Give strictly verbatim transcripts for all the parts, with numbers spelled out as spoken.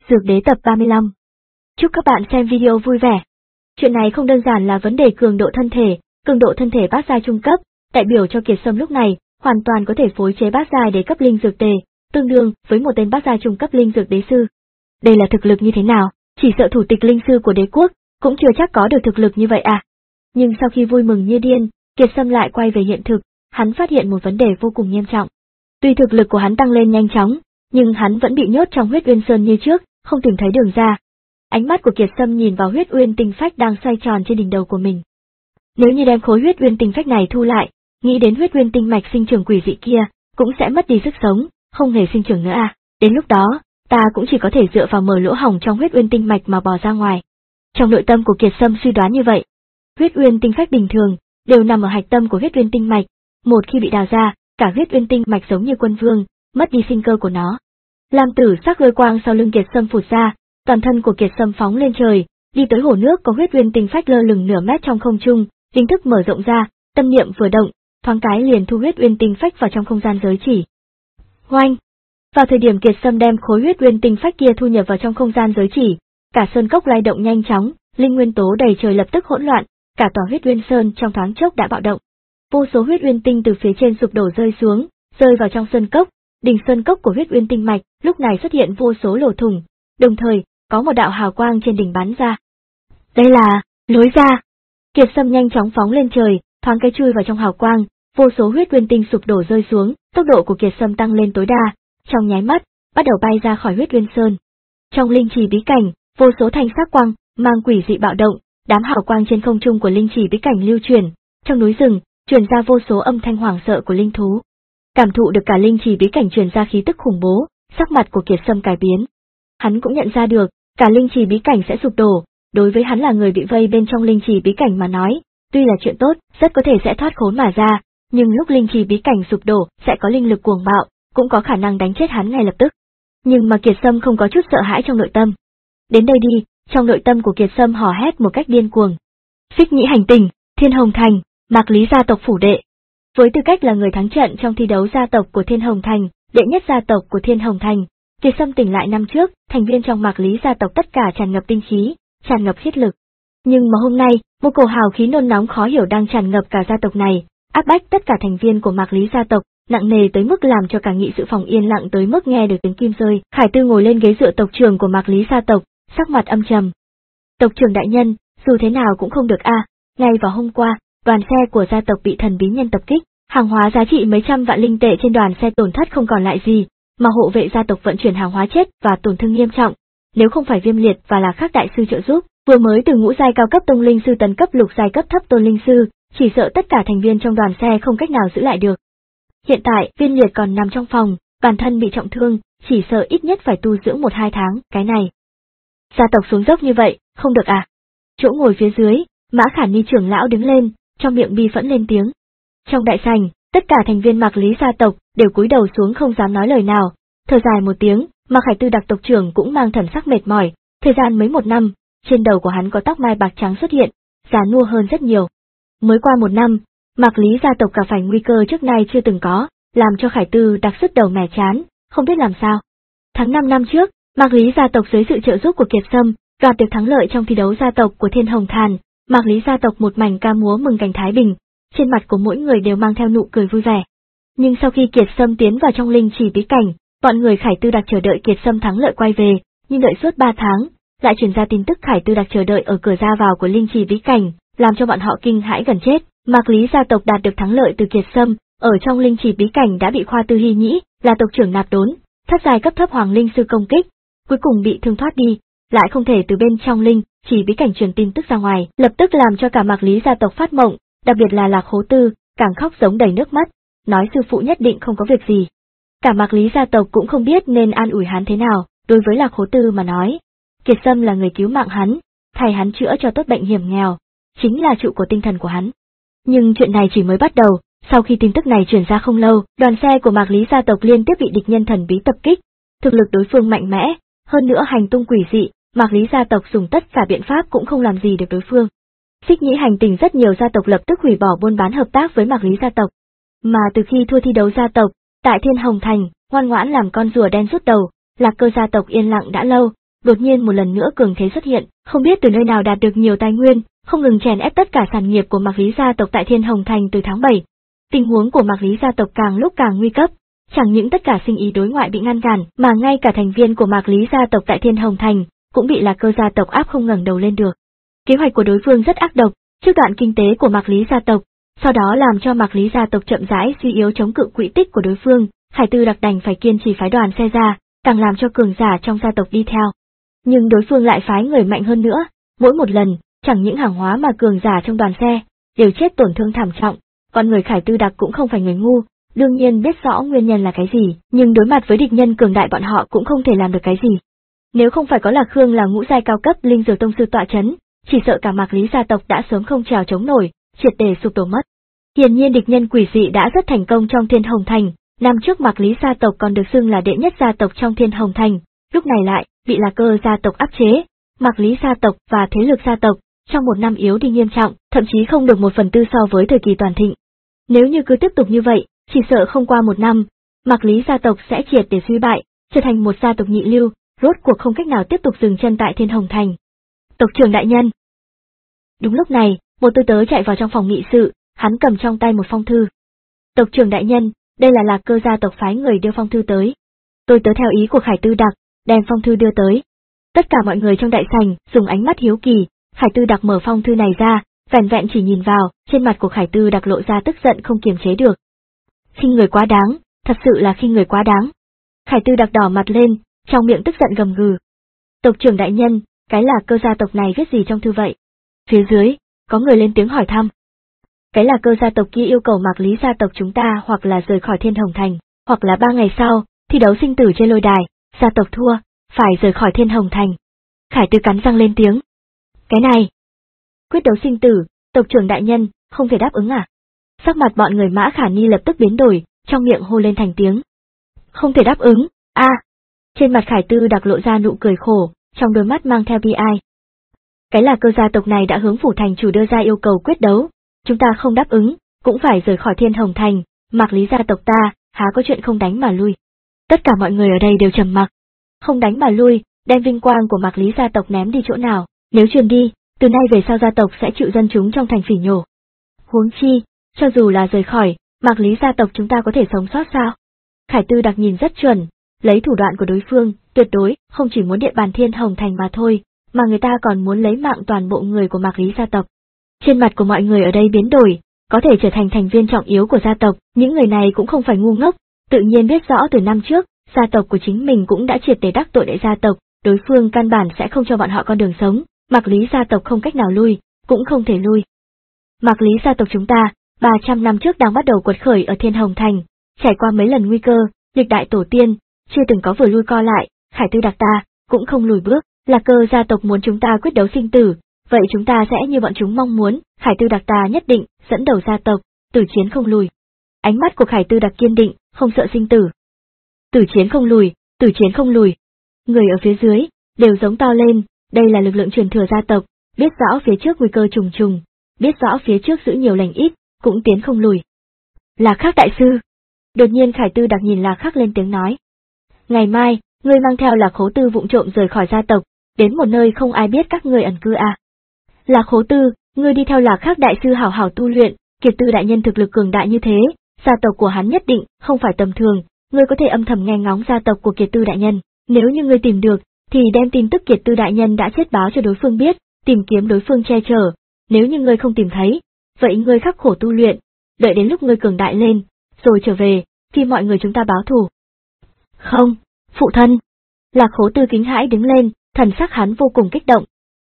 Dược Đế tập ba mươi lăm. Chúc các bạn xem video vui vẻ. Chuyện này không đơn giản là vấn đề cường độ thân thể, cường độ thân thể bát giai trung cấp, đại biểu cho Kiệt Sâm lúc này hoàn toàn có thể phối chế bát giai đế cấp linh dược tề, tương đương với một tên bát giai trung cấp linh dược đế sư. Đây là thực lực như thế nào? Chỉ sợ thủ tịch linh sư của đế quốc cũng chưa chắc có được thực lực như vậy à. Nhưng sau khi vui mừng như điên, Kiệt Sâm lại quay về hiện thực, hắn phát hiện một vấn đề vô cùng nghiêm trọng. Tuy thực lực của hắn tăng lên nhanh chóng, nhưng hắn vẫn bị nhốt trong huyết uyên sơn như trước, không tìm thấy đường ra. Ánh mắt của Kiệt Sâm nhìn vào huyết uyên tinh phách đang xoay tròn trên đỉnh đầu của mình. Nếu như đem khối huyết uyên tinh phách này thu lại, nghĩ đến huyết uyên tinh mạch sinh trưởng quỷ dị kia, cũng sẽ mất đi sức sống, không hề sinh trưởng nữa à. Đến lúc đó, ta cũng chỉ có thể dựa vào mở lỗ hổng trong huyết uyên tinh mạch mà bò ra ngoài. Trong nội tâm của Kiệt Sâm suy đoán như vậy. Huyết uyên tinh phách bình thường đều nằm ở hạch tâm của huyết uyên tinh mạch, một khi bị đào ra, cả huyết uyên tinh mạch giống như quân vương, mất đi sinh cơ của nó. Lam tử sắc lôi quang sau lưng Kiệt Sâm phụt ra, toàn thân của Kiệt Sâm phóng lên trời, đi tới hồ nước có huyết uyên tinh phách lơ lửng nửa mét trong không trung, linh thức mở rộng ra, tâm niệm vừa động, thoáng cái liền thu huyết uyên tinh phách vào trong không gian giới chỉ. Oanh! Vào thời điểm Kiệt Sâm đem khối huyết uyên tinh phách kia thu nhập vào trong không gian giới chỉ, cả sơn cốc lay động nhanh chóng, linh nguyên tố đầy trời lập tức hỗn loạn, cả tòa huyết uyên sơn trong thoáng chốc đã bạo động. Vô số huyết uyên tinh từ phía trên sụp đổ rơi xuống, rơi vào trong sơn cốc, đỉnh sơn cốc của huyết uyên tinh mạch lúc này xuất hiện vô số lỗ thủng, đồng thời có một đạo hào quang trên đỉnh bắn ra. Đây là lối ra. Kiệt Sâm nhanh chóng phóng lên trời, thoáng cái chui vào trong hào quang, vô số huyết uyên tinh sụp đổ rơi xuống, tốc độ của Kiệt Sâm tăng lên tối đa, trong nháy mắt bắt đầu bay ra khỏi huyết uyên sơn. Trong linh trì bí cảnh, vô số thanh sắc quang mang quỷ dị bạo động, đám hào quang trên không trung của linh trì bí cảnh lưu truyền, trong núi rừng truyền ra vô số âm thanh hoảng sợ của linh thú. Cảm thụ được cả linh trì bí cảnh truyền ra khí tức khủng bố, sắc mặt của Kiệt Sâm cải biến. Hắn cũng nhận ra được, cả linh trì bí cảnh sẽ sụp đổ, đối với hắn là người bị vây bên trong linh trì bí cảnh mà nói, tuy là chuyện tốt, rất có thể sẽ thoát khốn mà ra, nhưng lúc linh trì bí cảnh sụp đổ sẽ có linh lực cuồng bạo, cũng có khả năng đánh chết hắn ngay lập tức. Nhưng mà Kiệt Sâm không có chút sợ hãi trong nội tâm. Đến đây đi, trong nội tâm của Kiệt Sâm hò hét một cách điên cuồng. Xích Nhĩ hành tinh, Thiên Hồng Thành, Mạc Lý gia tộc phủ đệ. Với tư cách là người thắng trận trong thi đấu gia tộc của Thiên Hồng Thành, đệ nhất gia tộc của Thiên Hồng Thành, Kiệt Sâm tỉnh lại năm trước, thành viên trong Mạc Lý gia tộc tất cả tràn ngập tinh khí, tràn ngập khiết lực. Nhưng mà hôm nay, một cổ hào khí nôn nóng khó hiểu đang tràn ngập cả gia tộc này, áp bách tất cả thành viên của Mạc Lý gia tộc, nặng nề tới mức làm cho cả nghị sự phòng yên lặng tới mức nghe được tiếng kim rơi. Khải Tư ngồi lên ghế dựa tộc trưởng của Mạc Lý gia tộc, sắc mặt âm trầm. Tộc trưởng đại nhân, dù thế nào cũng không được a. À. Ngay vào hôm qua, đoàn xe của gia tộc bị thần bí nhân tập kích, hàng hóa giá trị mấy trăm vạn linh tệ trên đoàn xe tổn thất không còn lại gì, mà hộ vệ gia tộc vận chuyển hàng hóa chết và tổn thương nghiêm trọng. Nếu không phải Viêm Liệt và là khác đại sư trợ giúp, vừa mới từ ngũ giai cao cấp tông linh sư tấn cấp lục giai cấp thấp tôn linh sư, chỉ sợ tất cả thành viên trong đoàn xe không cách nào giữ lại được. Hiện tại, Viêm Liệt còn nằm trong phòng, bản thân bị trọng thương, chỉ sợ ít nhất phải tu dưỡng một hai tháng, cái này. Gia tộc xuống dốc như vậy, không được à? Chỗ ngồi phía dưới, Mã Khả Ni trưởng lão đứng lên, trong miệng bi phẫn lên tiếng. Trong đại sảnh, tất cả thành viên Mạc Lý gia tộc đều cúi đầu xuống không dám nói lời nào, thở dài một tiếng, mà Khải Tư đặc tộc trưởng cũng mang thần sắc mệt mỏi, thời gian mấy một năm, trên đầu của hắn có tóc mai bạc trắng xuất hiện, già nua hơn rất nhiều. Mới qua một năm, Mạc Lý gia tộc gặp phải nguy cơ trước nay chưa từng có, làm cho Khải Tư đặc sức đầu mẻ chán, không biết làm sao. Tháng năm năm trước, Mạc Lý gia tộc dưới sự trợ giúp của Kiệt Sâm, đoạt được thắng lợi trong thi đấu gia tộc của Thiên Hồng Thành, Mạc Lý gia tộc một mảnh ca múa mừng cảnh thái bình, trên mặt của mỗi người đều mang theo nụ cười vui vẻ. Nhưng sau khi Kiệt Sâm tiến vào trong linh trì bí cảnh, bọn người Khải Tư đặc chờ đợi Kiệt Sâm thắng lợi quay về, nhưng đợi suốt ba tháng, lại truyền ra tin tức Khải Tư đặc chờ đợi ở cửa ra vào của linh trì bí cảnh, làm cho bọn họ kinh hãi gần chết. Mạc Lý gia tộc đạt được thắng lợi từ Kiệt Sâm, ở trong linh trì bí cảnh đã bị Khoa Tư Hy Nhĩ, là tộc trưởng nạp đốn, thất giai cấp thấp hoàng linh sư công kích, cuối cùng bị thương thoát đi, lại không thể từ bên trong linh trì bí cảnh truyền tin tức ra ngoài, lập tức làm cho cả Mạc Lý gia tộc phát mộng, đặc biệt là Lạc Hố Tư, càng khóc giống đầy nước mắt, nói sư phụ nhất định không có việc gì. Cả Mạc Lý gia tộc cũng không biết nên an ủi hắn thế nào, đối với Lạc Hố Tư mà nói, Kiệt Sâm là người cứu mạng hắn, thay hắn chữa cho tốt bệnh hiểm nghèo, chính là trụ của tinh thần của hắn. Nhưng chuyện này chỉ mới bắt đầu, sau khi tin tức này truyền ra không lâu, đoàn xe của Mạc Lý gia tộc liên tiếp bị địch nhân thần bí tập kích, thực lực đối phương mạnh mẽ, hơn nữa hành tung quỷ dị, Mạc Lý gia tộc dùng tất cả biện pháp cũng không làm gì được đối phương. Xích Nhĩ hành tinh rất nhiều gia tộc lập tức hủy bỏ buôn bán hợp tác với Mạc Lý gia tộc. Mà từ khi thua thi đấu gia tộc, tại Thiên Hồng Thành, ngoan ngoãn làm con rùa đen rút đầu, Lạc Cơ gia tộc yên lặng đã lâu, đột nhiên một lần nữa cường thế xuất hiện, không biết từ nơi nào đạt được nhiều tài nguyên, không ngừng chèn ép tất cả sản nghiệp của Mạc Lý gia tộc tại Thiên Hồng Thành từ tháng bảy. Tình huống của Mạc Lý gia tộc càng lúc càng nguy cấp, chẳng những tất cả sinh ý đối ngoại bị ngăn cản, mà ngay cả thành viên của Mạc Lý gia tộc tại Thiên Hồng Thành cũng bị Lạc Cơ gia tộc áp không ngẩng đầu lên được. Kế hoạch của đối phương rất ác độc, trước đoạn kinh tế của Mạc Lý gia tộc, sau đó làm cho Mạc Lý gia tộc chậm rãi suy yếu chống cự quỹ tích của đối phương, Khải Tư Đặc đành phải kiên trì phái đoàn xe ra, càng làm cho cường giả trong gia tộc đi theo. Nhưng đối phương lại phái người mạnh hơn nữa, mỗi một lần, chẳng những hàng hóa mà cường giả trong đoàn xe đều chết tổn thương thảm trọng, con người Khải Tư Đặc cũng không phải người ngu, đương nhiên biết rõ nguyên nhân là cái gì, nhưng đối mặt với địch nhân cường đại bọn họ cũng không thể làm được cái gì. Nếu không phải có Lạc Khương là ngũ giai cao cấp linh dược tông sư tọa chấn, chỉ sợ cả Mạc Lý gia tộc đã sớm không trèo chống nổi, triệt để sụp đổ mất. Hiển nhiên địch nhân quỷ dị đã rất thành công trong Thiên Hồng Thành, năm trước Mạc Lý gia tộc còn được xưng là đệ nhất gia tộc trong Thiên Hồng Thành, lúc này lại bị Lạc Cơ gia tộc áp chế, Mạc Lý gia tộc và thế lực gia tộc trong một năm yếu đi nghiêm trọng, thậm chí không được một phần tư so với thời kỳ toàn thịnh. Nếu như cứ tiếp tục như vậy, chỉ sợ không qua một năm, Mạc Lý gia tộc sẽ triệt để suy bại, trở thành một gia tộc nhị lưu, rốt cuộc không cách nào tiếp tục dừng chân tại Thiên Hồng Thành. Tộc trưởng đại nhân. Đúng lúc này, một tư tớ chạy vào trong phòng nghị sự, hắn cầm trong tay một phong thư. Tộc trưởng đại nhân, đây là Lạc Cơ gia tộc phái người đưa phong thư tới. Tôi tớ theo ý của Khải Tư Đặc, đem phong thư đưa tới. Tất cả mọi người trong đại sảnh dùng ánh mắt hiếu kỳ, Khải Tư Đặc mở phong thư này ra, vẻn vẹn chỉ nhìn vào, trên mặt của Khải Tư Đặc lộ ra tức giận không kiềm chế được. Khinh người quá đáng, thật sự là khinh người quá đáng. Khải Tư Đặc đỏ mặt lên, trong miệng tức giận gầm gừ. Tộc trưởng đại nhân, cái Lạc Cơ gia tộc này viết gì trong thư vậy? Phía dưới, có người lên tiếng hỏi thăm. Cái Lạc Cơ gia tộc kia yêu cầu Mạc Lý gia tộc chúng ta hoặc là rời khỏi Thiên Hồng Thành, hoặc là ba ngày sau, thi đấu sinh tử trên lôi đài, gia tộc thua, phải rời khỏi Thiên Hồng Thành. Khải Tư cắn răng lên tiếng. Cái này, quyết đấu sinh tử, tộc trưởng đại nhân, không thể đáp ứng à? Sắc mặt bọn người Mã Khả Ni lập tức biến đổi, trong miệng hô lên thành tiếng. Không thể đáp ứng, a. À. Trên mặt Khải Tư Đặc lộ ra nụ cười khổ, trong đôi mắt mang theo bi ai. Cái Lạc Cơ gia tộc này đã hướng phủ thành chủ đưa ra yêu cầu quyết đấu, chúng ta không đáp ứng, cũng phải rời khỏi Thiên Hồng Thành, Mạc Lý gia tộc ta, há có chuyện không đánh mà lui. Tất cả mọi người ở đây đều trầm mặc. Không đánh mà lui, đem vinh quang của Mạc Lý gia tộc ném đi chỗ nào, nếu truyền đi, từ nay về sau gia tộc sẽ chịu dân chúng trong thành phỉ nhổ. Huống chi, cho dù là rời khỏi, Mạc Lý gia tộc chúng ta có thể sống sót sao? Khải Tư Đặc nhìn rất chuẩn, lấy thủ đoạn của đối phương, tuyệt đối không chỉ muốn địa bàn Thiên Hồng Thành mà thôi, mà người ta còn muốn lấy mạng toàn bộ người của Mạc Lý gia tộc. Trên mặt của mọi người ở đây biến đổi, có thể trở thành thành viên trọng yếu của gia tộc, những người này cũng không phải ngu ngốc, tự nhiên biết rõ từ năm trước, gia tộc của chính mình cũng đã triệt để đắc tội đại gia tộc, đối phương căn bản sẽ không cho bọn họ con đường sống, Mạc Lý gia tộc không cách nào lui, cũng không thể lui. Mạc Lý gia tộc chúng ta, ba trăm năm trước đang bắt đầu quật khởi ở Thiên Hồng Thành, trải qua mấy lần nguy cơ, lịch đại tổ tiên, chưa từng có vừa lui co lại, Khải Tư Đặc ta, cũng không lùi bước, Lạc Cơ gia tộc muốn chúng ta quyết đấu sinh tử, vậy chúng ta sẽ như bọn chúng mong muốn, Khải Tư Đặc ta nhất định, dẫn đầu gia tộc, tử chiến không lùi. Ánh mắt của Khải Tư Đặc kiên định, không sợ sinh tử. Tử chiến không lùi, tử chiến không lùi. Người ở phía dưới, đều giống to lên, đây là lực lượng truyền thừa gia tộc, biết rõ phía trước nguy cơ trùng trùng, biết rõ phía trước giữ nhiều lành ít, cũng tiến không lùi. Lạc Khắc đại sư. Đột nhiên Khải Tư Đặc nhìn Lạc Khắc lên tiếng nói. Ngày mai, ngươi mang theo Lạc Khố Tư vụng trộm rời khỏi gia tộc, đến một nơi không ai biết các ngươi ẩn cư à. Lạc Khố Tư, ngươi đi theo Lạc Khắc đại sư hảo hảo tu luyện, Kiệt Tư đại nhân thực lực cường đại như thế, gia tộc của hắn nhất định không phải tầm thường, ngươi có thể âm thầm nghe ngóng gia tộc của Kiệt Tư đại nhân, nếu như ngươi tìm được, thì đem tin tức Kiệt Tư đại nhân đã chết báo cho đối phương biết, tìm kiếm đối phương che chở, nếu như ngươi không tìm thấy, vậy ngươi khắc khổ tu luyện, đợi đến lúc ngươi cường đại lên, rồi trở về, khi mọi người chúng ta báo thù. Không, phụ thân. Lạc Khố Tư kính hãi đứng lên, thần sắc hắn vô cùng kích động.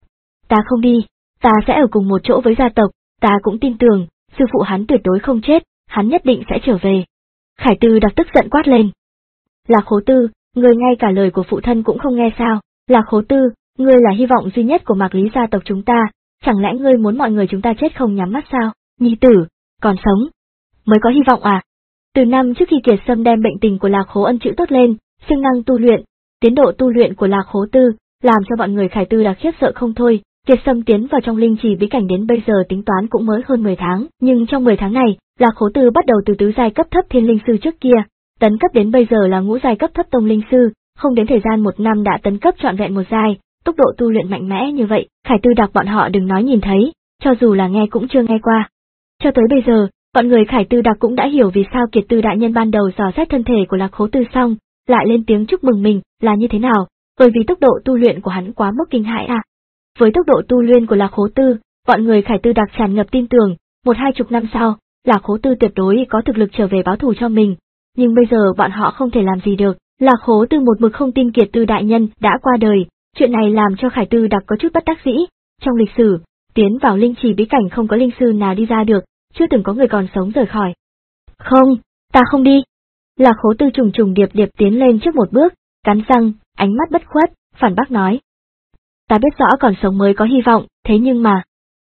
Ta không đi, ta sẽ ở cùng một chỗ với gia tộc, ta cũng tin tưởng, sư phụ hắn tuyệt đối không chết, hắn nhất định sẽ trở về. Khải Tư Đặc tức giận quát lên. Lạc Khố Tư, ngươi ngay cả lời của phụ thân cũng không nghe sao? Lạc Khố Tư, ngươi là hy vọng duy nhất của Mạc Lý gia tộc chúng ta, chẳng lẽ ngươi muốn mọi người chúng ta chết không nhắm mắt sao? Nhi tử, còn sống, mới có hy vọng à? Từ năm trước khi Kiệt Sâm đem bệnh tình của Lạc Khố Ân chữa tốt lên, siêng năng tu luyện, tiến độ tu luyện của Lạc Khố Tư, làm cho bọn người Khải Tư Đặc khiếp sợ không thôi. Kiệt Sâm tiến vào trong linh trì bí cảnh đến bây giờ tính toán cũng mới hơn mười tháng, nhưng trong mười tháng này, Lạc Khố Tư bắt đầu từ tứ giai cấp thấp thiên linh sư trước kia, tấn cấp đến bây giờ là ngũ giai cấp thấp tông linh sư, Không đến thời gian một năm đã tấn cấp trọn vẹn một giai, tốc độ tu luyện mạnh mẽ như vậy, Khải Tư Đặc bọn họ đừng nói nhìn thấy, cho dù là nghe cũng chưa nghe qua. Cho tới bây giờ, bọn người Khải Tư Đặc cũng đã hiểu vì sao Kiệt Tư đại nhân ban đầu dò xét thân thể của Lạc Khố Tư xong, lại lên tiếng chúc mừng mình là như thế nào, bởi vì tốc độ tu luyện của hắn quá mức kinh hãi à. Với tốc độ tu luyện của Lạc Khố Tư, bọn người Khải Tư Đặc tràn ngập tin tưởng, một hai chục năm sau, Lạc Khố Tư tuyệt đối có thực lực trở về báo thù cho mình. Nhưng bây giờ bọn họ không thể làm gì được, Lạc Khố Tư một mực không tin Kiệt Tư đại nhân đã qua đời, chuyện này làm cho Khải Tư Đặc có chút bất đắc dĩ. Trong lịch sử, tiến vào linh trì bí cảnh không có linh sư nào đi ra được, chưa từng có người còn sống rời khỏi. Không, ta không đi. Lạc Khố Tư trùng trùng điệp điệp tiến lên trước một bước, cắn răng, ánh mắt bất khuất, phản bác nói. Ta biết rõ còn sống mới có hy vọng, thế nhưng mà...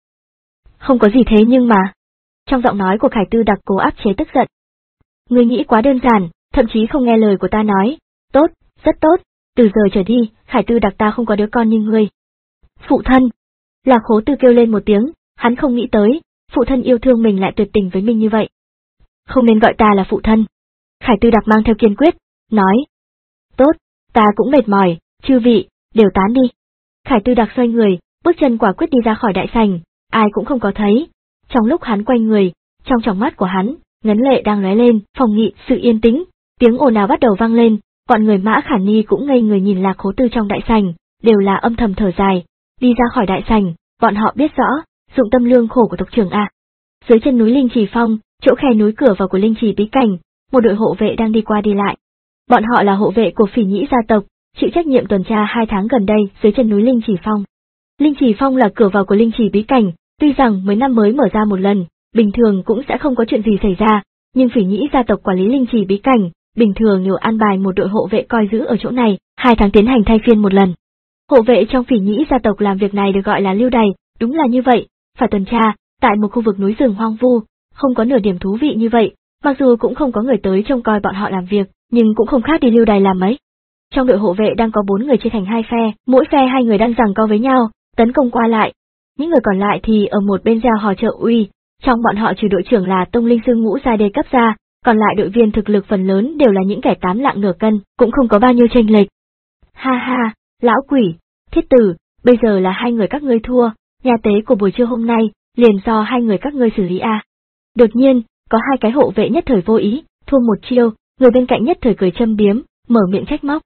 Không có gì thế nhưng mà... Trong giọng nói của Khải Tư Đặc cố áp chế tức giận. Ngươi nghĩ quá đơn giản, thậm chí không nghe lời của ta nói. Tốt, rất tốt, từ giờ trở đi, Khải Tư Đặc ta không có đứa con như ngươi. Phụ thân. Lạc Khố Tư kêu lên một tiếng, hắn không nghĩ tới, phụ thân yêu thương mình lại tuyệt tình với mình như vậy. Không nên gọi ta là phụ thân. Khải Tư Đặc mang theo kiên quyết, nói. Tốt, ta cũng mệt mỏi, chư vị, đều tán đi. Khải Tư Đặc xoay người, bước chân quả quyết đi ra khỏi đại sảnh, ai cũng không có thấy. Trong lúc hắn quay người, trong tròng mắt của hắn, ngấn lệ đang lóe lên, phòng nghị sự yên tĩnh, tiếng ồn ào bắt đầu vang lên, bọn người Mã Khả Ni cũng ngây người nhìn Lạc Khố Tư trong đại sảnh, đều là âm thầm thở dài. Đi ra khỏi đại sảnh, bọn họ biết rõ, dụng tâm lương khổ của tộc trưởng a. Dưới chân núi Linh Trì Phong, chỗ khe núi cửa vào của Linh Trì bí cảnh, một đội hộ vệ đang đi qua đi lại. Bọn họ là hộ vệ của Phỉ Nhĩ gia tộc, chịu trách nhiệm tuần tra hai tháng gần đây dưới chân núi Linh Trì Phong. Linh Trì Phong là cửa vào của Linh Trì bí cảnh, tuy rằng mấy năm mới mở ra một lần, bình thường cũng sẽ không có chuyện gì xảy ra, nhưng Phỉ Nhĩ gia tộc quản lý Linh Trì bí cảnh, bình thường đều an bài một đội hộ vệ coi giữ ở chỗ này, hai tháng tiến hành thay phiên một lần. Hộ vệ trong Phỉ Nhĩ gia tộc làm việc này được gọi là lưu đày, đúng là như vậy, phải tuần tra, tại một khu vực núi rừng hoang vu, không có nửa điểm thú vị như vậy, mặc dù cũng không có người tới trông coi bọn họ làm việc, nhưng cũng không khác đi lưu đày làm mấy. Trong đội hộ vệ đang có bốn người chia thành hai phe, mỗi phe hai người đang giằng co với nhau, tấn công qua lại. Những người còn lại thì ở một bên gieo hò trợ uy, trong bọn họ trừ đội trưởng là Tông Linh Sư ngũ giai đề cấp ra, còn lại đội viên thực lực phần lớn đều là những kẻ tám lạng nửa cân, cũng không có bao nhiêu chênh lệch. Ha ha, lão quỷ, thiết tử, bây giờ là hai người các ngươi thua, nhà tế của buổi trưa hôm nay, liền do hai người các ngươi xử lý a. À. Đột nhiên, có hai cái hộ vệ nhất thời vô ý, thua một chiêu, người bên cạnh nhất thời cười châm biếm, mở miệng trách móc.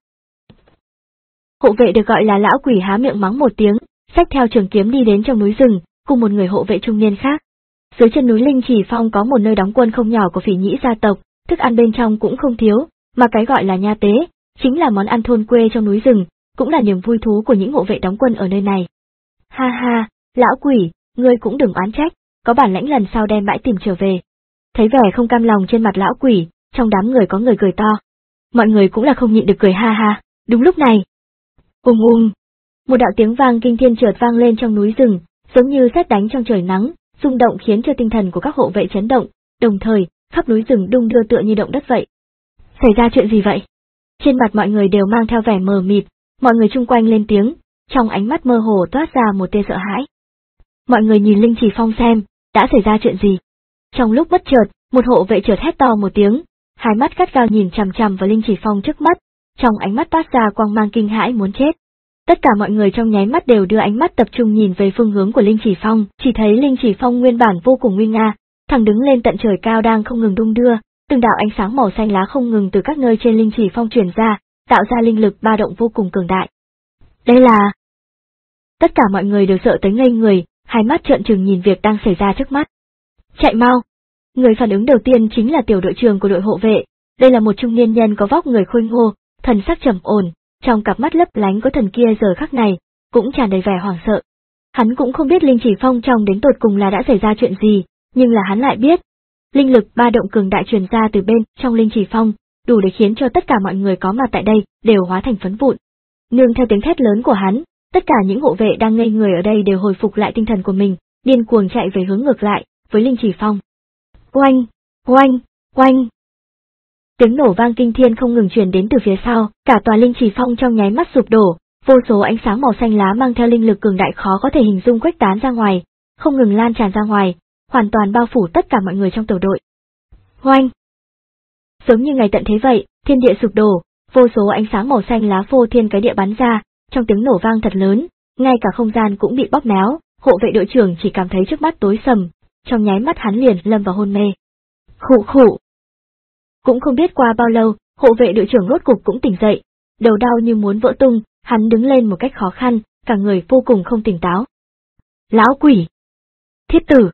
Hộ vệ được gọi là lão quỷ há miệng mắng một tiếng, xách theo trường kiếm đi đến trong núi rừng, cùng một người hộ vệ trung niên khác. Dưới chân núi Linh Trì Phong có một nơi đóng quân không nhỏ của Phỉ Nhĩ gia tộc, thức ăn bên trong cũng không thiếu, mà cái gọi là nha tế, chính là món ăn thôn quê trong núi rừng, cũng là niềm vui thú của những hộ vệ đóng quân ở nơi này. Ha ha, lão quỷ, ngươi cũng đừng oán trách, có bản lãnh lần sau đem bãi tìm trở về. Thấy vẻ không cam lòng trên mặt lão quỷ, trong đám người có người cười to. Mọi người cũng là không nhịn được cười ha ha, đúng lúc này. Ung ung, một đạo tiếng vang kinh thiên chợt vang lên trong núi rừng, giống như sét đánh trong trời nắng, rung động khiến cho tinh thần của các hộ vệ chấn động, đồng thời, khắp núi rừng đung đưa tựa như động đất vậy. Xảy ra chuyện gì vậy? Trên mặt mọi người đều mang theo vẻ mờ mịt, mọi người chung quanh lên tiếng, trong ánh mắt mơ hồ toát ra một tia sợ hãi. Mọi người nhìn Linh Trì Phong xem, đã xảy ra chuyện gì? Trong lúc bất chợt, một hộ vệ chợt hét to một tiếng, hai mắt gắt gao nhìn chằm chằm vào Linh Trì Phong trước mắt, trong ánh mắt toát ra quang mang kinh hãi muốn chết. Tất cả mọi người trong nháy mắt đều đưa ánh mắt tập trung nhìn về phương hướng của Linh Trì Phong, chỉ thấy Linh Trì Phong nguyên bản vô cùng nguy nga, thẳng đứng lên tận trời cao đang không ngừng đung đưa, từng đạo ánh sáng màu xanh lá không ngừng từ các nơi trên Linh Trì Phong truyền ra, tạo ra linh lực ba động vô cùng cường đại. Đây là... Tất cả mọi người đều sợ tới ngây người, hai mắt trợn trừng nhìn việc đang xảy ra trước mắt. Chạy mau! Người phản ứng đầu tiên chính là tiểu đội trưởng của đội hộ vệ, đây là một trung niên nhân có vóc người khôi ngô, thần sắc trầm ổn, trong cặp mắt lấp lánh có thần kia giờ khắc này, cũng tràn đầy vẻ hoảng sợ. Hắn cũng không biết Linh Trì Phong trong đến tột cùng là đã xảy ra chuyện gì, nhưng là hắn lại biết. Linh lực ba động cường đại truyền ra từ bên trong Linh Trì Phong, đủ để khiến cho tất cả mọi người có mặt tại đây đều hóa thành phấn vụn. Nương theo tiếng thét lớn của hắn, tất cả những hộ vệ đang ngây người ở đây đều hồi phục lại tinh thần của mình, điên cuồng chạy về hướng ngược lại với Linh Trì Phong. Oanh, oanh, oanh. Tiếng nổ vang kinh thiên không ngừng truyền đến từ phía sau, cả tòa Linh Trì Phong trong nháy mắt sụp đổ, vô số ánh sáng màu xanh lá mang theo linh lực cường đại khó có thể hình dung khuếch tán ra ngoài, không ngừng lan tràn ra ngoài, hoàn toàn bao phủ tất cả mọi người trong tiểu đội. Oanh! Giống như ngày tận thế vậy, thiên địa sụp đổ, vô số ánh sáng màu xanh lá phô thiên cái địa bắn ra, trong tiếng nổ vang thật lớn, ngay cả không gian cũng bị bóp méo, hộ vệ đội trưởng chỉ cảm thấy trước mắt tối sầm, trong nháy mắt hắn liền lâm vào hôn mê. Khụ khụ. Cũng không biết qua bao lâu, hộ vệ đội trưởng rốt cục cũng tỉnh dậy, đầu đau như muốn vỡ tung, hắn đứng lên một cách khó khăn, cả người vô cùng không tỉnh táo. Lão quỷ! Thiết tử!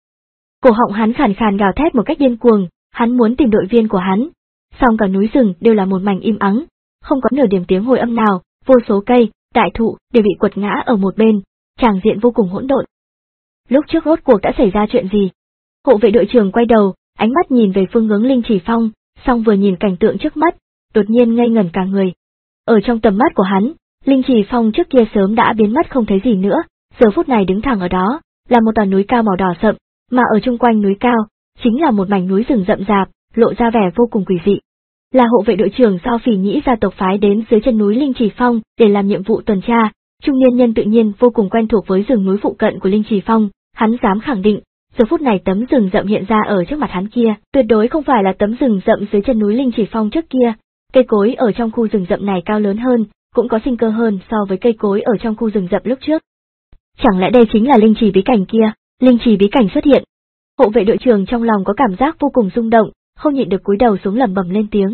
Cổ họng hắn khàn khàn gào thét một cách điên cuồng, hắn muốn tìm đội viên của hắn. Song cả núi rừng đều là một mảnh im ắng, không có nửa điểm tiếng hồi âm nào, vô số cây, đại thụ đều bị quật ngã ở một bên, tràng diện vô cùng hỗn độn. Lúc trước rốt cuộc đã xảy ra chuyện gì? Hộ vệ đội trưởng quay đầu, ánh mắt nhìn về phương hướng Linh Chỉ Phong, song vừa nhìn cảnh tượng trước mắt, đột nhiên ngây ngẩn cả người. Ở trong tầm mắt của hắn, Linh Chỉ Phong trước kia sớm đã biến mất không thấy gì nữa, giờ phút này đứng thẳng ở đó, là một tòa núi cao màu đỏ sậm, mà ở chung quanh núi cao, chính là một mảnh núi rừng rậm rạp, lộ ra vẻ vô cùng quỷ dị. Là hộ vệ đội trưởng do Phỉ Nhĩ gia tộc phái đến dưới chân núi Linh Chỉ Phong để làm nhiệm vụ tuần tra, trung niên nhân tự nhiên vô cùng quen thuộc với rừng núi phụ cận của Linh Chỉ Phong, hắn dám khẳng định, giờ phút này tấm rừng rậm hiện ra ở trước mặt hắn kia, tuyệt đối không phải là tấm rừng rậm dưới chân núi Linh Chỉ Phong trước kia, cây cối ở trong khu rừng rậm này cao lớn hơn, cũng có sinh cơ hơn so với cây cối ở trong khu rừng rậm lúc trước. Chẳng lẽ đây chính là linh trì bí cảnh kia? Linh trì bí cảnh xuất hiện. Hộ vệ đội trưởng trong lòng có cảm giác vô cùng rung động, không nhịn được cúi đầu xuống lẩm bẩm lên tiếng.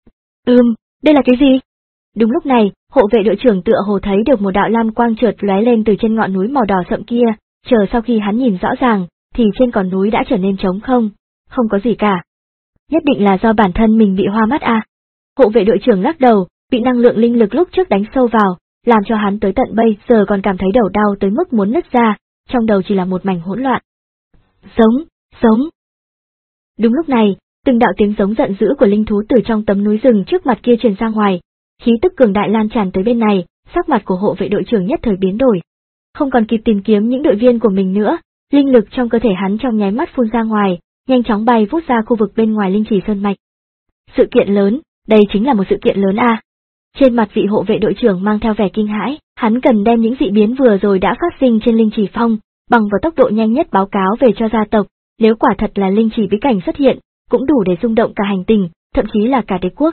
Ừm, đây là cái gì? Đúng lúc này, hộ vệ đội trưởng tựa hồ thấy được một đạo lam quang chợt lóe lên từ trên ngọn núi màu đỏ sậm kia, chờ sau khi hắn nhìn rõ ràng, thì trên con núi đã trở nên trống không, không có gì cả. Nhất định là do bản thân mình bị hoa mắt à? Hộ vệ đội trưởng lắc đầu, bị năng lượng linh lực lúc trước đánh sâu vào, làm cho hắn tới tận bây giờ còn cảm thấy đầu đau tới mức muốn nứt ra, trong đầu chỉ là một mảnh hỗn loạn. Giống, giống. Đúng lúc này, từng đạo tiếng giống giận dữ của linh thú từ trong tấm núi rừng trước mặt kia truyền ra ngoài, khí tức cường đại lan tràn tới bên này, sắc mặt của hộ vệ đội trưởng nhất thời biến đổi. Không còn kịp tìm kiếm những đội viên của mình nữa, linh lực trong cơ thể hắn trong nháy mắt phun ra ngoài, nhanh chóng bay vút ra khu vực bên ngoài Linh Trì Sơn Mạch. Sự kiện lớn, đây chính là một sự kiện lớn à. Trên mặt vị hộ vệ đội trưởng mang theo vẻ kinh hãi, hắn cần đem những dị biến vừa rồi đã phát sinh trên Linh Trì Phong, bằng vào tốc độ nhanh nhất báo cáo về cho gia tộc, nếu quả thật là linh trì bí cảnh xuất hiện, cũng đủ để rung động cả hành tinh, thậm chí là cả đế quốc.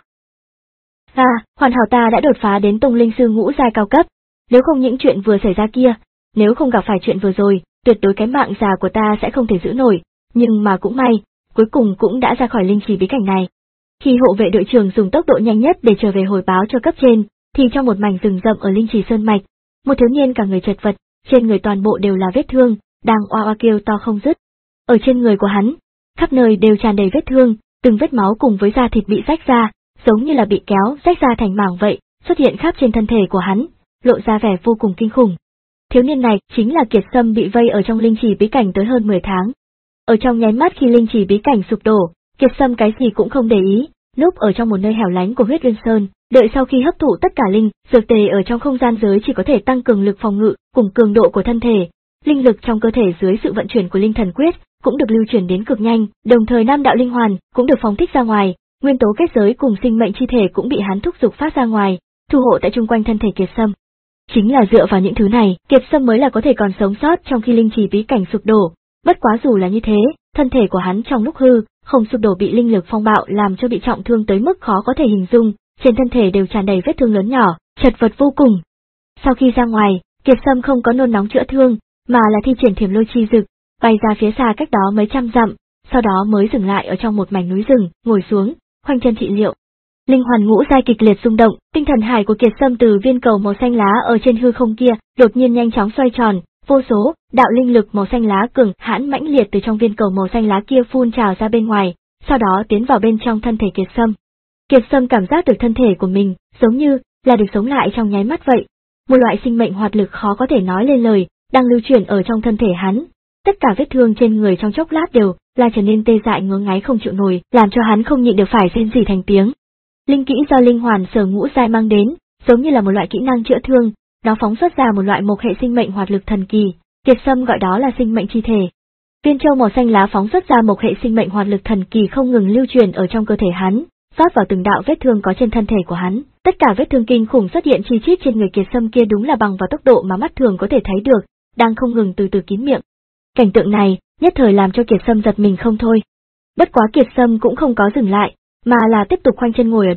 À, hoàn hảo ta đã đột phá đến tông linh sư ngũ giai cao cấp, nếu không những chuyện vừa xảy ra kia, nếu không gặp phải chuyện vừa rồi, tuyệt đối cái mạng già của ta sẽ không thể giữ nổi, nhưng mà cũng may, cuối cùng cũng đã ra khỏi linh trì bí cảnh này. Khi hộ vệ đội trưởng dùng tốc độ nhanh nhất để trở về hồi báo cho cấp trên, thì trong một mảnh rừng rậm ở Linh Trì Sơn Mạch, một thiếu niên cả người chật vật, trên người toàn bộ đều là vết thương, đang oa oa kêu to không dứt. Ở trên người của hắn, khắp nơi đều tràn đầy vết thương, từng vết máu cùng với da thịt bị rách ra, giống như là bị kéo rách ra thành mảng vậy, xuất hiện khắp trên thân thể của hắn, lộ ra vẻ vô cùng kinh khủng. Thiếu niên này chính là Kiệt Sâm bị vây ở trong linh trì bí cảnh tới hơn mười tháng. Ở trong nháy mắt khi linh trì bí cảnh sụp đổ, Kiệt Sâm cái gì cũng không để ý, núp ở trong một nơi hẻo lánh của Huyết Uyên Sơn, đợi sau khi hấp thụ tất cả linh dược tề ở trong không gian giới chỉ có thể tăng cường lực phòng ngự cùng cường độ của thân thể. Linh lực trong cơ thể dưới sự vận chuyển của linh thần quyết cũng được lưu chuyển đến cực nhanh, đồng thời năm đạo linh hoàn cũng được phóng thích ra ngoài, nguyên tố kết giới cùng sinh mệnh chi thể cũng bị hắn thúc giục phát ra ngoài, thu hộ tại chung quanh thân thể Kiệt Sâm. Chính là dựa vào những thứ này, Kiệt Sâm mới là có thể còn sống sót trong khi linh trì bí cảnh sụp đổ. Bất quá dù là như thế, thân thể của hắn trong lúc hư không sụp đổ bị linh lực phong bạo làm cho bị trọng thương tới mức khó có thể hình dung, trên thân thể đều tràn đầy vết thương lớn nhỏ, chật vật vô cùng. Sau khi ra ngoài, Kiệt Sâm không có nôn nóng chữa thương, mà là thi triển thiểm lôi chi dực, bay ra phía xa cách đó mấy trăm dặm, sau đó mới dừng lại ở trong một mảnh núi rừng, ngồi xuống, khoanh chân trị liệu. Linh hoàn ngũ giai kịch liệt rung động, tinh thần hải của Kiệt Sâm từ viên cầu màu xanh lá ở trên hư không kia, đột nhiên nhanh chóng xoay tròn, vô số đạo linh lực màu xanh lá cường hãn mãnh liệt từ trong viên cầu màu xanh lá kia phun trào ra bên ngoài, sau đó tiến vào bên trong thân thể Kiệt Sâm. Kiệt Sâm cảm giác được thân thể của mình giống như là được sống lại trong nháy mắt vậy. Một loại sinh mệnh hoạt lực khó có thể nói lên lời đang lưu chuyển ở trong thân thể hắn. Tất cả vết thương trên người trong chốc lát đều là trở nên tê dại ngứa ngáy không chịu nổi, làm cho hắn không nhịn được phải rên rỉ thành tiếng. Linh kỹ do linh hoàn sở ngũ giai mang đến, giống như là một loại kỹ năng chữa thương, nó phóng xuất ra một loại mộc hệ sinh mệnh hoạt lực thần kỳ, Kiệt Sâm gọi đó là sinh mệnh chi thể. Viên châu màu xanh lá phóng xuất ra mộc hệ sinh mệnh hoạt lực thần kỳ không ngừng lưu truyền ở trong cơ thể hắn, rót vào từng đạo vết thương có trên thân thể của hắn. Tất cả vết thương kinh khủng xuất hiện chi chít trên người Kiệt Sâm kia đúng là bằng vào tốc độ mà mắt thường có thể thấy được, đang không ngừng từ từ kín miệng. Cảnh tượng này nhất thời làm cho Kiệt Sâm giật mình không thôi. Bất quá Kiệt Sâm cũng không có dừng lại, mà là tiếp tục khoanh chân ngồi ở đây,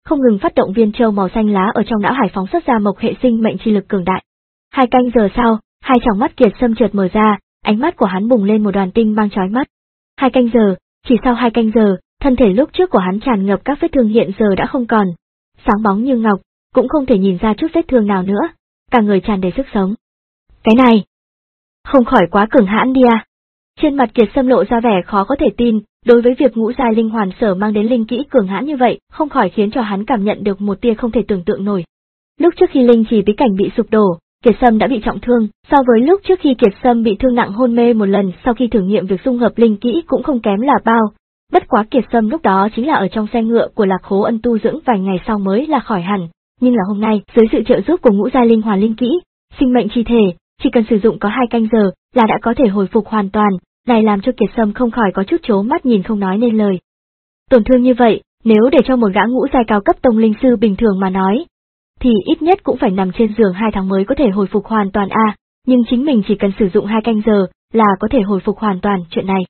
không ngừng phát động viên châu màu xanh lá ở trong não hải phóng xuất ra mộc hệ sinh mệnh chi lực cường đại. Hai canh giờ sau, hai tròng mắt Kiệt Sâm chợt mở ra, ánh mắt của hắn bùng lên một đoàn tinh mang chói mắt. Hai canh giờ, chỉ sau hai canh giờ, thân thể lúc trước của hắn tràn ngập các vết thương hiện giờ đã không còn, sáng bóng như ngọc, cũng không thể nhìn ra chút vết thương nào nữa, cả người tràn đầy sức sống. Cái này, không khỏi quá cường hãn đi à? Trên mặt Kiệt Sâm lộ ra vẻ khó có thể tin, đối với việc ngũ giai linh hoàn sở mang đến linh kỹ cường hãn như vậy, không khỏi khiến cho hắn cảm nhận được một tia không thể tưởng tượng nổi. Lúc trước khi linh trì bí cảnh bị sụp đổ, Kiệt Sâm đã bị trọng thương, so với lúc trước khi Kiệt Sâm bị thương nặng hôn mê một lần sau khi thử nghiệm việc dung hợp linh kỹ cũng không kém là bao. Bất quá Kiệt Sâm lúc đó chính là ở trong xe ngựa của Lạc Khố Ân tu dưỡng vài ngày sau mới là khỏi hẳn, nhưng là hôm nay, dưới sự trợ giúp của ngũ giai linh hoàn linh kỹ, sinh mệnh chi thể, chỉ cần sử dụng có hai canh giờ là đã có thể hồi phục hoàn toàn, này làm cho Kiệt Sâm không khỏi có chút trố mắt nhìn không nói nên lời. Tổn thương như vậy, nếu để cho một gã ngũ giai cao cấp tông linh sư bình thường mà nói, thì ít nhất cũng phải nằm trên giường hai tháng mới có thể hồi phục hoàn toàn a, à, nhưng chính mình chỉ cần sử dụng hai canh giờ là có thể hồi phục hoàn toàn chuyện này.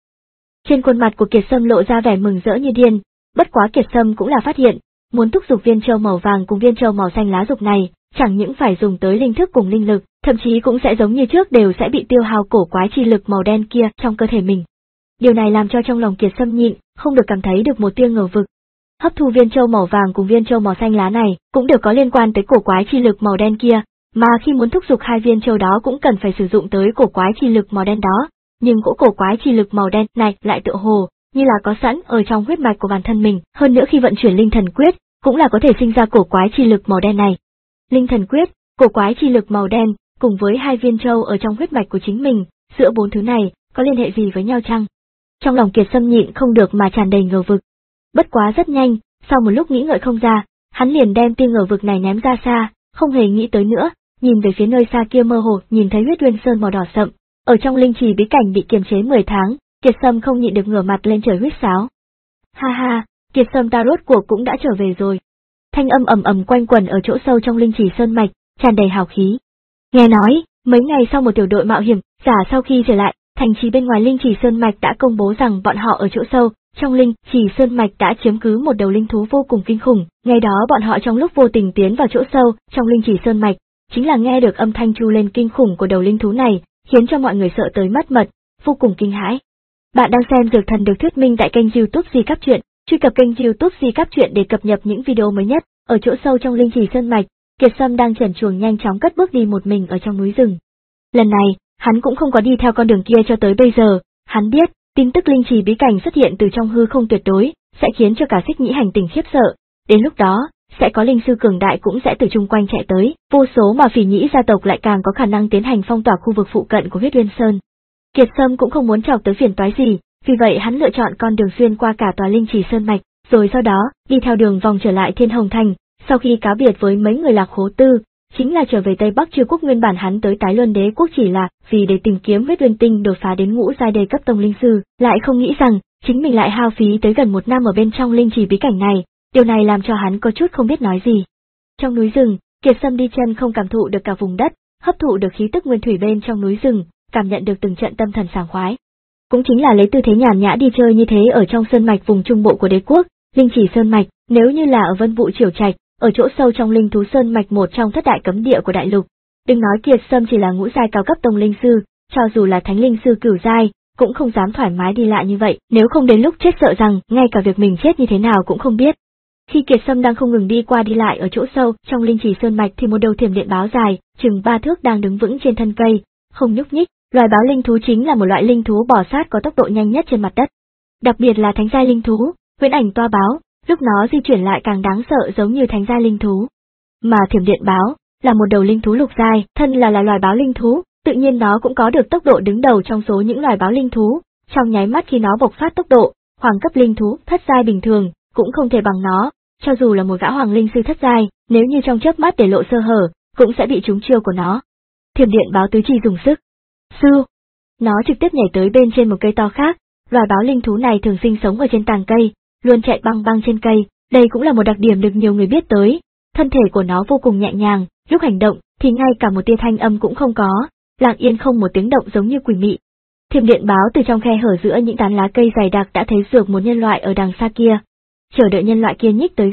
Trên khuôn mặt của Kiệt Sâm lộ ra vẻ mừng rỡ như điên, bất quá Kiệt Sâm cũng là phát hiện, muốn thúc giục viên châu màu vàng cùng viên châu màu xanh lá dục này, chẳng những phải dùng tới linh thức cùng linh lực, thậm chí cũng sẽ giống như trước đều sẽ bị tiêu hao cổ quái chi lực màu đen kia trong cơ thể mình. Điều này làm cho trong lòng Kiệt Sâm nhịn, không được cảm thấy được một tia ngờ vực. Hấp thu viên châu màu vàng cùng viên châu màu xanh lá này cũng đều có liên quan tới cổ quái chi lực màu đen kia, mà khi muốn thúc giục hai viên châu đó cũng cần phải sử dụng tới cổ quái chi lực màu đen đó, nhưng cỗ cổ quái chi lực màu đen này lại tựa hồ như là có sẵn ở trong huyết mạch của bản thân mình, hơn nữa khi vận chuyển linh thần quyết cũng là có thể sinh ra cổ quái chi lực màu đen này. Linh thần quyết, cổ quái chi lực màu đen cùng với hai viên châu ở trong huyết mạch của chính mình, giữa bốn thứ này có liên hệ gì với nhau chăng? Trong lòng Kiệt Sâm nhịn không được mà tràn đầy ngờ vực. Bất quá rất nhanh, sau một lúc nghĩ ngợi không ra, hắn liền đem tia ngờ vực này ném ra xa, không hề nghĩ tới nữa, nhìn về phía nơi xa kia mơ hồ nhìn thấy huyết uyên sơn màu đỏ sậm, ở trong linh trì bí cảnh bị kiềm chế mười tháng, Kiệt Sâm không nhịn được ngửa mặt lên trời huýt sáo. Ha ha, Kiệt Sâm ta rốt cuộc cũng đã trở về rồi. Thanh âm ầm ầm quanh quẩn ở chỗ sâu trong linh trì sơn mạch, tràn đầy hào khí. Nghe nói, mấy ngày sau một tiểu đội mạo hiểm, giả sau khi trở lại, thành trì bên ngoài linh trì sơn mạch đã công bố rằng bọn họ ở chỗ sâu, trong linh trì sơn mạch đã chiếm cứ một đầu linh thú vô cùng kinh khủng. Ngày đó bọn họ trong lúc vô tình tiến vào chỗ sâu, trong linh trì sơn mạch, chính là nghe được âm thanh chu lên kinh khủng của đầu linh thú này, khiến cho mọi người sợ tới mất mật, vô cùng kinh hãi. Bạn đang xem Dược Thần được thuyết minh tại kênh YouTube Di Cáp Truyện, truy cập kênh YouTube Di Cáp Truyện để cập nhật những video mới nhất. Ở chỗ sâu trong linh trì sơn mạch, Kiệt Sâm đang trần truồng nhanh chóng cất bước đi một mình ở trong núi rừng. Lần này, hắn cũng không có đi theo con đường kia cho tới bây giờ, hắn biết, tin tức linh trì bí cảnh xuất hiện từ trong hư không tuyệt đối, sẽ khiến cho cả Xích Nhĩ hành tinh khiếp sợ. Đến lúc đó, sẽ có linh sư cường đại cũng sẽ từ chung quanh chạy tới, vô số mà Phỉ Nhĩ gia tộc lại càng có khả năng tiến hành phong tỏa khu vực phụ cận của Huyết Uyên Sơn. Kiệt Sâm cũng không muốn chọc tới phiền toái gì, vì vậy hắn lựa chọn con đường xuyên qua cả tòa linh trì sơn mạch, rồi sau đó đi theo đường vòng trở lại Thiên Hồng Thành. Sau khi cáo biệt với mấy người Lạc Khố Tư, chính là trở về Tây Bắc Chư Quốc. Nguyên bản hắn tới Tái Luân Đế Quốc chỉ là vì để tìm kiếm Huyết Uyên Tinh đột phá đến ngũ giai đề cấp tông linh sư, lại không nghĩ rằng chính mình lại hao phí tới gần một năm ở bên trong linh trì bí cảnh này, điều này làm cho hắn có chút không biết nói gì. Trong núi rừng, Kiệt Sâm đi chân không cảm thụ được cả vùng đất, hấp thụ được khí tức nguyên thủy bên trong núi rừng, cảm nhận được từng trận tâm thần sảng khoái. Cũng chính là lấy tư thế nhàn nhã đi chơi như thế ở trong sơn mạch vùng trung bộ của đế quốc, linh trì sơn mạch, nếu như là ở Vân Vũ Triều Trạch, ở chỗ sâu trong linh thú sơn mạch một trong thất đại cấm địa của đại lục. Đừng nói Kiệt Sâm chỉ là ngũ giai cao cấp tông linh sư, cho dù là thánh linh sư cửu giai, cũng không dám thoải mái đi lại như vậy, nếu không đến lúc chết sợ rằng ngay cả việc mình chết như thế nào cũng không biết. Khi Kiệt Sâm đang không ngừng đi qua đi lại ở chỗ sâu trong linh trì sơn mạch thì một đầu thiểm điện báo dài, chừng ba thước đang đứng vững trên thân cây, không nhúc nhích. Loài báo linh thú chính là một loại linh thú bò sát có tốc độ nhanh nhất trên mặt đất. Đặc biệt là thánh giai linh thú, huyễn ảnh toa báo, lúc nó di chuyển lại càng đáng sợ giống như thánh giai linh thú. Mà thiểm điện báo là một đầu linh thú lục giai, thân là là loài báo linh thú, tự nhiên nó cũng có được tốc độ đứng đầu trong số những loài báo linh thú. Trong nháy mắt khi nó bộc phát tốc độ, hoàng cấp linh thú thất giai bình thường cũng không thể bằng nó, cho dù là một gã hoàng linh sư thất giai, nếu như trong chớp mắt để lộ sơ hở, cũng sẽ bị trúng chiêu của nó. Thiểm điện báo tứ chi dùng sức. Sư, nó trực tiếp nhảy tới bên trên một cây to khác. Loài báo linh thú này thường sinh sống ở trên tàng cây, luôn chạy băng băng trên cây, đây cũng là một đặc điểm được nhiều người biết tới. Thân thể của nó vô cùng nhẹ nhàng, lúc hành động thì ngay cả một tia thanh âm cũng không có, lặng yên không một tiếng động giống như quỷ mị. Thiểm điện báo từ trong khe hở giữa những tán lá cây dày đặc đã thấy được một nhân loại ở đằng xa kia. Chờ đợi nhân loại kia nhích tới gần,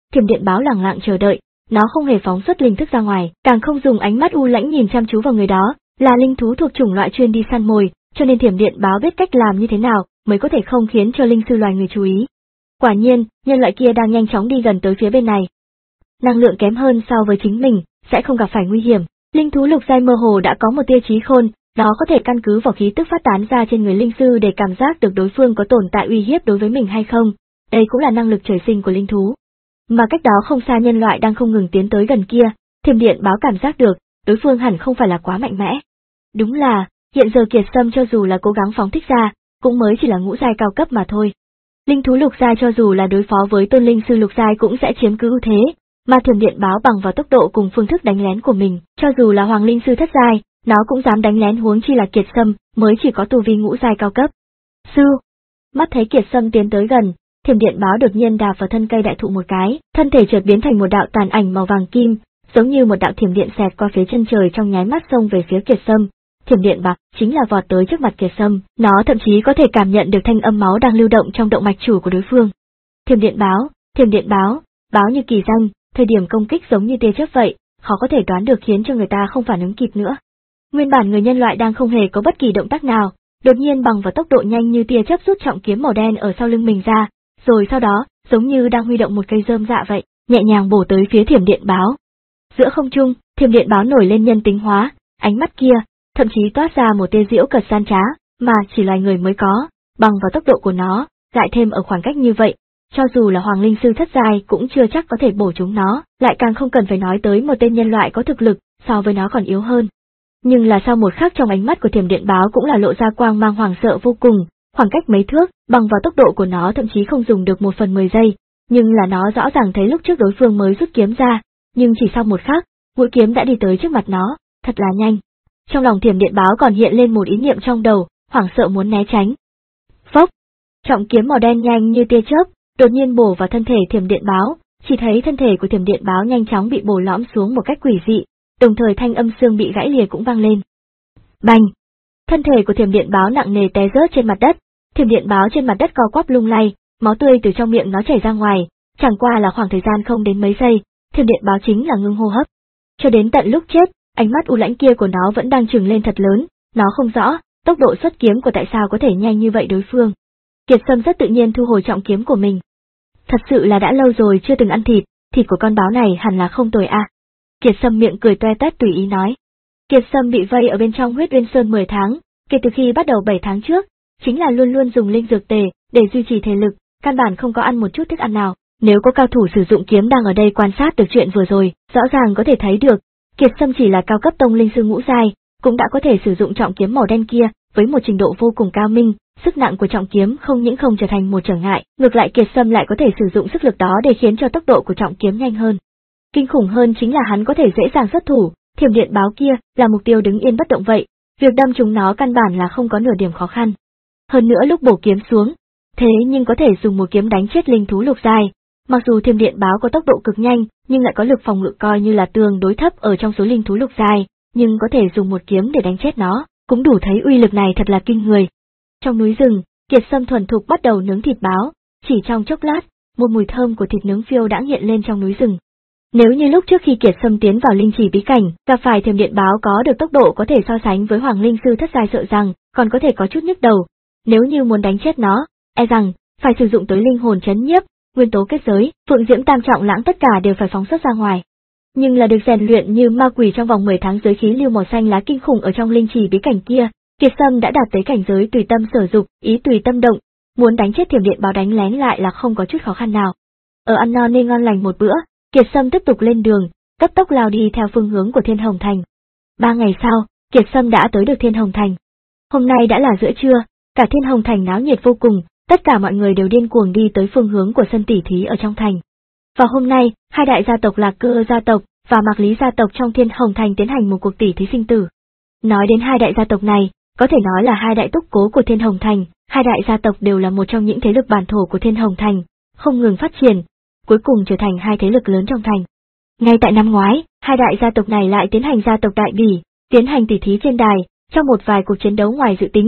Thiểm điện báo lẳng lặng chờ đợi, nó không hề phóng xuất linh thức ra ngoài, càng không dùng ánh mắt u lãnh nhìn chăm chú vào người đó, là linh thú thuộc chủng loại chuyên đi săn mồi, cho nên thiểm điện báo biết cách làm như thế nào mới có thể không khiến cho linh sư loài người chú ý. Quả nhiên, nhân loại kia đang nhanh chóng đi gần tới phía bên này. Năng lượng kém hơn so với chính mình, sẽ không gặp phải nguy hiểm. Linh thú lục giai mơ hồ đã có một tia trí khôn, nó có thể căn cứ vào khí tức phát tán ra trên người linh sư để cảm giác được đối phương có tồn tại uy hiếp đối với mình hay không. Đây cũng là năng lực trời sinh của linh thú. Mà cách đó không xa nhân loại đang không ngừng tiến tới gần kia, thiểm điện báo cảm giác được, đối phương hẳn không phải là quá mạnh mẽ. Đúng là, hiện giờ Kiệt Sâm cho dù là cố gắng phóng thích ra, cũng mới chỉ là ngũ giai cao cấp mà thôi. Linh thú lục giai cho dù là đối phó với tôn linh sư lục giai cũng sẽ chiếm cứ ưu thế, mà thiểm điện báo bằng vào tốc độ cùng phương thức đánh lén của mình, cho dù là hoàng linh sư thất giai, nó cũng dám đánh lén, huống chi là Kiệt Sâm mới chỉ có tu vi ngũ giai cao cấp. Sư, mắt thấy Kiệt Sâm tiến tới gần, thiểm điện báo đột nhiên đạp vào thân cây đại thụ một cái, thân thể chợt biến thành một đạo tàn ảnh màu vàng kim, giống như một đạo thiểm điện xẹt qua phía chân trời trong nháy mắt xông về phía Kiệt Sâm. Thiểm điện bạc chính là vọt tới trước mặt Kiệt Sâm, nó thậm chí có thể cảm nhận được thanh âm máu đang lưu động trong động mạch chủ của đối phương. Thiểm điện báo, thiểm điện báo, báo như kỳ danh, thời điểm công kích giống như tia chớp vậy, khó có thể đoán được khiến cho người ta không phản ứng kịp nữa. Nguyên bản người nhân loại đang không hề có bất kỳ động tác nào, đột nhiên bằng vào tốc độ nhanh như tia chớp rút trọng kiếm màu đen ở sau lưng mình ra, rồi sau đó, giống như đang huy động một cây rơm dạ vậy, nhẹ nhàng bổ tới phía thiểm điện báo. Giữa không trung, thiểm điện báo nổi lên nhân tính hóa, ánh mắt kia thậm chí toát ra một tia giễu cợt gian trá, mà chỉ loài người mới có, bằng vào tốc độ của nó, lại thêm ở khoảng cách như vậy, cho dù là hoàng linh sư thất giai cũng chưa chắc có thể bổ trúng nó, lại càng không cần phải nói tới một tên nhân loại có thực lực, so với nó còn yếu hơn. Nhưng là sau một khắc trong ánh mắt của thiểm điện báo cũng là lộ ra quang mang hoàng sợ vô cùng, khoảng cách mấy thước, bằng vào tốc độ của nó thậm chí không dùng được một phần mười giây, nhưng là nó rõ ràng thấy lúc trước đối phương mới rút kiếm ra, nhưng chỉ sau một khắc, mũi kiếm đã đi tới trước mặt nó, thật là nhanh. Trong lòng thiểm điện báo còn hiện lên một ý niệm trong đầu, hoảng sợ muốn né tránh. Phốc! Trọng kiếm màu đen nhanh như tia chớp, đột nhiên bổ vào thân thể thiểm điện báo, chỉ thấy thân thể của thiểm điện báo nhanh chóng bị bổ lõm xuống một cách quỷ dị, đồng thời thanh âm xương bị gãy lìa cũng vang lên. Bành! Thân thể của thiểm điện báo nặng nề té rớt trên mặt đất, thiểm điện báo trên mặt đất co quắp lung lay, máu tươi từ trong miệng nó chảy ra ngoài, chẳng qua là khoảng thời gian không đến mấy giây, thiểm điện báo chính là ngưng hô hấp. Cho đến tận lúc chết, ánh mắt u lãnh kia của nó vẫn đang trừng lên thật lớn, nó không rõ, tốc độ xuất kiếm của tại sao có thể nhanh như vậy đối phương. Kiệt Sâm rất tự nhiên thu hồi trọng kiếm của mình. Thật sự là đã lâu rồi chưa từng ăn thịt, thịt của con báo này hẳn là không tồi a. À. Kiệt Sâm miệng cười toe toét tùy ý nói. Kiệt Sâm bị vây ở bên trong huyết uyên sơn mười tháng, kể từ khi bắt đầu bảy tháng trước, chính là luôn luôn dùng linh dược tề để duy trì thể lực, căn bản không có ăn một chút thức ăn nào. Nếu có cao thủ sử dụng kiếm đang ở đây quan sát được chuyện vừa rồi, rõ ràng có thể thấy được, Kiệt Sâm chỉ là cao cấp tông linh sư ngũ giai, cũng đã có thể sử dụng trọng kiếm màu đen kia, với một trình độ vô cùng cao minh, sức nặng của trọng kiếm không những không trở thành một trở ngại, ngược lại Kiệt Sâm lại có thể sử dụng sức lực đó để khiến cho tốc độ của trọng kiếm nhanh hơn. Kinh khủng hơn chính là hắn có thể dễ dàng xuất thủ, thiểm điện báo kia là mục tiêu đứng yên bất động vậy, việc đâm trúng nó căn bản là không có nửa điểm khó khăn. Hơn nữa lúc bổ kiếm xuống, thế nhưng có thể dùng một kiếm đánh chết linh thú lục giai. Mặc dù thiểm điện báo có tốc độ cực nhanh, nhưng lại có lực phòng ngự coi như là tương đối thấp ở trong số linh thú lục giai, nhưng có thể dùng một kiếm để đánh chết nó, cũng đủ thấy uy lực này thật là kinh người. Trong núi rừng, Kiệt Sâm thuần thục bắt đầu nướng thịt báo, chỉ trong chốc lát, một mùi thơm của thịt nướng phiêu đãng hiện lên trong núi rừng. Nếu như lúc trước khi Kiệt Sâm tiến vào linh chỉ bí cảnh, gặp phải thiểm điện báo có được tốc độ có thể so sánh với hoàng linh sư thất giai sợ rằng còn có thể có chút nhức đầu. Nếu như muốn đánh chết nó, e rằng phải sử dụng tới linh hồn chấn nhiếp, nguyên tố kết giới, phượng diễm tam trọng lãng tất cả đều phải phóng xuất ra ngoài. Nhưng là được rèn luyện như ma quỷ trong vòng mười tháng giới khí lưu màu xanh lá kinh khủng ở trong linh chỉ bí cảnh kia, Kiệt Sâm đã đạt tới cảnh giới tùy tâm sở dục, ý tùy tâm động, muốn đánh chết thiểm điện báo đánh lén lại là không có chút khó khăn nào. Ở ăn no nê ngon lành một bữa, Kiệt Sâm tiếp tục lên đường, cấp tốc lao đi theo phương hướng của Thiên Hồng Thành. Ba ngày sau, Kiệt Sâm đã tới được Thiên Hồng Thành. Hôm nay đã là giữa trưa, cả Thiên Hồng Thành náo nhiệt vô cùng, tất cả mọi người đều điên cuồng đi tới phương hướng của sân tỉ thí ở trong thành. Và hôm nay, hai đại gia tộc Lạc Cơ gia tộc và Mạc Lý gia tộc trong Thiên Hồng Thành tiến hành một cuộc tỉ thí sinh tử. Nói đến hai đại gia tộc này, có thể nói là hai đại túc cố của Thiên Hồng Thành, hai đại gia tộc đều là một trong những thế lực bản thổ của Thiên Hồng Thành, không ngừng phát triển, cuối cùng trở thành hai thế lực lớn trong thành. Ngay tại năm ngoái, hai đại gia tộc này lại tiến hành gia tộc đại bỉ, tiến hành tỉ thí trên đài, trong một vài cuộc chiến đấu ngoài dự tính,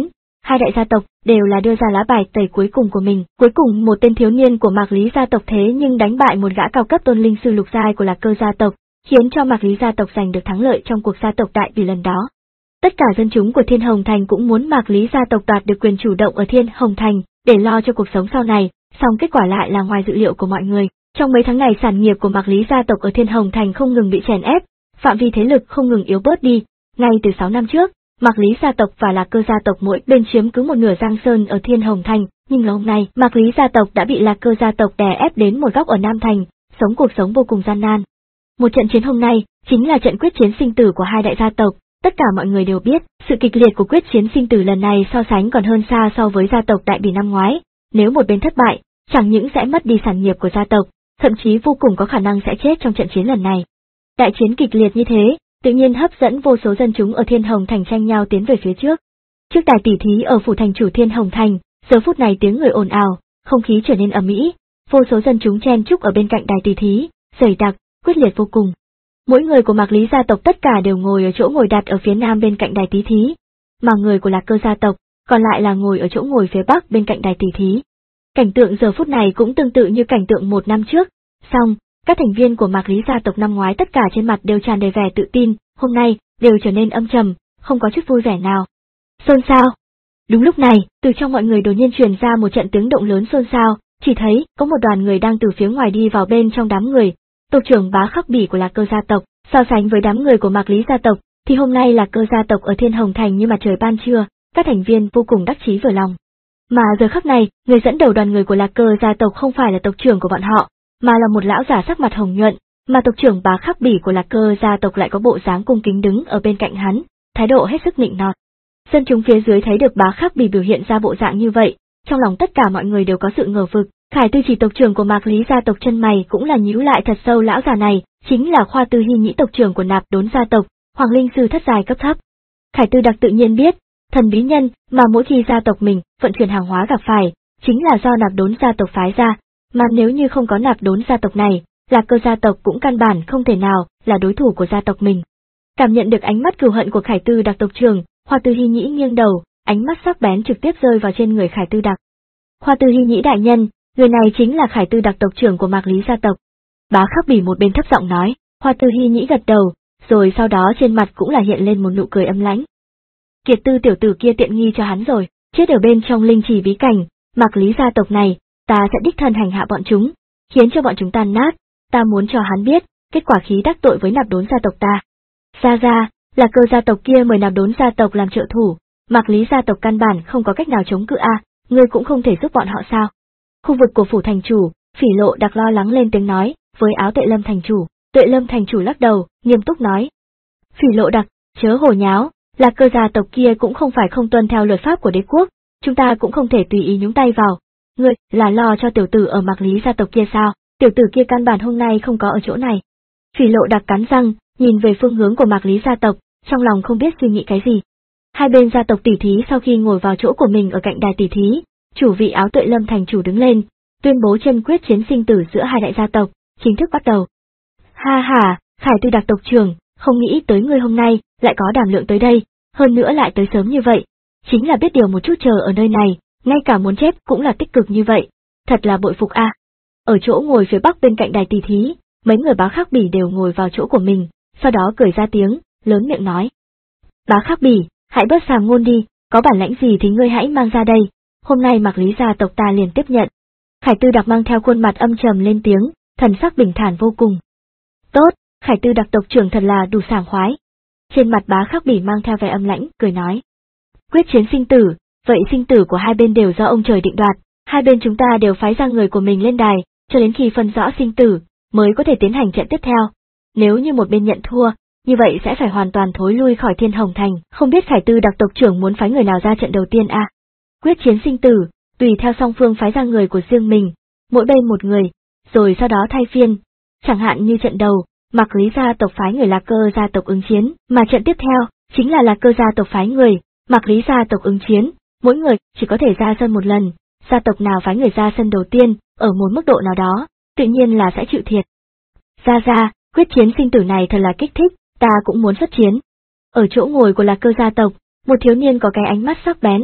hai đại gia tộc đều là đưa ra lá bài tẩy cuối cùng của mình. Cuối cùng một tên thiếu niên của Mạc Lý gia tộc thế nhưng đánh bại một gã cao cấp tôn linh sư lục giai của Lạc Cơ gia tộc, khiến cho Mạc Lý gia tộc giành được thắng lợi trong cuộc gia tộc đại bỉ lần đó. Tất cả dân chúng của Thiên Hồng Thành cũng muốn Mạc Lý gia tộc đoạt được quyền chủ động ở Thiên Hồng Thành để lo cho cuộc sống sau này, song kết quả lại là ngoài dự liệu của mọi người. Trong mấy tháng này sản nghiệp của Mạc Lý gia tộc ở Thiên Hồng Thành không ngừng bị chèn ép, phạm vi thế lực không ngừng yếu bớt đi. Ngay từ sáu năm trước, Mạc Lý gia tộc và Lạc Cơ gia tộc mỗi bên chiếm cứ một nửa Giang Sơn ở Thiên Hồng Thành, nhưng lâu nay Mạc Lý gia tộc đã bị Lạc Cơ gia tộc đè ép đến một góc ở Nam Thành, sống cuộc sống vô cùng gian nan. Một trận chiến hôm nay chính là trận quyết chiến sinh tử của hai đại gia tộc. Tất cả mọi người đều biết, sự kịch liệt của quyết chiến sinh tử lần này so sánh còn hơn xa so với gia tộc đại bỉ năm ngoái. Nếu một bên thất bại, chẳng những sẽ mất đi sản nghiệp của gia tộc, thậm chí vô cùng có khả năng sẽ chết trong trận chiến lần này. Đại chiến kịch liệt như thế, tự nhiên hấp dẫn vô số dân chúng ở Thiên Hồng Thành tranh nhau tiến về phía trước. Trước đài tỷ thí ở phủ thành chủ Thiên Hồng Thành, giờ phút này tiếng người ồn ào, không khí trở nên ầm ĩ, vô số dân chúng chen chúc ở bên cạnh đài tỷ thí, dày đặc, quyết liệt vô cùng. Mỗi người của Mạc Lý gia tộc tất cả đều ngồi ở chỗ ngồi đặt ở phía nam bên cạnh đài tỷ thí, mà người của Lạc Cơ gia tộc còn lại là ngồi ở chỗ ngồi phía bắc bên cạnh đài tỷ thí. Cảnh tượng giờ phút này cũng tương tự như cảnh tượng một năm trước, song các thành viên của Mạc Lý gia tộc năm ngoái tất cả trên mặt đều tràn đầy vẻ tự tin, hôm nay đều trở nên âm trầm, không có chút vui vẻ nào. Xôn xao. Đúng lúc này, từ trong mọi người đột nhiên truyền ra một trận tiếng động lớn xôn xao, chỉ thấy có một đoàn người đang từ phía ngoài đi vào bên trong đám người. Tộc trưởng Bá Khắc Bỉ của Lạc Cơ gia tộc, so sánh với đám người của Mạc Lý gia tộc, thì hôm nay Lạc Cơ gia tộc ở Thiên Hồng Thành như mặt trời ban trưa, các thành viên vô cùng đắc chí vừa lòng. Mà giờ khắc này, người dẫn đầu đoàn người của Lạc Cơ gia tộc không phải là tộc trưởng của bọn họ, mà là một lão giả sắc mặt hồng nhuận, mà tộc trưởng Bá Khắc Bỉ của Lạc Cơ gia tộc lại có bộ dáng cung kính đứng ở bên cạnh hắn, thái độ hết sức nịnh nọt. Dân chúng phía dưới thấy được Bá Khắc Bỉ biểu hiện ra bộ dạng như vậy, trong lòng tất cả mọi người đều có sự ngờ vực. Khải Tư Chỉ tộc trưởng của Mạc Lý gia tộc chân mày cũng là nhíu lại thật sâu, lão già này chính là Khoa Tư Hi Nhĩ tộc trưởng của Nạp Đốn gia tộc, Hoàng Linh sư thất giai cấp thấp. Khải Tư Đặc tự nhiên biết, thần bí nhân mà mỗi khi gia tộc mình vận chuyển hàng hóa gặp phải, chính là do Nạp Đốn gia tộc phái ra, mà nếu như không có Nạp Đốn gia tộc này, Lạc Cơ gia tộc cũng căn bản không thể nào là đối thủ của gia tộc mình. Cảm nhận được ánh mắt cừu hận của Khải Tư Đặc tộc trưởng, Khoa Tư Hi Nhĩ nghiêng đầu, ánh mắt sắc bén trực tiếp rơi vào trên người Khải Tư Đặc. Khoa Tư Hi Nhĩ đại nhân, người này chính là Khải Tư Đặc tộc trưởng của Mạc Lý gia tộc. Bá Khắc Bỉ một bên thấp giọng nói. Khoa Tư Hi Nhĩ gật đầu, rồi sau đó trên mặt cũng là hiện lên một nụ cười âm lãnh. Kiệt Tư tiểu tử kia tiện nghi cho hắn rồi, chết ở bên trong linh trì bí cảnh, Mạc Lý gia tộc này, ta sẽ đích thân hành hạ bọn chúng, khiến cho bọn chúng tan nát, ta muốn cho hắn biết, kết quả khí đắc tội với Nạp Đốn gia tộc ta. Ra ra, là Cơ gia tộc kia mời Nạp Đốn gia tộc làm trợ thủ, Mạc Lý gia tộc căn bản không có cách nào chống cự a, ngươi cũng không thể giúp bọn họ sao? Khu vực của phủ thành chủ, Phỉ Lộ Đặc lo lắng lên tiếng nói, với Áo Tuệ Lâm thành chủ. Tuệ Lâm thành chủ lắc đầu, nghiêm túc nói. Phỉ Lộ Đặc, chớ hồ nháo, là Cơ gia tộc kia cũng không phải không tuân theo luật pháp của đế quốc, chúng ta cũng không thể tùy ý nhúng tay vào. Ngươi, là lo cho tiểu tử ở Mạc Lý gia tộc kia sao? Tiểu tử kia căn bản hôm nay không có ở chỗ này. Phỉ Lộ Đặc cắn răng, nhìn về phương hướng của Mạc Lý gia tộc, trong lòng không biết suy nghĩ cái gì. Hai bên gia tộc tỷ thí sau khi ngồi vào chỗ của mình ở cạnh đài tỷ thí, chủ vị Áo Tuệ Lâm thành chủ đứng lên, tuyên bố chân quyết chiến sinh tử giữa hai đại gia tộc, chính thức bắt đầu. Ha ha, Khải Tư Đặc tộc trưởng, không nghĩ tới ngươi hôm nay lại có đảm lượng tới đây, hơn nữa lại tới sớm như vậy, chính là biết điều một chút chờ ở nơi này, ngay cả muốn chết cũng là tích cực như vậy, thật là bội phục a. Ở chỗ ngồi phía bắc bên cạnh đài tỷ thí, mấy người Bá Khắc Bỉ đều ngồi vào chỗ của mình, sau đó cười ra tiếng, lớn miệng nói. Bá Khắc Bỉ, hãy bớt sàm ngôn đi, có bản lãnh gì thì ngươi hãy mang ra đây, hôm nay Mạc Lý gia tộc ta liền tiếp nhận. Khải Tư Đặc mang theo khuôn mặt âm trầm lên tiếng, thần sắc bình thản vô cùng. Tốt, Khải Tư Đặc tộc trưởng thật là đủ sảng khoái. Trên mặt Bá Khắc Bỉ mang theo vẻ âm lãnh, cười nói. Quyết chiến sinh tử, vậy sinh tử của hai bên đều do ông trời định đoạt, hai bên chúng ta đều phái ra người của mình lên đài, cho đến khi phân rõ sinh tử, mới có thể tiến hành trận tiếp theo. Nếu như một bên nhận thua, như vậy sẽ phải hoàn toàn thối lui khỏi Thiên Hồng Thành, không biết Khải Tư Đặc tộc trưởng muốn phái người nào ra trận đầu tiên a? À? Quyết chiến sinh tử, tùy theo song phương phái ra người của riêng mình, mỗi bên một người, rồi sau đó thay phiên, chẳng hạn như trận đầu, Mạc Lý gia tộc phái người Lạc Cơ gia tộc ứng chiến, mà trận tiếp theo, chính là Lạc Cơ gia tộc phái người, Mạc Lý gia tộc ứng chiến, mỗi người chỉ có thể ra sân một lần, gia tộc nào phái người ra sân đầu tiên, ở một mức độ nào đó, tự nhiên là sẽ chịu thiệt. Ra ra, quyết chiến sinh tử này thật là kích thích, ta cũng muốn xuất chiến. Ở chỗ ngồi của Lạc Cơ gia tộc, một thiếu niên có cái ánh mắt sắc bén,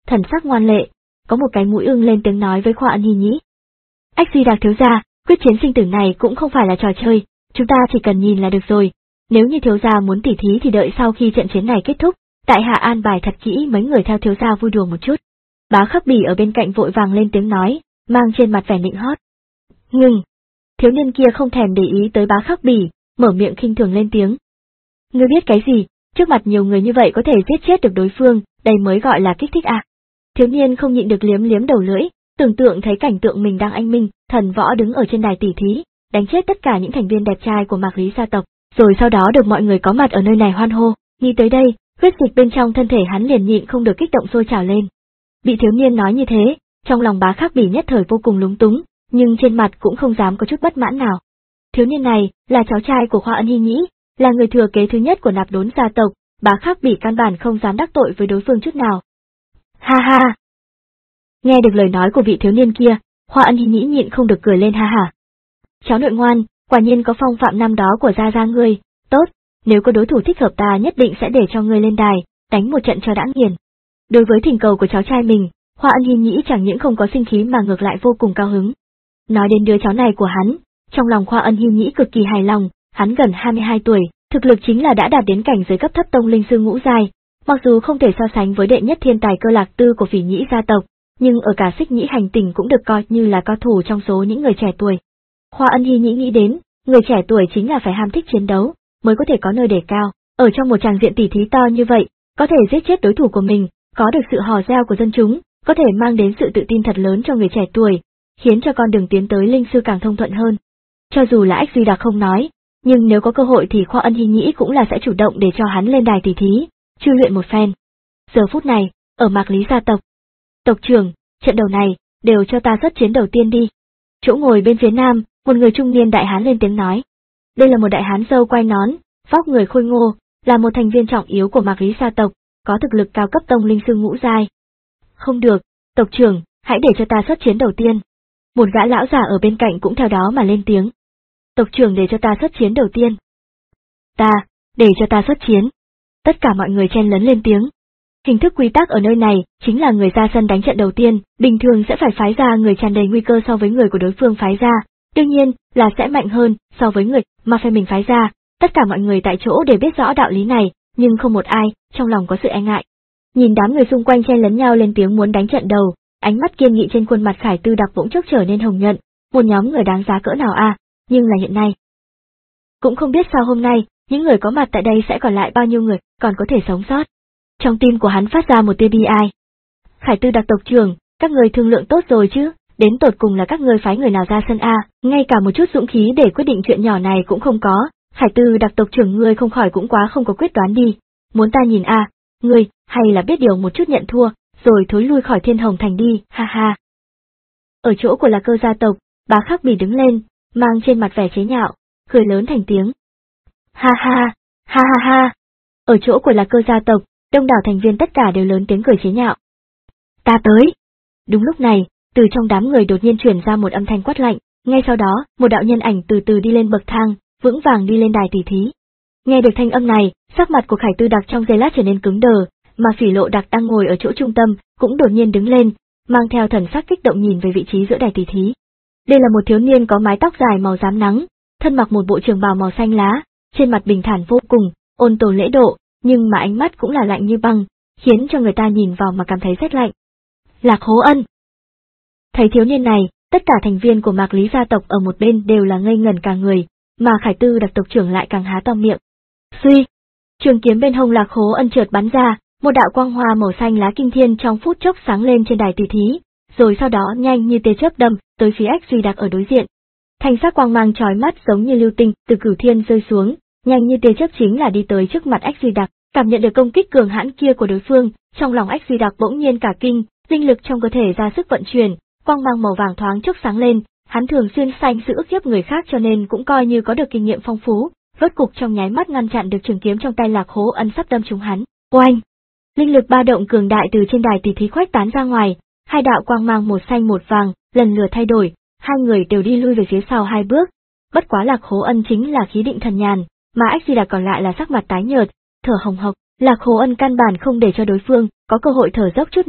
thần sắc ngoan lệ, có một cái mũi ưng lên tiếng nói với Khoa Ân Hi Nhĩ. Ách Di Đạc thiếu gia, quyết chiến sinh tử này cũng không phải là trò chơi, chúng ta chỉ cần nhìn là được rồi. Nếu như thiếu gia muốn tỉ thí thì đợi sau khi trận chiến này kết thúc, tại hạ an bài thật kỹ mấy người theo thiếu gia vui đùa một chút. Bá Khắc Bỉ ở bên cạnh vội vàng lên tiếng nói, mang trên mặt vẻ nịnh hót. Ngừng! Thiếu niên kia không thèm để ý tới Bá Khắc Bỉ, mở miệng khinh thường lên tiếng. Ngươi biết cái gì, trước mặt nhiều người như vậy có thể giết chết được đối phương, đây mới gọi là kích thích à. Thiếu niên không nhịn được liếm liếm đầu lưỡi, tưởng tượng thấy cảnh tượng mình đang anh minh, thần võ đứng ở trên đài tỉ thí, đánh chết tất cả những thành viên đẹp trai của Mạc Lý gia tộc, rồi sau đó được mọi người có mặt ở nơi này hoan hô. Nghĩ tới đây, huyết dịch bên trong thân thể hắn liền nhịn không được kích động sôi trào lên. Bị thiếu niên nói như thế, trong lòng Bá Khắc Bỉ nhất thời vô cùng lúng túng, nhưng trên mặt cũng không dám có chút bất mãn nào. Thiếu niên này là cháu trai của Khoa Ân Hi Nhĩ, là người thừa kế thứ nhất của Nạp Đốn gia tộc, Bá Khắc Bỉ căn bản không dám đắc tội với đối phương chút nào. Ha ha! Nghe được lời nói của vị thiếu niên kia, Khoa Ân Hi Nhĩ nhịn không được cười lên ha hả. Cháu nội ngoan, quả nhiên có phong phạm năm đó của gia gia ngươi, tốt, nếu có đối thủ thích hợp ta nhất định sẽ để cho ngươi lên đài, đánh một trận cho đã nghiền. Đối với thỉnh cầu của cháu trai mình, Khoa Ân Hi Nhĩ chẳng những không có sinh khí mà ngược lại vô cùng cao hứng. Nói đến đứa cháu này của hắn, trong lòng Khoa Ân Hi Nhĩ cực kỳ hài lòng, hắn gần hai mươi hai tuổi, thực lực chính là đã đạt đến cảnh giới cấp thấp tông linh sư ngũ giai, mặc dù không thể so sánh với đệ nhất thiên tài Cơ Lạc Tư của Phỉ Nhĩ gia tộc, nhưng ở cả Xích Nhĩ hành tinh cũng được coi như là cao thủ trong số những người trẻ tuổi. Khoa Ân Hi Nhĩ nghĩ đến, người trẻ tuổi chính là phải ham thích chiến đấu, mới có thể có nơi để cao, ở trong một tràng diện tỉ thí to như vậy, có thể giết chết đối thủ của mình, có được sự hò reo của dân chúng, có thể mang đến sự tự tin thật lớn cho người trẻ tuổi, khiến cho con đường tiến tới linh sư càng thông thuận hơn. Cho dù là Ách Duy Đạc không nói, nhưng nếu có cơ hội thì Khoa Ân Hi Nhĩ cũng là sẽ chủ động để cho hắn lên đài tỉ thí, chui luyện một phen. Giờ phút này, ở Mạc Lý gia tộc, tộc trưởng, trận đầu này, đều cho ta xuất chiến đầu tiên đi. Chỗ ngồi bên phía nam, một người trung niên đại hán lên tiếng nói. Đây là một đại hán râu quai nón, vóc người khôi ngô, là một thành viên trọng yếu của Mạc Lý gia tộc, có thực lực cao cấp tông linh sư ngũ giai. Không được, tộc trưởng, hãy để cho ta xuất chiến đầu tiên. Một gã lão già ở bên cạnh cũng theo đó mà lên tiếng. Tộc trưởng để cho ta xuất chiến đầu tiên. Ta, để cho ta xuất chiến. Tất cả mọi người chen lấn lên tiếng. Hình thức quy tắc ở nơi này chính là người ra sân đánh trận đầu tiên, bình thường sẽ phải phái ra người tràn đầy nguy cơ so với người của đối phương phái ra, đương nhiên là sẽ mạnh hơn so với người mà phe mình phái ra. Tất cả mọi người tại chỗ đều biết rõ đạo lý này, nhưng không một ai trong lòng có sự e ngại. Nhìn đám người xung quanh chen lấn nhau lên tiếng muốn đánh trận đầu, ánh mắt kiên nghị trên khuôn mặt Khải Tư Đặc bỗng chốc trở nên hồng nhuận, một nhóm người đáng giá cỡ nào a, à, nhưng là hiện nay. Cũng không biết sao hôm nay, những người có mặt tại đây sẽ còn lại bao nhiêu người, còn có thể sống sót. Trong tim của hắn phát ra một tia bi ai. Khải Tư Đặc tộc trưởng, các người thương lượng tốt rồi chứ, đến tột cùng là các ngươi phái người nào ra sân a, ngay cả một chút dũng khí để quyết định chuyện nhỏ này cũng không có. Khải Tư Đặc tộc trưởng ngươi không khỏi cũng quá không có quyết đoán đi, muốn ta nhìn a, à, ngươi, hay là biết điều một chút nhận thua, rồi thối lui khỏi Thiên Hồng Thành đi, ha ha. Ở chỗ của Lạc Cơ gia tộc, Bá Khắc Bỉ đứng lên, mang trên mặt vẻ chế nhạo, cười lớn thành tiếng. Ha ha, ha ha ha. Ở chỗ của Lạc Cơ gia tộc, đông đảo thành viên tất cả đều lớn tiếng cười chế nhạo. Ta tới. Đúng lúc này, từ trong đám người đột nhiên truyền ra một âm thanh quát lạnh, ngay sau đó, một đạo nhân ảnh từ từ đi lên bậc thang, vững vàng đi lên đài tỉ thí. Nghe được thanh âm này, sắc mặt của Khải Tư Đặc trong giây lát trở nên cứng đờ, mà Phỉ Lộ Đặc đang ngồi ở chỗ trung tâm, cũng đột nhiên đứng lên, mang theo thần sắc kích động nhìn về vị trí giữa đài tỉ thí. Đây là một thiếu niên có mái tóc dài màu xám nắng, thân mặc một bộ trường bào màu xanh lá, trên mặt bình thản vô cùng, ôn tồn lễ độ, nhưng mà ánh mắt cũng là lạnh như băng, khiến cho người ta nhìn vào mà cảm thấy rét lạnh. Lạc Hố Ân. Thấy thiếu niên này, tất cả thành viên của Mạc Lý gia tộc ở một bên đều là ngây ngẩn cả người, mà Khải Tư Đặc tộc trưởng lại càng há to miệng. Suy, trường kiếm bên hông Lạc Hố Ân chợt bắn ra, một đạo quang hoa màu xanh lá kinh thiên trong phút chốc sáng lên trên đài tỉ thí, rồi sau đó nhanh như tia chớp đâm tới phía Ách Duy Đặc ở đối diện. Thanh sắc quang mang chói mắt giống như lưu tinh từ cửu thiên rơi xuống, nhanh như tia chớp chính là đi tới trước mặt Ách Duy Đặc. Cảm nhận được công kích cường hãn kia của đối phương, trong lòng Ách Duy Đặc bỗng nhiên cả kinh, linh lực trong cơ thể ra sức vận chuyển, quang mang màu vàng thoáng chốc sáng lên. Hắn thường xuyên sanh sự ức hiếp người khác cho nên cũng coi như có được kinh nghiệm phong phú, rốt cục trong nháy mắt ngăn chặn được trường kiếm trong tay Lạc Hố Ân sắp đâm trúng hắn. Oanh! Linh lực ba động cường đại từ trên đài tỉ thí khuếch tán ra ngoài, hai đạo quang mang một xanh một vàng, lần lượt thay đổi, hai người đều đi lui về phía sau hai bước. Bất quá Lạc Hố Ân chính là khí định thần nhàn, mà Ách Duy Đặc còn lại là sắc mặt tái nhợt, thở hồng hộc. Lạc Hố Ân căn bản không để cho đối phương có cơ hội thở dốc chút nào,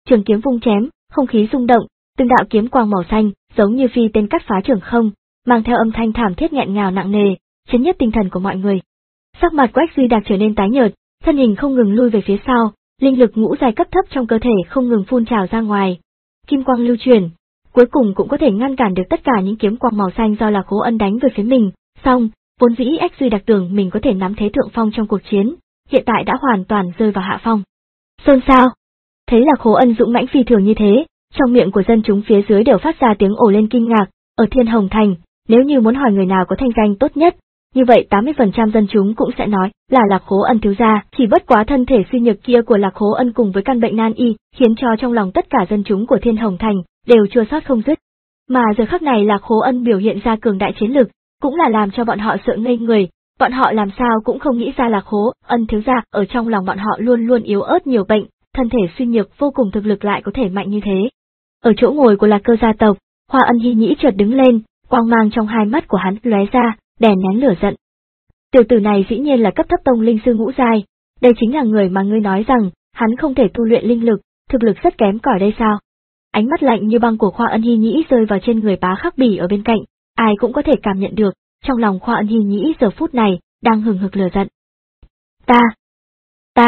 Trường kiếm vung chém, không khí rung động, từng đạo kiếm quang màu xanh, giống như phi tên cắt phá trường không, mang theo âm thanh thảm thiết nghẹn ngào nặng nề, chấn nhiếp tinh thần của mọi người. Sắc mặt của Ách Duy Đạc trở nên tái nhợt, thân hình không ngừng lui về phía sau, linh lực ngũ giai cấp thấp trong cơ thể không ngừng phun trào ra ngoài. Kim quang lưu chuyển, cuối cùng cũng có thể ngăn cản được tất cả những kiếm quang màu xanh do Lạc Khố Ân đánh về phía mình, song, vốn dĩ Ách Duy Đạc tưởng mình có thể nắm thế thượng phong trong cuộc chiến, hiện tại đã hoàn toàn rơi vào hạ phong. Xôn xao. Thấy Lạc Khố Ân dũng mãnh phi thường như thế, trong miệng của dân chúng phía dưới đều phát ra tiếng ồ lên kinh ngạc, ở Thiên Hồng Thành, nếu như muốn hỏi người nào có thanh danh tốt nhất, như vậy tám mươi phần trăm dân chúng cũng sẽ nói là Lạc Khố Ân thiếu gia, chỉ bất quá thân thể suy nhược kia của Lạc Khố Ân cùng với căn bệnh nan y, khiến cho trong lòng tất cả dân chúng của Thiên Hồng Thành đều chua xót không dứt. Mà giờ khắc này Lạc Khố Ân biểu hiện ra cường đại chiến lực, cũng là làm cho bọn họ sợ ngây người, bọn họ làm sao cũng không nghĩ ra Lạc Khố Ân thiếu gia ở trong lòng bọn họ luôn luôn yếu ớt nhiều bệnh, thân thể suy nhược vô cùng thực lực lại có thể mạnh như thế. Ở chỗ ngồi của Lạc Cơ gia tộc, Hoa Ân Hi Nhĩ chợt đứng lên, quang mang trong hai mắt của hắn lóe ra, đè nén lửa giận. Tiểu tử này dĩ nhiên là cấp thấp tông linh sư ngũ giai, đây chính là người mà ngươi nói rằng hắn không thể tu luyện linh lực, thực lực rất kém cỏi đây sao? Ánh mắt lạnh như băng của Hoa Ân Hi Nhĩ rơi vào trên người Bá Khắc Bỉ ở bên cạnh, ai cũng có thể cảm nhận được, trong lòng Hoa Ân Hi Nhĩ giờ phút này đang hừng hực lửa giận. Ta, ta.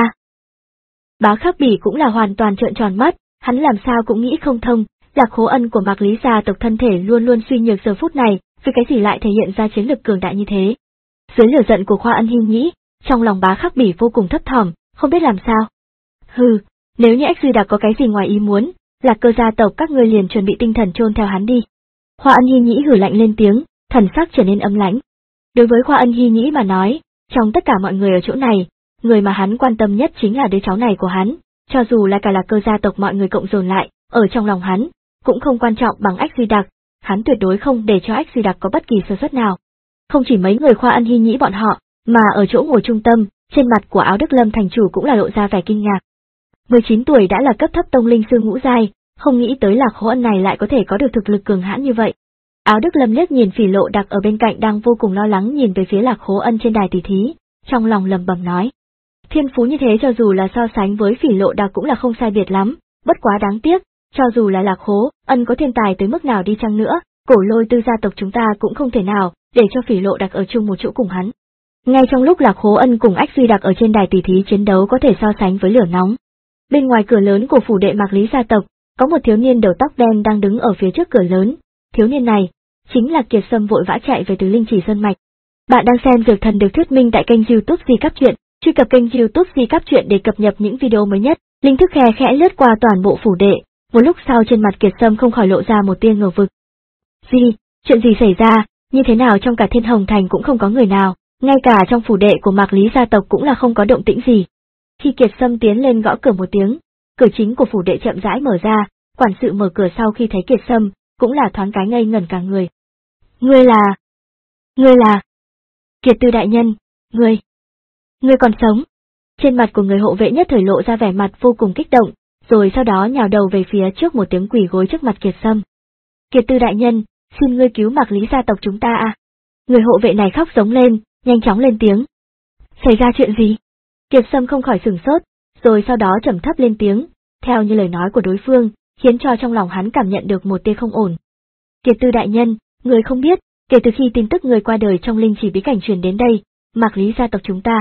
Bá Khắc Bỉ cũng là hoàn toàn trợn tròn mắt, hắn làm sao cũng nghĩ không thông, Lạc Khố Ân của Mạc Lý gia tộc thân thể luôn luôn suy nhược giờ phút này, vì cái gì lại thể hiện ra chiến lực cường đại như thế. Dưới lửa giận của Hoa Ân Hi Nhĩ, trong lòng Bá Khắc Bỉ vô cùng thấp thỏm, không biết làm sao. Hừ, nếu như Ách Duy Đạc có cái gì ngoài ý muốn, Lạc Cơ gia tộc các ngươi liền chuẩn bị tinh thần chôn theo hắn đi. Hoa Ân Hi Nhĩ hử lạnh lên tiếng, thần sắc trở nên ấm lãnh. Đối với Hoa Ân Hi Nhĩ mà nói, trong tất cả mọi người ở chỗ này, người mà hắn quan tâm nhất chính là đứa cháu này của hắn, cho dù là cả Lạc Cơ gia tộc mọi người cộng dồn lại, ở trong lòng hắn, cũng không quan trọng bằng Ách Duy Đạc, hắn tuyệt đối không để cho Ách Duy Đạc có bất kỳ sơ suất nào. Không chỉ mấy người Hoa Ân Hi Nhĩ bọn họ, mà ở chỗ ngồi trung tâm, trên mặt của Áo Đức Lâm thành chủ cũng là lộ ra vẻ kinh ngạc. mười chín tuổi đã là cấp thấp tông linh sư ngũ giai, không nghĩ tới Lạc Khố Ân này lại có thể có được thực lực cường hãn như vậy. Áo Đức Lâm liếc nhìn Phỉ Lộ Đặc ở bên cạnh đang vô cùng lo lắng nhìn về phía Lạc Khố Ân trên đài tỷ thí, trong lòng lẩm bẩm nói: thiên phú như thế cho dù là so sánh với Phỉ Lộ Đặc cũng là không sai biệt lắm, bất quá đáng tiếc, cho dù là Lạc Khố Ân có thiên tài tới mức nào đi chăng nữa, Cổ Lôi Tư gia tộc chúng ta cũng không thể nào để cho Phỉ Lộ Đặc ở chung một chỗ cùng hắn. Ngay trong lúc Lạc Khố Ân cùng Ách Duy Đặc ở trên đài tỷ thí chiến đấu có thể so sánh với lửa nóng, bên ngoài cửa lớn của phủ đệ Mạc Lý gia tộc, có một thiếu niên đầu tóc đen đang đứng ở phía trước cửa lớn. Thiếu niên này chính là Kiệt Sâm vội vã chạy về từ Linh Chỉ Sơn mạch. Bạn đang xem Dược Thần được thuyết minh tại kênh YouTube Di Cáp Truyện, truy cập kênh YouTube Di Cáp Truyện để cập nhật những video mới nhất. Linh thức khe khẽ lướt qua toàn bộ phủ đệ, một lúc sau trên mặt Kiệt Sâm không khỏi lộ ra một tia ngờ vực. Gì, chuyện gì xảy ra, như thế nào trong cả Thiên Hồng Thành cũng không có người nào, ngay cả trong phủ đệ của Mạc Lý gia tộc cũng là không có động tĩnh gì. Khi Kiệt Sâm tiến lên gõ cửa một tiếng, cửa chính của phủ đệ chậm rãi mở ra, quản sự mở cửa sau khi thấy Kiệt Sâm, cũng là thoáng cái ngây ngẩn cả người. Ngươi là... Ngươi là... Kiệt Tư đại nhân, ngươi... Ngươi còn sống. Trên mặt của người hộ vệ nhất thời lộ ra vẻ mặt vô cùng kích động, rồi sau đó nhào đầu về phía trước một tiếng quỳ gối trước mặt Kiệt Sâm. Kiệt Tư đại nhân, xin ngươi cứu Mạc Lý gia tộc chúng ta à. Người hộ vệ này khóc giống lên, nhanh chóng lên tiếng. Xảy ra chuyện gì? Kiệt Sâm không khỏi sửng sốt, rồi sau đó trầm thấp lên tiếng, theo như lời nói của đối phương, khiến cho trong lòng hắn cảm nhận được một tia không ổn. Kiệt Tư đại nhân, người không biết, kể từ khi tin tức người qua đời trong Linh Chỉ bí cảnh truyền đến đây, Mạc Lý gia tộc chúng ta.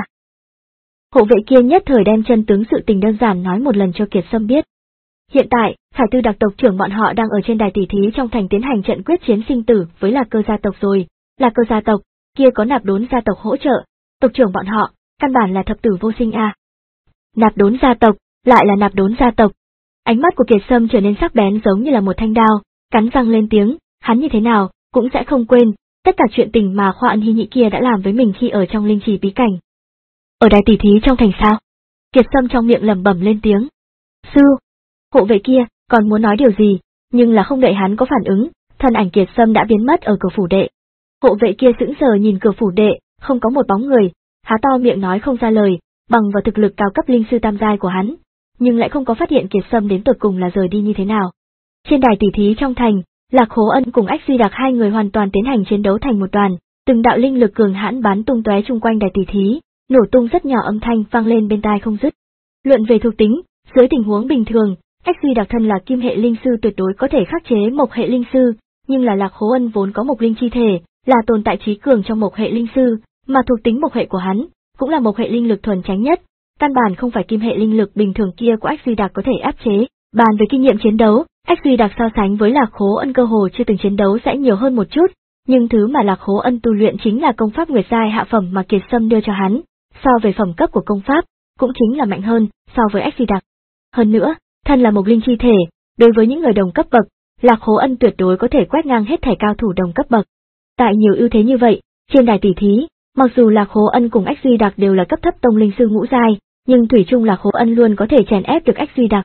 Hộ vệ kia nhất thời đem chân tướng sự tình đơn giản nói một lần cho Kiệt Sâm biết. Hiện tại, Khải Tư đặc tộc trưởng bọn họ đang ở trên đài tỷ thí trong thành tiến hành trận quyết chiến sinh tử với Lạc Cơ gia tộc rồi, Lạc Cơ gia tộc, kia có Nạp Đốn gia tộc hỗ trợ, tộc trưởng bọn họ, căn bản là thập tử vô sinh a. À. Nạp Đốn gia tộc, lại là Nạp Đốn gia tộc. Ánh mắt của Kiệt Sâm trở nên sắc bén giống như là một thanh đao, cắn răng lên tiếng, hắn như thế nào cũng sẽ không quên tất cả chuyện tình mà Hoa Ân Hi Nhĩ kia đã làm với mình khi ở trong Linh Chỉ bí cảnh. Ở đài tỷ thí trong thành sao? Kiệt Sâm trong miệng lẩm bẩm lên tiếng. Sư, hộ vệ kia còn muốn nói điều gì, nhưng là không đợi hắn có phản ứng, thân ảnh Kiệt Sâm đã biến mất ở cửa phủ đệ. Hộ vệ kia sững sờ nhìn cửa phủ đệ, không có một bóng người, há to miệng nói không ra lời, bằng vào thực lực cao cấp linh sư tam giai của hắn, nhưng lại không có phát hiện Kiệt Sâm đến tột cùng là rời đi như thế nào. Trên đài tỷ thí trong thành, Lạc Khố Ân cùng Ách Duy Đạc hai người hoàn toàn tiến hành chiến đấu thành một đoàn, từng đạo linh lực cường hãn bắn tung tóe chung quanh đài tỷ thí, nổ tung rất nhỏ âm thanh vang lên bên tai không dứt. Luận về thuộc tính, dưới tình huống bình thường, Ách Duy Đặc thân là kim hệ linh sư tuyệt đối có thể khắc chế mộc hệ linh sư, nhưng là Lạc Khố Ân vốn có mộc linh chi thể, là tồn tại trí cường trong mộc hệ linh sư, mà thuộc tính mộc hệ của hắn cũng là mộc hệ linh lực thuần tránh nhất, căn bản không phải kim hệ linh lực bình thường kia của Ách Duy Đặc có thể áp chế. Bàn về kinh nghiệm chiến đấu, Ách Duy Đặc so sánh với Lạc Khố Ân cơ hồ chưa từng chiến đấu sẽ nhiều hơn một chút, nhưng thứ mà Lạc Khố Ân tu luyện chính là công pháp nguyệt giai hạ phẩm mà Kiệt Sâm đưa cho hắn, so về phẩm cấp của công pháp, cũng chính là mạnh hơn so với Ách Duy Đặc. Hơn nữa, thân là mộc linh chi thể, đối với những người đồng cấp bậc, Lạc Khố Ân tuyệt đối có thể quét ngang hết thảy cao thủ đồng cấp bậc. Tại nhiều ưu thế như vậy, trên đài tỷ thí, mặc dù Lạc Khố Ân cùng Ách Duy Đặc đều là cấp thấp tông linh sư ngũ giai, nhưng thủy chung Lạc Khố Ân luôn có thể chèn ép được Ách Duy Đặc.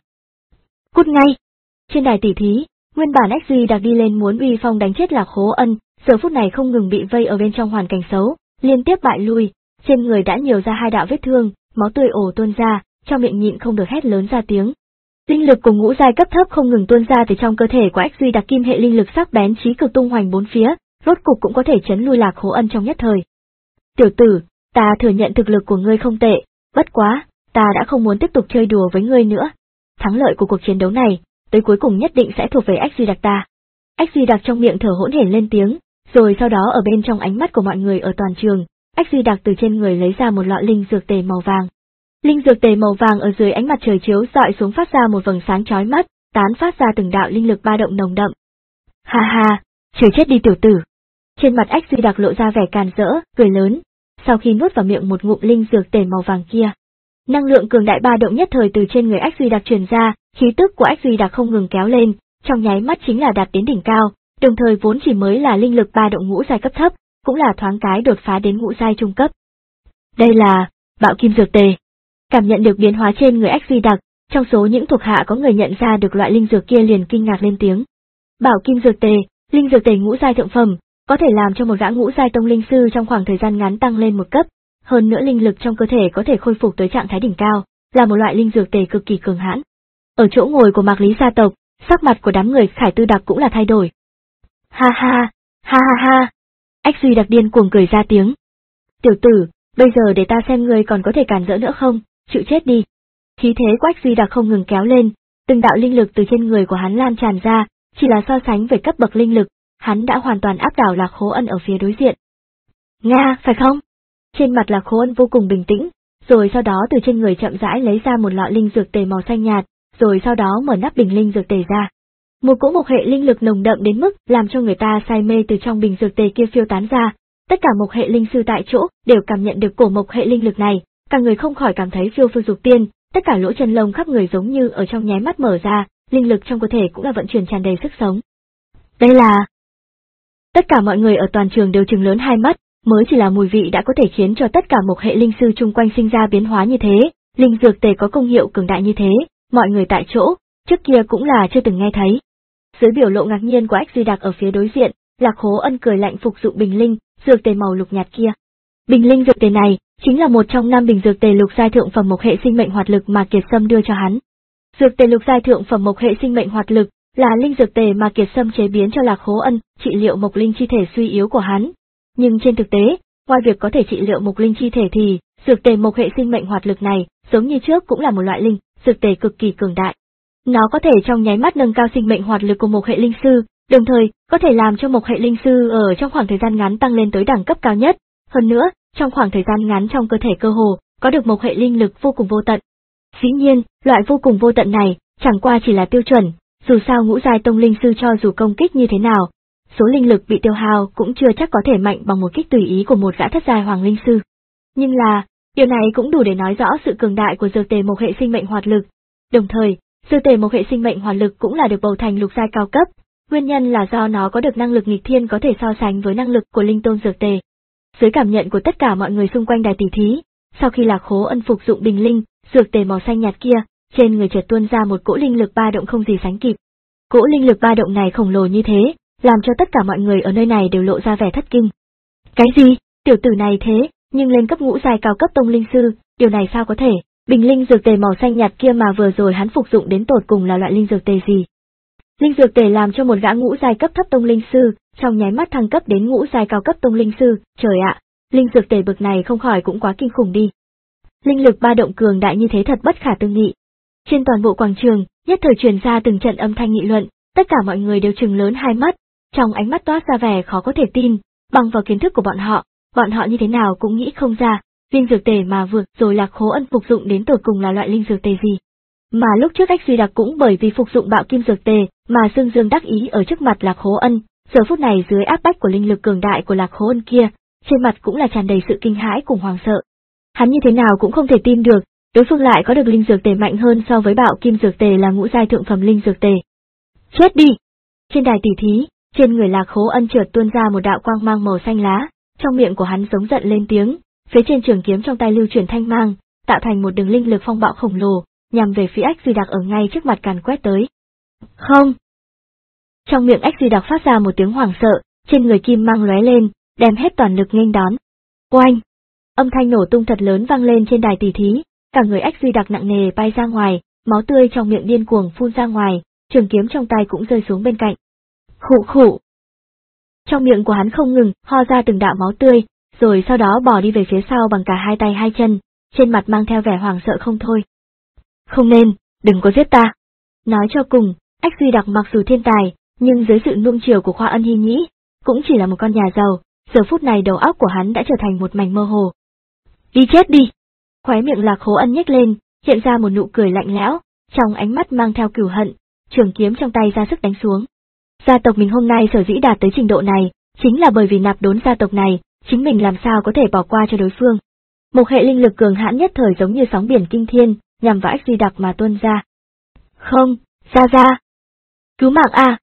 Cút ngay! Trên đài tỷ thí, nguyên bản Ách Duy Đặc đi lên muốn uy phong đánh chết Lạc Khố Ân, giờ phút này không ngừng bị vây ở bên trong hoàn cảnh xấu, liên tiếp bại lui, trên người đã nhiều ra hai đạo vết thương, máu tươi ồ tuôn ra, trong miệng nhịn không được hét lớn ra tiếng. Linh lực cùng ngũ giai cấp thấp không ngừng tuôn ra từ trong cơ thể của Ách Duy Đặc, kim hệ linh lực sắc bén chí cực tung hoành bốn phía, rốt cục cũng có thể chấn lui Lạc Khố Ân trong nhất thời. Tiểu tử, ta thừa nhận thực lực của ngươi không tệ, bất quá, ta đã không muốn tiếp tục chơi đùa với ngươi nữa. Thắng lợi của cuộc chiến đấu này, tới cuối cùng nhất định sẽ thuộc về Ách Duy Đặc ta. Ách Duy Đặc trong miệng thở hỗn hển lên tiếng, rồi sau đó ở bên trong ánh mắt của mọi người ở toàn trường, Ách Duy Đặc từ trên người lấy ra một lọ linh dược tề màu vàng. Linh dược tề màu vàng ở dưới ánh mặt trời chiếu rọi xuống phát ra một vầng sáng chói mắt, tán phát ra từng đạo linh lực ba động nồng đậm. Ha ha, chơi chết đi tiểu tử. Trên mặt Ách Duy Đặc lộ ra vẻ càn rỡ, cười lớn, sau khi nuốt vào miệng một ngụm linh dược tề màu vàng kia. Năng lượng cường đại ba động nhất thời từ trên người Ách Duy Đặc truyền ra, khí tức của Ách Duy Đặc không ngừng kéo lên, trong nháy mắt chính là đạt đến đỉnh cao, đồng thời vốn chỉ mới là linh lực ba động ngũ giai cấp thấp, cũng là thoáng cái đột phá đến ngũ giai trung cấp. Đây là Bạo Kim Dược Tề. Cảm nhận được biến hóa trên người Ách Duy Đặc, trong số những thuộc hạ có người nhận ra được loại linh dược kia liền kinh ngạc lên tiếng. Bảo Kim Dược Tề, linh dược tề ngũ giai thượng phẩm, có thể làm cho một gã ngũ giai tông linh sư trong khoảng thời gian ngắn tăng lên một cấp, hơn nữa linh lực trong cơ thể có thể khôi phục tới trạng thái đỉnh cao, là một loại linh dược tề cực kỳ cường hãn. Ở chỗ ngồi của Mạc Lý gia tộc, sắc mặt của đám người Khải Tư Đặc cũng là thay đổi. Ha ha, ha ha ha. Ách Duy Đặc điên cuồng cười ra tiếng. Tiểu tử, bây giờ để ta xem ngươi còn có thể cản rỡ nữa không, chịu chết đi. Khí thế của Ách Duy Đặc không ngừng kéo lên, từng đạo linh lực từ trên người của hắn lan tràn ra, chỉ là so sánh về cấp bậc linh lực, hắn đã hoàn toàn áp đảo Lạc Khố Ân ở phía đối diện. Nga, phải không? Trên mặt Lạc Khố Ân vô cùng bình tĩnh, rồi sau đó từ trên người chậm rãi lấy ra một lọ linh dược tề màu xanh nhạt, rồi sau đó mở nắp bình linh dược tề ra. Một cỗ mộc hệ linh lực nồng đậm đến mức làm cho người ta say mê từ trong bình dược tề kia phiêu tán ra. Tất cả mộc hệ linh sư tại chỗ đều cảm nhận được cổ mộc hệ linh lực này, cả người không khỏi cảm thấy phiêu phiêu dục tiên, tất cả lỗ chân lông khắp người giống như ở trong nháy mắt mở ra, linh lực trong cơ thể cũng là vận chuyển tràn đầy sức sống. Đây là... Tất cả mọi người ở toàn trường đều trừng lớn hai mắt, mới chỉ là mùi vị đã có thể khiến cho tất cả mộc hệ linh sư chung quanh sinh ra biến hóa như thế, linh dược tề có công hiệu cường đại như thế, mọi người tại chỗ, trước kia cũng là chưa từng nghe thấy. Dưới biểu lộ ngạc nhiên của Ách Duy Đặc ở phía đối diện, Lạc Khố Ân cười lạnh phục dụng bình linh, dược tề màu lục nhạt kia. Bình linh dược tề này, chính là một trong năm bình dược tề lục giai thượng phẩm mộc hệ sinh mệnh hoạt lực mà Kiệt Sâm đưa cho hắn. Dược tề lục giai thượng phẩm mộc hệ sinh mệnh hoạt lực là linh dược tề mà Kiệt Sâm chế biến cho Lạc Khố Ân, trị liệu mộc linh chi thể suy yếu của hắn. Nhưng trên thực tế, ngoài việc có thể trị liệu mộc linh chi thể thì, dược tề mộc hệ sinh mệnh hoạt lực này, giống như trước cũng là một loại linh dược tề cực kỳ cường đại. Nó có thể trong nháy mắt nâng cao sinh mệnh hoạt lực của mộc hệ linh sư, đồng thời có thể làm cho mộc hệ linh sư ở trong khoảng thời gian ngắn tăng lên tới đẳng cấp cao nhất. Hơn nữa, trong khoảng thời gian ngắn trong cơ thể cơ hồ có được mộc hệ linh lực vô cùng vô tận. Dĩ nhiên, loại vô cùng vô tận này chẳng qua chỉ là tiêu chuẩn, dù sao ngũ giai tông linh sư cho dù công kích như thế nào, số linh lực bị tiêu hao cũng chưa chắc có thể mạnh bằng một kích tùy ý của một gã thất giai hoàng linh sư. Nhưng là, điều này cũng đủ để nói rõ sự cường đại của dược tề mộc hệ sinh mệnh hoạt lực. Đồng thời, dược tề mộc hệ sinh mệnh hoạt lực cũng là được bầu thành lục giai cao cấp, nguyên nhân là do nó có được năng lực nghịch thiên có thể so sánh với năng lực của linh tôn dược tề. Dưới cảm nhận của tất cả mọi người xung quanh đài tỷ thí, sau khi Lạc Khố Ân phục dụng bình linh, dược tề màu xanh nhạt kia, trên người chợt tuôn ra một cỗ linh lực ba động không gì sánh kịp. Cỗ linh lực ba động này khổng lồ như thế, làm cho tất cả mọi người ở nơi này đều lộ ra vẻ thất kinh. Cái gì? Tiểu tử này thế, nhưng lên cấp ngũ giai cao cấp tông linh sư, điều này sao có thể? Bình linh dược tề màu xanh nhạt kia mà vừa rồi hắn phục dụng đến tột cùng là loại linh dược tề gì? Linh dược tề làm cho một gã ngũ giai cấp thấp tông linh sư, trong nháy mắt thăng cấp đến ngũ giai cao cấp tông linh sư, trời ạ, linh dược tề bực này không khỏi cũng quá kinh khủng đi. Linh lực ba động cường đại như thế thật bất khả tư nghị. Trên toàn bộ quảng trường, Nhất thời truyền ra từng trận âm thanh nghị luận, tất cả mọi người đều trừng lớn hai mắt, trong ánh mắt toát ra vẻ khó có thể tin, bằng vào kiến thức của bọn họ, bọn họ như thế nào cũng nghĩ không ra, linh dược tề mà vừa rồi Lạc Khố Ân phục dụng đến tột cùng là loại linh dược tề gì. Mà lúc trước Ách Duy Đặc cũng bởi vì phục dụng bạo kim dược tề mà dương dương đắc ý ở trước mặt Lạc Khố Ân, giờ phút này dưới áp bách của linh lực cường đại của Lạc Khố Ân kia, trên mặt cũng là tràn đầy sự kinh hãi cùng hoàng sợ. Hắn như thế nào cũng không thể tin được, đối phương lại có được linh dược tề mạnh hơn so với bạo kim dược tề là ngũ giai thượng phẩm linh dược tề. Chết đi! Trên đài tỷ thí, trên người Lạc Khố Ân chợt tuôn ra một đạo quang mang màu xanh lá, trong miệng của hắn giống giận lên tiếng, phía trên trường kiếm trong tay lưu chuyển thanh mang, tạo thành một đường linh lực phong bạo khổng lồ, nhằm về phía Ách Duy Đặc ở ngay trước mặt càn quét tới. Không! Trong miệng Ách Duy Đặc phát ra một tiếng hoảng sợ, trên người kim mang lóe lên, đem hết toàn lực nghênh đón. Oanh! Âm thanh nổ tung thật lớn vang lên trên đài tỷ thí, cả người Ách Duy Đặc nặng nề bay ra ngoài, máu tươi trong miệng điên cuồng phun ra ngoài, trường kiếm trong tay cũng rơi xuống bên cạnh. Khụ khụ! Trong miệng của hắn không ngừng ho ra từng đạo máu tươi, rồi sau đó bỏ đi về phía sau bằng cả hai tay hai chân, trên mặt mang theo vẻ hoảng sợ không thôi. Không nên, đừng có giết ta. Nói cho cùng, Ách Duy Đặc mặc dù thiên tài, nhưng dưới sự nuông chiều của Khoa Ân Hi Nhĩ, cũng chỉ là một con nhà giàu, giờ phút này đầu óc của hắn đã trở thành một mảnh mơ hồ. Đi chết đi! Khóe miệng Lạc Khố Ân nhếch lên, hiện ra một nụ cười lạnh lẽo, trong ánh mắt mang theo cừu hận, trường kiếm trong tay ra sức đánh xuống. Gia tộc mình hôm nay sở dĩ đạt tới trình độ này, chính là bởi vì nạp đốn gia tộc này, chính mình làm sao có thể bỏ qua cho đối phương. Một hệ linh lực cường hãn nhất thời giống như sóng biển kinh thiên, nhằm vào Ách Duy Đặc mà tuôn ra. Không, ra ra! Cứu mạng a!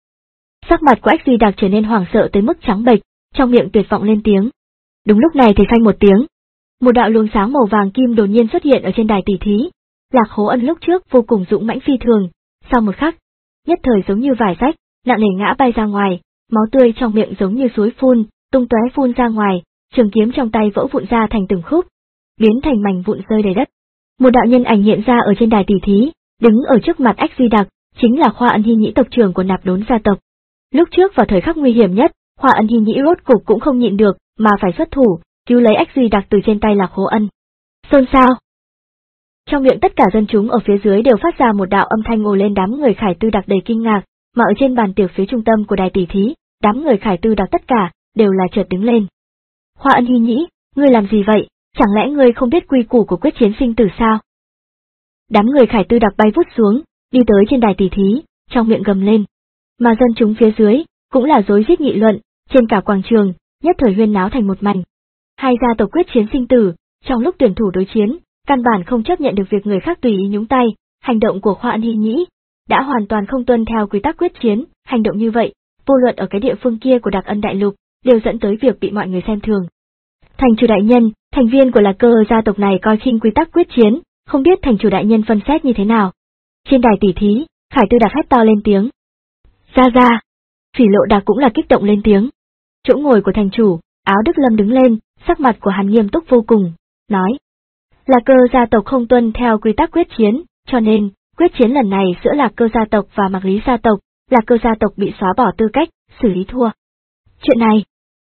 Sắc mặt của Ách Duy Đặc trở nên hoảng sợ tới mức trắng bệch, trong miệng tuyệt vọng lên tiếng. Đúng lúc này thì phanh một tiếng, một đạo luồng sáng màu vàng kim đột nhiên xuất hiện ở trên đài tỷ thí. Lạc Khố Ân lúc trước vô cùng dũng mãnh phi thường, sau một khắc, nhất thời giống như vải rách, nặng nề ngã bay ra ngoài, máu tươi trong miệng giống như suối phun, tung tóe phun ra ngoài, trường kiếm trong tay vỡ vụn ra thành từng khúc, biến thành mảnh vụn rơi đầy đất. Một đạo nhân ảnh hiện ra ở trên đài tỷ thí, đứng ở trước mặt Ách Duy Đặc, chính là Khoa Ân Hi Nhĩ tộc trưởng của nạp đốn gia tộc. Lúc trước vào thời khắc nguy hiểm nhất, Khoa Ân Hi Nhĩ rốt cục cũng không nhịn được, mà phải xuất thủ, cứu lấy Ách Duy Đặc từ trên tay Lạc Khố Ân. Xôn xao! Trong miệng tất cả dân chúng ở phía dưới đều phát ra một đạo âm thanh ồ lên, đám người Khải Tư Đặc đầy kinh ngạc, mà ở trên bàn tiệc phía trung tâm của đài tỷ thí, đám người Khải Tư Đặc tất cả đều là chợt đứng lên. Khoa Ân Hi Nhĩ, ngươi làm gì vậy? Chẳng lẽ ngươi không biết quy củ của quyết chiến sinh tử sao? Đám người Khải Tư Đặc bay vút xuống, đi tới trên đài tỷ thí, trong miệng gầm lên. Mà dân chúng phía dưới cũng là rối rít nghị luận, trên cả quảng trường, nhất thời huyên náo thành một mảnh. Hai gia tộc quyết chiến sinh tử, trong lúc tuyển thủ đối chiến, căn bản không chấp nhận được việc người khác tùy ý nhúng tay, hành động của Khoa Ân Hi Nhĩ đã hoàn toàn không tuân theo quy tắc quyết chiến, hành động như vậy, vô luận ở cái địa phương kia của Đặc Ân Đại Lục, đều dẫn tới việc bị mọi người xem thường. Thành chủ đại nhân, thành viên của Lạc Cơ gia tộc này coi khinh quy tắc quyết chiến, không biết thành chủ đại nhân phân xét như thế nào. Trên đài tỷ thí, Khải Tư Đặc hét to lên tiếng. Ra ra! Phỉ Lộ Đặc cũng là kích động lên tiếng. Chỗ ngồi của thành chủ, Áo Đức Lâm đứng lên, sắc mặt của hắn nghiêm túc vô cùng, nói. Lạc Cơ gia tộc không tuân theo quy tắc quyết chiến, cho nên, quyết chiến lần này giữa Lạc Cơ gia tộc và Mạc Lý gia tộc, Lạc Cơ gia tộc bị xóa bỏ tư cách, xử lý thua. Chuyện này,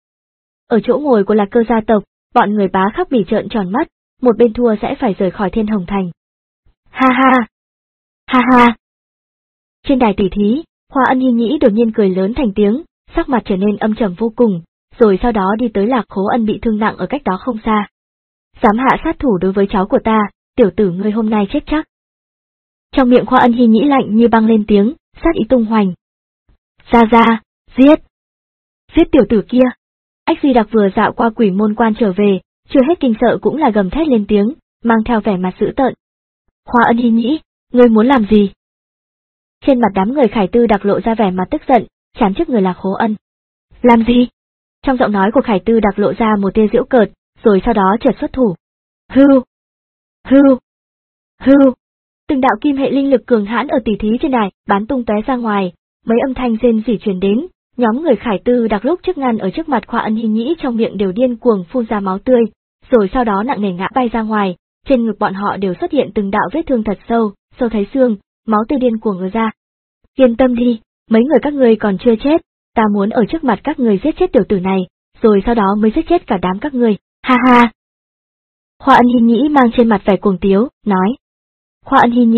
ở chỗ ngồi của Lạc Cơ gia tộc, bọn người bá khắc bỉ trợn tròn mắt, một bên thua sẽ phải rời khỏi Thiên Hồng Thành. Ha ha! Ha ha! Trên đài tỷ thí, Khoa Ân Hi Nhĩ đột nhiên cười lớn thành tiếng, sắc mặt trở nên âm trầm vô cùng, rồi sau đó đi tới Lạc Khố Ân bị thương nặng ở cách đó không xa. Dám hạ sát thủ đối với cháu của ta, tiểu tử ngươi hôm nay chết chắc. Trong miệng Khoa Ân Hi Nhĩ lạnh như băng lên tiếng, sát ý tung hoành. Ra ra, giết! Giết tiểu tử kia! Ách Duy Đặc vừa dạo qua quỷ môn quan trở về, chưa hết kinh sợ cũng là gầm thét lên tiếng, mang theo vẻ mặt dữ tợn. Khoa Ân Hi Nhĩ, ngươi muốn làm gì? Trên mặt đám người Khải Tư Đặc lộ ra vẻ mặt tức giận, chán trước người Lạc Khố Ân. Làm gì? Trong giọng nói của Khải Tư Đặc lộ ra một tia giễu cợt, rồi sau đó chợt xuất thủ. Hư! Hư! Hư! Từng đạo kim hệ linh lực cường hãn ở tỷ thí trên đài bắn tung tóe ra ngoài, mấy âm thanh rên rỉ truyền đến, nhóm người Khải Tư Đặc lúc trước ngăn ở trước mặt Khoa Ân Hi Nhĩ trong miệng đều điên cuồng phun ra máu tươi, rồi sau đó nặng nề ngã bay ra ngoài, trên ngực bọn họ đều xuất hiện từng đạo vết thương thật sâu, sâu thấy xương, máu tươi điên cuồng ứa ra. Yên tâm đi, mấy người các ngươi còn chưa chết, ta muốn ở trước mặt các người giết chết tiểu tử này, rồi sau đó mới giết chết cả đám các ngươi, ha ha. Khoa Ân Hi Nhĩ mang trên mặt vẻ cuồng tiếu, nói. Khoa Ân Hi Nhĩ,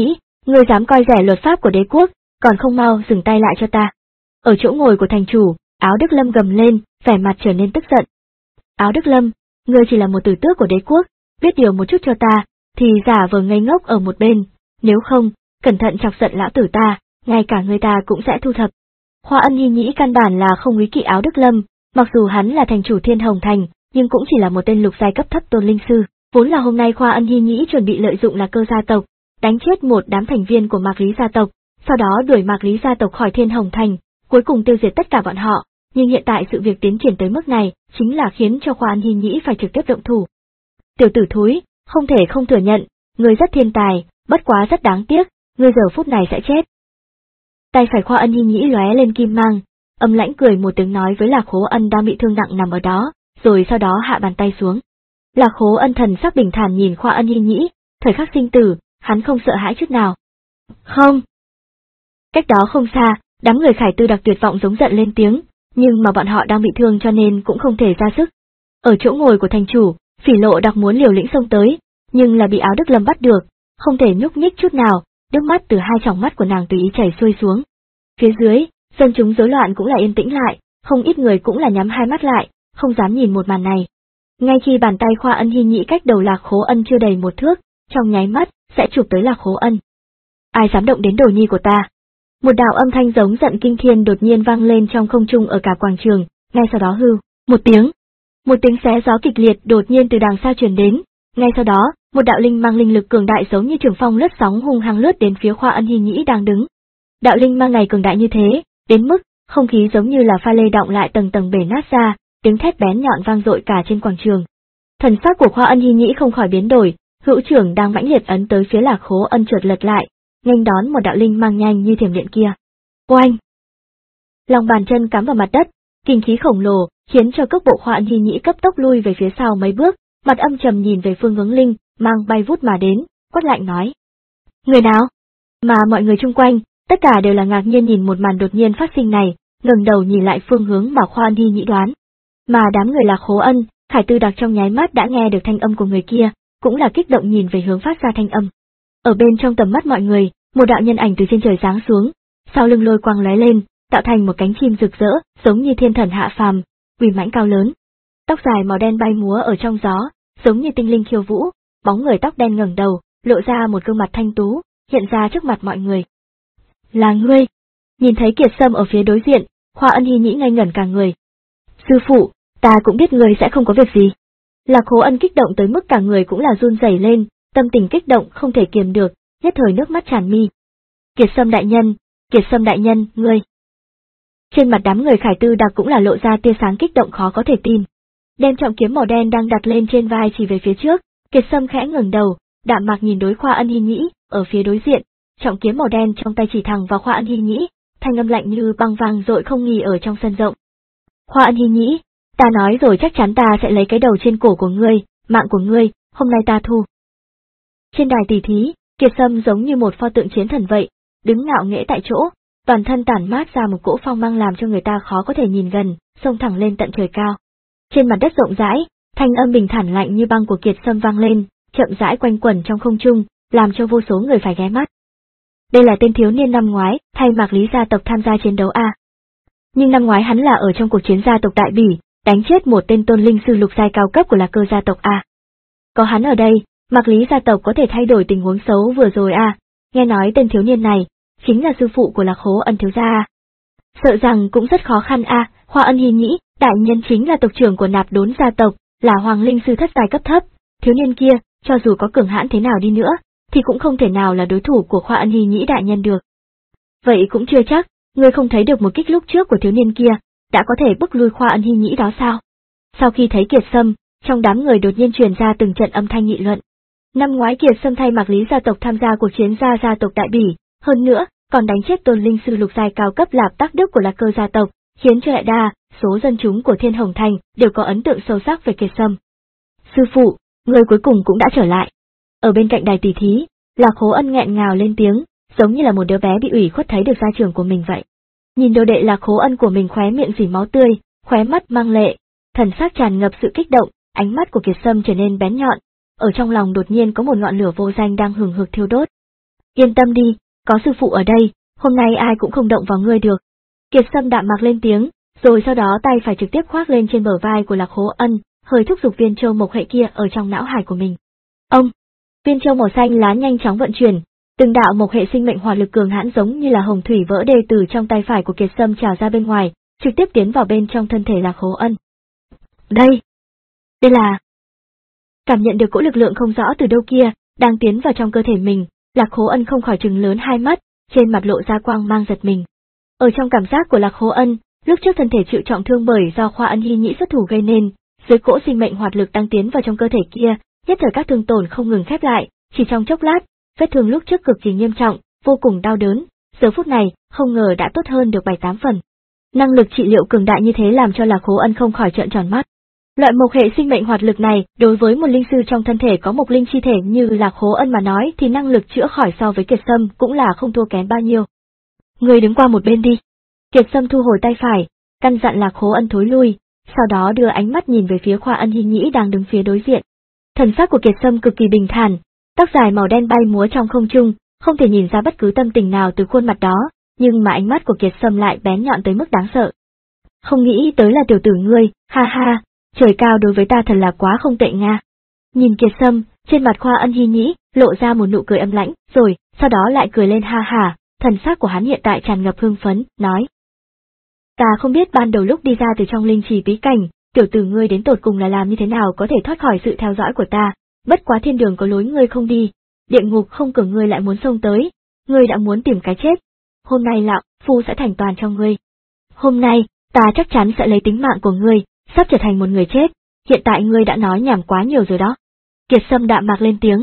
Ngươi dám coi rẻ luật pháp của đế quốc, còn không mau dừng tay lại cho ta. Ở chỗ ngồi của thành chủ, Áo Đức Lâm gầm lên, vẻ mặt trở nên tức giận. Áo Đức Lâm, ngươi chỉ là một tử tước của đế quốc, biết điều một chút cho ta, thì giả vờ ngây ngốc ở một bên, nếu không, cẩn thận chọc giận lão tử ta, ngay cả người ta cũng sẽ thu thập. Khoa Ân Hi Nhĩ căn bản là không ý kỵ Áo Đức Lâm, mặc dù hắn là thành chủ Thiên Hồng Thành, nhưng cũng chỉ là một tên lục giai cấp thấp tôn linh sư, vốn là hôm nay Khoa Ân Hi Nhĩ chuẩn bị lợi dụng là cơ gia tộc, đánh chết một đám thành viên của Mạc Lý gia tộc, sau đó đuổi Mạc Lý gia tộc khỏi Thiên Hồng Thành, cuối cùng tiêu diệt tất cả bọn họ, nhưng hiện tại sự việc tiến triển tới mức này, chính là khiến cho Khoa Ân Hi Nhĩ phải trực tiếp động thủ. Tiểu tử thúi, không thể không thừa nhận, ngươi rất thiên tài, bất quá rất đáng tiếc, ngươi giờ phút này sẽ chết. Tay phải Khoa Ân Hi Nhĩ lóe lên kim mang, âm lãnh cười một tiếng nói với Lạc Khố Ân đang bị thương nặng nằm ở đó, rồi sau đó hạ bàn tay xuống. Lạc Khố Ân thần sắc bình thản nhìn Khoa Ân Hi Nhĩ, thời khắc sinh tử, hắn không sợ hãi chút nào. Không. Cách đó không xa, đám người Khải Tư Đặc tuyệt vọng giống giận lên tiếng, nhưng mà bọn họ đang bị thương cho nên cũng không thể ra sức. Ở chỗ ngồi của thành chủ, Phỉ Lộ Đặc muốn liều lĩnh xông tới, nhưng là bị Áo Đức Lâm bắt được, không thể nhúc nhích chút nào, nước mắt từ hai tròng mắt của nàng tùy ý chảy xuôi xuống. Phía dưới, dân chúng rối loạn cũng là yên tĩnh lại, không ít người cũng là nhắm hai mắt lại, không dám nhìn một màn này. Ngay khi bàn tay Khoa Ân Hi Nhĩ cách đầu Lạc Khố Ân chưa đầy một thước, trong nháy mắt sẽ chụp tới Lạc Khố Ân. Ai dám động đến đồ nhi của ta? Một đạo âm thanh giống giận kinh thiên đột nhiên vang lên trong không trung ở cả quảng trường, ngay sau đó hư một tiếng, một tiếng xé gió kịch liệt đột nhiên từ đằng xa truyền đến, ngay sau đó, một đạo linh mang linh lực cường đại giống như trường phong lướt sóng hung hăng lướt đến phía Khoa Ân Hi Nhĩ đang đứng. Đạo linh mang này cường đại như thế, đến mức không khí giống như là pha lê đọng lại tầng tầng bể nát ra, tiếng thét bén nhọn vang dội cả trên quảng trường. Thần sắc của Khoa Ân Hi Nhĩ không khỏi biến đổi, hữu trưởng đang mãnh liệt ấn tới phía Lạc Khố Ân chợt lật lại, nghênh đón một đạo linh mang nhanh như thiểm điện kia. Oanh! Lòng bàn chân cắm vào mặt đất, kinh khí khổng lồ khiến cho cước bộ Khoa Ân Hi Nhĩ cấp tốc lui về phía sau mấy bước, mặt âm trầm nhìn về phương hướng linh mang bay vút mà đến, quát lạnh nói: Người nào? Mà mọi người chung quanh, tất cả đều là ngạc nhiên nhìn một màn đột nhiên phát sinh này, ngẩng đầu nhìn lại phương hướng mà Khoa Ân Hi Nhĩ đoán. Mà đám người Lạc Khố Ân, Khải Tư Đặc trong nháy mắt đã nghe được thanh âm của người kia, cũng là kích động nhìn về hướng phát ra thanh âm. Ở bên trong tầm mắt mọi người, một đạo nhân ảnh từ trên trời giáng xuống, sau lưng lôi quang lóe lên, tạo thành một cánh chim rực rỡ, giống như thiên thần hạ phàm, uy mãnh cao lớn. Tóc dài màu đen bay múa ở trong gió, giống như tinh linh khiêu vũ, bóng người tóc đen ngẩng đầu, lộ ra một gương mặt thanh tú, hiện ra trước mặt mọi người. Là ngươi? Nhìn thấy Kiệt Sâm ở phía đối diện, Khoa Ân Hi Nhĩ ngây ngẩn cả người. Sư phụ, ta cũng biết ngươi sẽ không có việc gì. Lạc Khố Ân kích động tới mức cả người cũng là run rẩy lên, tâm tình kích động không thể kiềm được, nhất thời nước mắt tràn mi. Kiệt Sâm đại nhân, Kiệt Sâm đại nhân, ngươi. Trên mặt đám người Khải Tư Đặc cũng là lộ ra tia sáng kích động khó có thể tin. Đem trọng kiếm màu đen đang đặt lên trên vai chỉ về phía trước, Kiệt Sâm khẽ ngẩng đầu, đạm mạc nhìn đối Khoa Ân Hi Nhĩ, ở phía đối diện, trọng kiếm màu đen trong tay chỉ thẳng vào Khoa Ân Hi Nhĩ, thanh âm lạnh như băng vang dội không nghi ở trong sân rộng. Khoa Ân Hi Nhĩ, ta nói rồi chắc chắn ta sẽ lấy cái đầu trên cổ của ngươi, mạng của ngươi, hôm nay ta thu. Trên đài tỷ thí, Kiệt Sâm giống như một pho tượng chiến thần vậy, đứng ngạo nghễ tại chỗ, toàn thân tản mát ra một cỗ phong mang làm cho người ta khó có thể nhìn gần, xông thẳng lên tận trời cao. Trên mặt đất rộng rãi, thanh âm bình thản lạnh như băng của Kiệt Sâm vang lên, chậm rãi quanh quẩn trong không trung, làm cho vô số người phải ghé mắt. Đây là tên thiếu niên năm ngoái, thay Mạc Lý gia tộc tham gia chiến đấu a. Nhưng năm ngoái hắn là ở trong cuộc chiến gia tộc Đại Bỉ, đánh chết một tên tôn linh sư lục giai cao cấp của Lạc Cơ gia tộc a. Có hắn ở đây, Mạc Lý gia tộc có thể thay đổi tình huống xấu vừa rồi a. Nghe nói tên thiếu niên này chính là sư phụ của Lạc Khố Ân thiếu gia a. Sợ rằng cũng rất khó khăn a. Khoa Ân Hi Nhĩ, đại nhân chính là tộc trưởng của Nạp Đốn gia tộc, là hoàng linh sư thất giai cấp thấp, thiếu niên kia, cho dù có cường hãn thế nào đi nữa, thì cũng không thể nào là đối thủ của Khoa Ân Hi Nhĩ đại nhân được. Vậy cũng chưa chắc, ngươi không thấy được một kích lúc trước của thiếu niên kia, đã có thể bức lui Khoa Ân Hi Nhĩ đó sao? Sau khi thấy Kiệt Sâm, trong đám người đột nhiên truyền ra từng trận âm thanh nghị luận. Năm ngoái Kiệt Sâm thay Mạc Lý gia tộc tham gia cuộc chiến gia gia tộc Đại Bỉ, hơn nữa, còn đánh chết tôn linh sư lục giai cao cấp Lạp Tắc Đức của Lạc Cơ gia tộc, khiến cho đại đa số dân chúng của Thiên Hồng Thành đều có ấn tượng sâu sắc về Kiệt Sâm. Sư phụ, người cuối cùng cũng đã trở lại. Ở bên cạnh đài tỷ thí, Lạc Khố Ân nghẹn ngào lên tiếng, giống như là một đứa bé bị ủy khuất thấy được gia trưởng của mình vậy. Nhìn đồ đệ Lạc Khố Ân của mình khóe miệng rỉ máu tươi, khóe mắt mang lệ, thần sắc tràn ngập sự kích động, ánh mắt của Kiệt Sâm trở nên bén nhọn, ở trong lòng đột nhiên có một ngọn lửa vô danh đang hừng hực thiêu đốt. Yên tâm đi, có sư phụ ở đây, hôm nay ai cũng không động vào ngươi được. Kiệt Sâm đạm mạc lên tiếng, rồi sau đó tay phải trực tiếp khoác lên trên bờ vai của Lạc Hố Ân, hơi thúc giục viên châu mộc hệ kia ở trong não hải của mình. Ông, viên châu màu xanh lá nhanh chóng vận chuyển, từng đạo mộc hệ sinh mệnh hỏa lực cường hãn giống như là hồng thủy vỡ đê từ trong tay phải của Kiệt Sâm trào ra bên ngoài, trực tiếp tiến vào bên trong thân thể Lạc Hố Ân. Đây, đây là... Cảm nhận được cỗ lực lượng không rõ từ đâu kia, đang tiến vào trong cơ thể mình, Lạc Hố Ân không khỏi trừng lớn hai mắt, trên mặt lộ ra quang mang giật mình. Ở trong cảm giác của Lạc Hố Ân, lúc trước thân thể chịu trọng thương bởi do Khoa Ân Hy Nhĩ xuất thủ gây nên, dưới cỗ sinh mệnh hoạt lực đang tiến vào trong cơ thể kia, nhất thời các thương tổn không ngừng khép lại, chỉ trong chốc lát, vết thương lúc trước cực kỳ nghiêm trọng, vô cùng đau đớn, giờ phút này, không ngờ đã tốt hơn được bảy tám phần. Năng lực trị liệu cường đại như thế làm cho Lạc Hố Ân không khỏi trợn tròn mắt. Loại mộc hệ sinh mệnh hoạt lực này, đối với một linh sư trong thân thể có mộc linh chi thể như Lạc Hố Ân mà nói thì năng lực chữa khỏi so với Kiệt Sâm cũng là không thua kém bao nhiêu. Người đứng qua một bên đi. Kiệt Sâm thu hồi tay phải, căn dặn Lạc Hố Ân thối lui, sau đó đưa ánh mắt nhìn về phía Khoa Ân Hy Nhĩ đang đứng phía đối diện. Thần sắc của Kiệt Sâm cực kỳ bình thản, tóc dài màu đen bay múa trong không trung, không thể nhìn ra bất cứ tâm tình nào từ khuôn mặt đó, nhưng mà ánh mắt của Kiệt Sâm lại bén nhọn tới mức đáng sợ. Không nghĩ tới là tiểu tử ngươi, ha ha, trời cao đối với ta thật là quá không tệ nga. Nhìn Kiệt Sâm, trên mặt Khoa Ân Hy Nhĩ lộ ra một nụ cười âm lãnh, rồi sau đó lại cười lên ha hả, thần sắc của hắn hiện tại tràn ngập hưng phấn, nói: Ta không biết ban đầu lúc đi ra từ trong linh trì bí cảnh, tiểu tử ngươi đến tột cùng là làm như thế nào có thể thoát khỏi sự theo dõi của ta, bất quá thiên đường có lối ngươi không đi, địa ngục không cửa ngươi lại muốn xông tới, ngươi đã muốn tìm cái chết. Hôm nay lão phu sẽ thành toàn cho ngươi. Hôm nay, ta chắc chắn sẽ lấy tính mạng của ngươi, sắp trở thành một người chết, hiện tại ngươi đã nói nhảm quá nhiều rồi đó. Kiệt Sâm đạm mạc lên tiếng.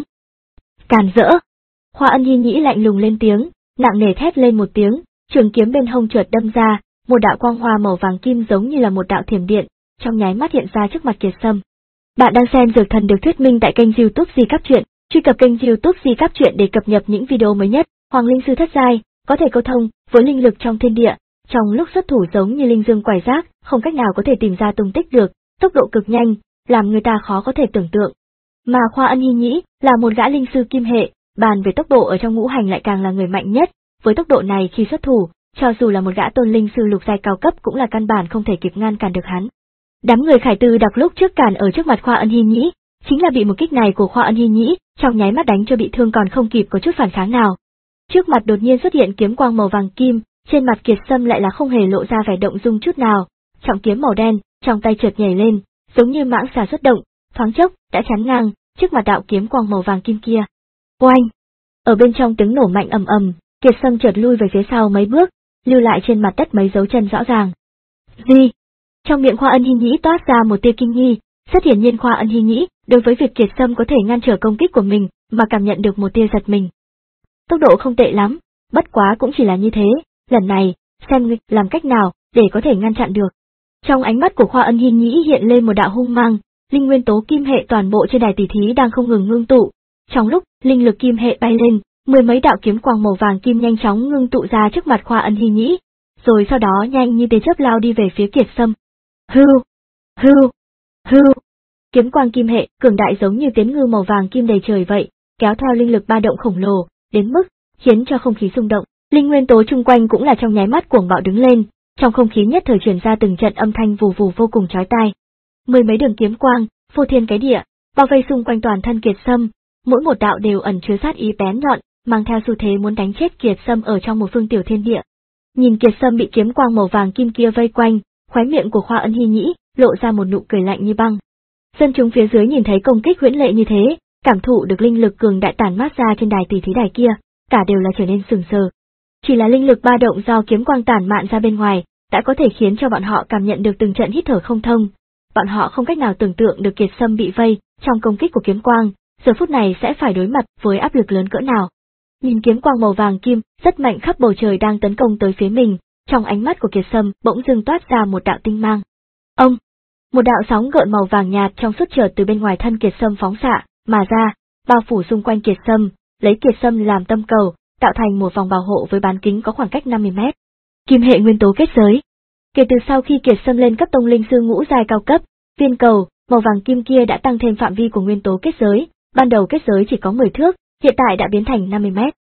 Càn rỡ. Khoa Ân Hy Nhĩ lạnh lùng lên tiếng, nặng nề thét lên một tiếng, trường kiếm bên hông chợt đâm ra, một đạo quang hoa màu vàng kim giống như là một đạo thiểm điện, trong nháy mắt hiện ra trước mặt Kiệt Sâm. Bạn đang xem Dược Thần được thuyết minh tại kênh YouTube Di Cáp Truyện, truy cập kênh YouTube Di Cáp Truyện để cập nhật những video mới nhất. Hoàng linh sư thất giai, có thể câu thông với linh lực trong thiên địa, trong lúc xuất thủ giống như linh dương quải rác, không cách nào có thể tìm ra tung tích được, tốc độ cực nhanh, làm người ta khó có thể tưởng tượng. Mà Khoa Ân Hy Nhĩ là một gã linh sư kim hệ, bàn về tốc độ ở trong ngũ hành lại càng là người mạnh nhất, với tốc độ này khi xuất thủ, cho dù là một gã tôn linh sư lục giai cao cấp cũng là căn bản không thể kịp ngăn cản được hắn. Đám người Khải Từ đọc lúc trước cản ở trước mặt Khoa Ân Hy Nhĩ, chính là bị một kích này của Khoa Ân Hy Nhĩ, trong nháy mắt đánh cho bị thương còn không kịp có chút phản kháng nào. Trước mặt đột nhiên xuất hiện kiếm quang màu vàng kim, trên mặt Kiệt Sâm lại là không hề lộ ra vẻ động dung chút nào, trọng kiếm màu đen, trong tay chợt nhảy lên, giống như mãng xà xuất động, thoáng chốc đã chắn ngang trước mặt đạo kiếm quang màu vàng kim kia. Oanh! Ở bên trong tiếng nổ mạnh ầm ầm, Kiệt Sâm chợt lui về phía sau mấy bước, lưu lại trên mặt đất mấy dấu chân rõ ràng. Gì? Trong miệng Khoa Ân Hy Nhĩ toát ra một tia kinh nghi, rất hiển nhiên Khoa Ân Hy Nhĩ đối với việc Kiệt Sâm có thể ngăn trở công kích của mình, mà cảm nhận được một tia giật mình. Tốc độ không tệ lắm, bất quá cũng chỉ là như thế, lần này, xem ngươi làm cách nào để có thể ngăn chặn được. Trong ánh mắt của Khoa Ân Hy Nhĩ hiện lên một đạo hung mang, linh nguyên tố kim hệ toàn bộ trên đài tỷ thí đang không ngừng ngưng tụ. Trong lúc linh lực kim hệ bay lên, mười mấy đạo kiếm quang màu vàng kim nhanh chóng ngưng tụ ra trước mặt Khoa Ân Hy Nhĩ, rồi sau đó nhanh như tia chớp lao đi về phía Kiệt Sâm. Hưu, hưu, hưu. Kiếm quang kim hệ cường đại giống như tiến ngư màu vàng kim đầy trời vậy, kéo theo linh lực ba động khổng lồ, đến mức khiến cho không khí xung động. Linh nguyên tố chung quanh cũng là trong nháy mắt cuồng bạo đứng lên, trong không khí nhất thời truyền ra từng trận âm thanh vù vù vô cùng chói tai. Mười mấy đường kiếm quang, phô thiên cái địa, bao vây xung quanh toàn thân Kiệt Sâm, mỗi một đạo đều ẩn chứa sát ý bén nhọn, mang theo xu thế muốn đánh chết Kiệt Sâm ở trong một phương tiểu thiên địa. Nhìn Kiệt Sâm bị kiếm quang màu vàng kim kia vây quanh, khóe miệng của Khoa Ân Hy Nhĩ lộ ra một nụ cười lạnh như băng. Dân chúng phía dưới nhìn thấy công kích huyễn lệ như thế, cảm thụ được linh lực cường đại tản mát ra trên đài tỷ thí đài kia, cả đều là trở nên sừng sờ. Chỉ là linh lực ba động do kiếm quang tản mạn ra bên ngoài, đã có thể khiến cho bọn họ cảm nhận được từng trận hít thở không thông. Bọn họ không cách nào tưởng tượng được Kiệt Sâm bị vây trong công kích của kiếm quang, giờ phút này sẽ phải đối mặt với áp lực lớn cỡ nào. Nhìn kiếm quang màu vàng kim rất mạnh khắp bầu trời đang tấn công tới phía mình, trong ánh mắt của Kiệt Sâm bỗng dưng toát ra một đạo tinh mang. Ông, một đạo sóng gợn màu vàng nhạt trong suốt chợt từ bên ngoài thân Kiệt Sâm phóng xạ mà ra, bao phủ xung quanh Kiệt Sâm, lấy Kiệt Sâm làm tâm cầu, tạo thành một vòng bảo hộ với bán kính có khoảng cách năm mươi mét. Kim hệ nguyên tố kết giới. Kể từ sau khi Kiệt Sâm lên cấp tông linh sư ngũ giai cao cấp, viên cầu màu vàng kim kia đã tăng thêm phạm vi của nguyên tố kết giới, ban đầu kết giới chỉ có mười thước, hiện tại đã biến thành năm mươi mét.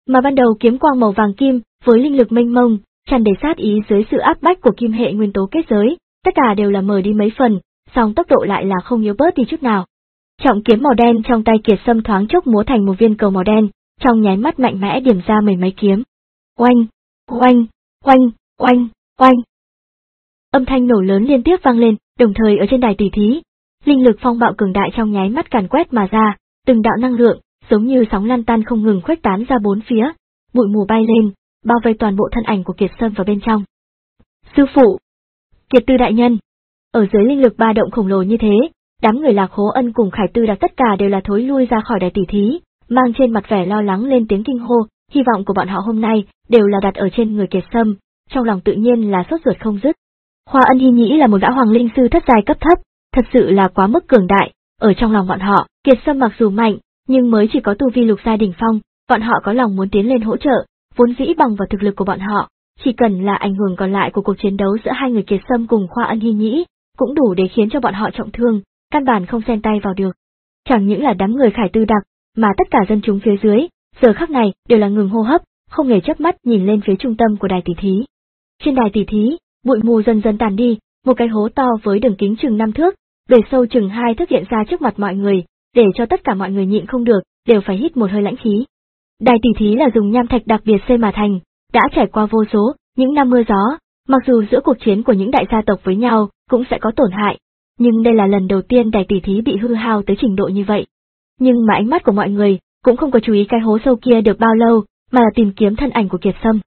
Mà ban đầu kiếm quang màu vàng kim, với linh lực mênh mông, tràn đầy sát ý dưới sự áp bách của kim hệ nguyên tố kết giới, tất cả đều là mờ đi mấy phần, song tốc độ lại là không yếu bớt đi chút nào. Trọng kiếm màu đen trong tay Kiệt Sâm thoáng chốc múa thành một viên cầu màu đen, trong nháy mắt mạnh mẽ điểm ra mười mấy kiếm. Oanh, oanh, oanh, oanh, oanh. Âm thanh nổ lớn liên tiếp vang lên, đồng thời ở trên đài tỷ thí, linh lực phong bạo cường đại trong nháy mắt càn quét mà ra, từng đạo năng lượng giống như sóng lan tan không ngừng khuếch tán ra bốn phía, bụi mù bay lên, bao vây toàn bộ thân ảnh của Kiệt Sâm vào bên trong. Sư phụ, Kiệt Tư đại nhân. Ở dưới linh lực ba động khổng lồ như thế, đám người Lạc Hố Ân cùng Khải Tư Đặc tất cả đều là thối lui ra khỏi đài tỷ thí, mang trên mặt vẻ lo lắng lên tiếng kinh hô, hy vọng của bọn họ hôm nay đều là đặt ở trên người Kiệt Sâm, trong lòng tự nhiên là sốt ruột không dứt. Hoa Ân Hi Nhĩ là một gã hoàng linh sư thất giai cấp thấp, thật sự là quá mức cường đại, ở trong lòng bọn họ, Kiệt Sâm mặc dù mạnh, nhưng mới chỉ có tu vi lục giai đỉnh phong, bọn họ có lòng muốn tiến lên hỗ trợ, vốn dĩ bằng vào thực lực của bọn họ, chỉ cần là ảnh hưởng còn lại của cuộc chiến đấu giữa hai người Kiệt Sâm cùng Hoa Ân Hi Nhĩ, cũng đủ để khiến cho bọn họ trọng thương, căn bản không xen tay vào được. Chẳng những là đám người Khải Tư Đặc, mà tất cả dân chúng phía dưới, giờ khắc này đều là ngừng hô hấp, không hề chớp mắt nhìn lên phía trung tâm của đài tỷ thí. Trên đài tỷ thí, bụi mù dần dần tàn đi, một cái hố to với đường kính chừng năm thước, bề sâu chừng hai thước hiện ra trước mặt mọi người, để cho tất cả mọi người nhịn không được, đều phải hít một hơi lãnh khí. Đài tỷ thí là dùng nham thạch đặc biệt xây mà thành, đã trải qua vô số những năm mưa gió, mặc dù giữa cuộc chiến của những đại gia tộc với nhau cũng sẽ có tổn hại, nhưng đây là lần đầu tiên đài tỷ thí bị hư hao tới trình độ như vậy. Nhưng mà ánh mắt của mọi người cũng không có chú ý cái hố sâu kia được bao lâu, mà là tìm kiếm thân ảnh của Kiệt Sâm.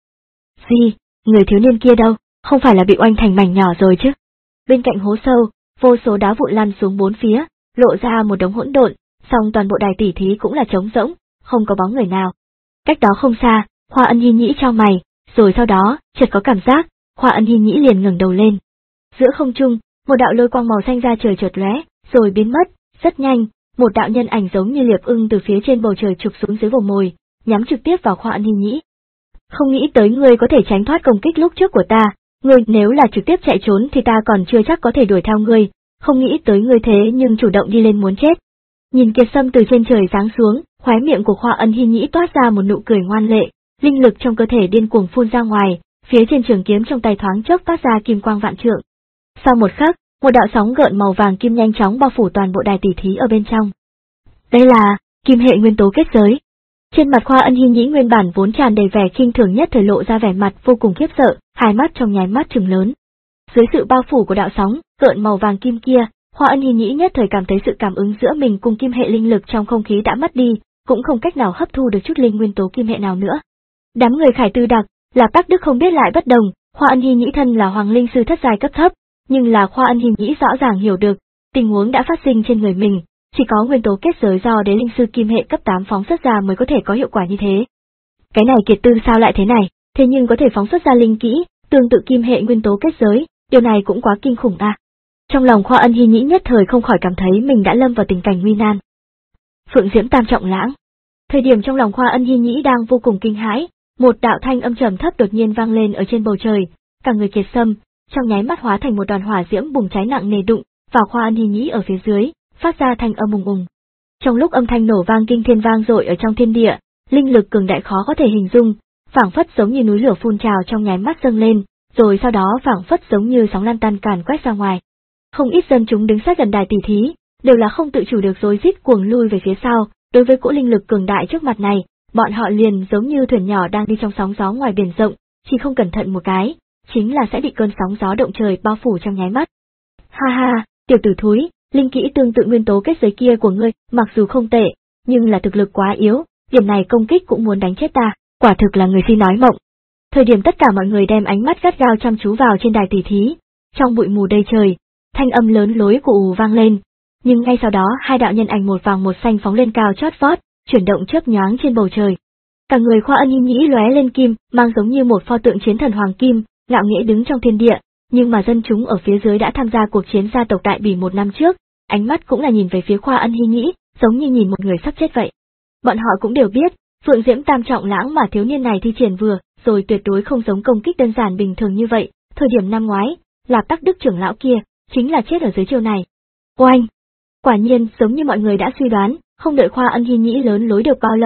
Gì, người thiếu niên kia đâu, không phải là bị oanh thành mảnh nhỏ rồi chứ? Bên cạnh hố sâu, vô số đá vụn lăn xuống bốn phía, lộ ra một đống hỗn độn, song toàn bộ đài tỷ thí cũng là trống rỗng, không có bóng người nào. Cách đó không xa, Hoa Ân Hi Nhĩ chau mày, rồi sau đó, chợt có cảm giác, Hoa Ân Hi Nhĩ liền ngẩng đầu lên. Giữa không trung, một đạo lôi quang màu xanh ra trời chợt lóe, rồi biến mất, rất nhanh, một đạo nhân ảnh giống như liệp ưng từ phía trên bầu trời chụp xuống dưới vồ mồi, nhắm trực tiếp vào Hoa Ân Hi Nhĩ. Không nghĩ tới ngươi có thể tránh thoát công kích lúc trước của ta, ngươi nếu là trực tiếp chạy trốn thì ta còn chưa chắc có thể đuổi theo ngươi, không nghĩ tới ngươi thế nhưng chủ động đi lên muốn chết. Nhìn Kiệt Sâm từ trên trời giáng xuống, khóe miệng của Hoa Ân Hi Nhĩ toát ra một nụ cười ngoan lệ, linh lực trong cơ thể điên cuồng phun ra ngoài, phía trên trường kiếm trong tay thoáng chốc phát ra kim quang vạn trượng. Sau một khắc, một đạo sóng gợn màu vàng kim nhanh chóng bao phủ toàn bộ đài tỷ thí ở bên trong. Đây là kim hệ nguyên tố kết giới. Trên mặt Hoa Ân Hi Nhĩ nguyên bản vốn tràn đầy vẻ khinh thường nhất thời lộ ra vẻ mặt vô cùng khiếp sợ, hai mắt trong nháy mắt trừng lớn. Dưới sự bao phủ của đạo sóng gợn màu vàng kim kia, Hoa Ân Hi Nhĩ nhất thời cảm thấy sự cảm ứng giữa mình cùng kim hệ linh lực trong không khí đã mất đi, cũng không cách nào hấp thu được chút linh nguyên tố kim hệ nào nữa. Đám người Khải Tư Đặc, Lạp Đắc Đức không biết lại bất đồng, Hoa Ân Hi Nhĩ thân là hoàng linh sư thất giai cấp thấp, nhưng là Hoa Ân Hi Nhĩ rõ ràng hiểu được, tình huống đã phát sinh trên người mình, chỉ có nguyên tố kết giới do đế linh sư kim hệ cấp tám phóng xuất ra mới có thể có hiệu quả như thế. Cái này Kiệt Tư sao lại thế này, thế nhưng có thể phóng xuất ra linh kỹ, tương tự kim hệ nguyên tố kết giới, điều này cũng quá kinh khủng à. Trong lòng Hoa Ân Hi Nhĩ nhất thời không khỏi cảm thấy mình đã lâm vào tình cảnh nguy nan. Phượng Diễm Tam Trọng Lãng. Thời điểm trong lòng Hoa Ân Hi Nhĩ đang vô cùng kinh hãi, một đạo thanh âm trầm thấp đột nhiên vang lên ở trên bầu trời, cả người Kiệt Sâm trong nháy mắt hóa thành một đoàn hỏa diễm bùng cháy nặng nề đụng vào Hoa Ân Hi Nhĩ ở phía dưới, phát ra thanh âm ùng ùng. Trong lúc âm thanh nổ vang kinh thiên vang dội ở trong thiên địa, linh lực cường đại khó có thể hình dung, phảng phất giống như núi lửa phun trào trong nháy mắt dâng lên, rồi sau đó phảng phất giống như sóng lan tan càn quét ra ngoài. Không ít dân chúng đứng sát gần đài tỷ thí, đều là không tự chủ được rối rít cuồng lui về phía sau, đối với cỗ linh lực cường đại trước mặt này, bọn họ liền giống như thuyền nhỏ đang đi trong sóng gió ngoài biển rộng, chỉ không cẩn thận một cái, chính là sẽ bị cơn sóng gió động trời bao phủ trong nháy mắt. Ha ha, tiểu tử thúi, linh kỹ tương tự nguyên tố kết giới kia của ngươi, mặc dù không tệ, nhưng là thực lực quá yếu, điểm này công kích cũng muốn đánh chết ta, quả thực là người si nói mộng. Thời điểm tất cả mọi người đem ánh mắt gắt gao chăm chú vào trên đài tỷ thí, trong bụi mù đầy trời, thanh âm lớn lối của ù vang lên, nhưng ngay sau đó hai đạo nhân ảnh một vàng một xanh phóng lên cao chót vót, chuyển động chớp nhoáng trên bầu trời. Cả người Hoa Ân Hi Nhĩ lóe lên kim, mang giống như một pho tượng chiến thần hoàng kim, ngạo nghễ đứng trong thiên địa, nhưng mà dân chúng ở phía dưới đã tham gia cuộc chiến gia tộc Đại Bỉ một năm trước, ánh mắt cũng là nhìn về phía Hoa Ân Hi Nhĩ, giống như nhìn một người sắp chết vậy. Bọn họ cũng đều biết, Phượng Diễm Tam Trọng Lãng mà thiếu niên này thi triển vừa, rồi tuyệt đối không giống công kích đơn giản bình thường như vậy, thời điểm năm ngoái, Lạp Đắc Đức trưởng lão kia, chính là chết ở dưới chiêu này. Oanh! Quả nhiên, giống như mọi người đã suy đoán, không đợi Hoa Ân Hi Nhĩ lớn lối được bao lâu,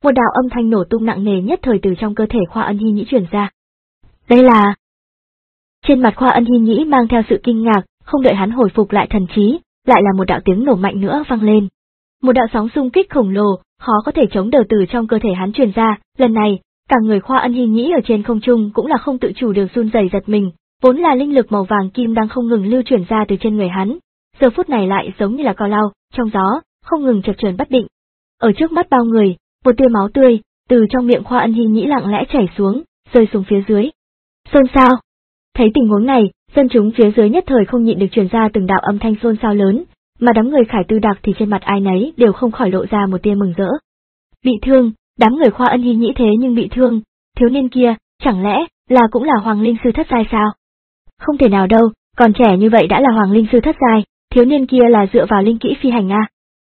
một đạo âm thanh nổ tung nặng nề nhất thời từ trong cơ thể Khoa Ân Hi Nhĩ truyền ra. Đây là... Trên mặt Khoa Ân Hi Nhĩ mang theo sự kinh ngạc, không đợi hắn hồi phục lại thần trí, lại là một đạo tiếng nổ mạnh nữa vang lên. Một đạo sóng xung kích khổng lồ, khó có thể chống đỡ từ trong cơ thể hắn truyền ra, lần này, cả người Khoa Ân Hi Nhĩ ở trên không trung cũng là không tự chủ được run rẩy giật mình, vốn là linh lực màu vàng kim đang không ngừng lưu chuyển ra từ trên người hắn, giờ phút này lại giống như là cò lao, trong gió, không ngừng chập chờn bất định. Ở trước mắt bao người, một tia máu tươi từ trong miệng Khoa Ân Hi Nhĩ lặng lẽ chảy xuống, rơi xuống phía dưới. Xôn xao. Thấy tình huống này, dân chúng phía dưới nhất thời không nhịn được truyền ra từng đạo âm thanh xôn xao lớn, mà đám người Khải Tư Đặc thì trên mặt ai nấy đều không khỏi lộ ra một tia mừng rỡ. Bị thương, đám người Khoa Ân Hi Nhĩ thế nhưng bị thương, thiếu niên kia, chẳng lẽ là cũng là Hoàng Linh Sư thất giai sao? Không thể nào đâu, còn trẻ như vậy đã là Hoàng Linh Sư thất giai, thiếu niên kia là dựa vào linh kỹ phi hành à?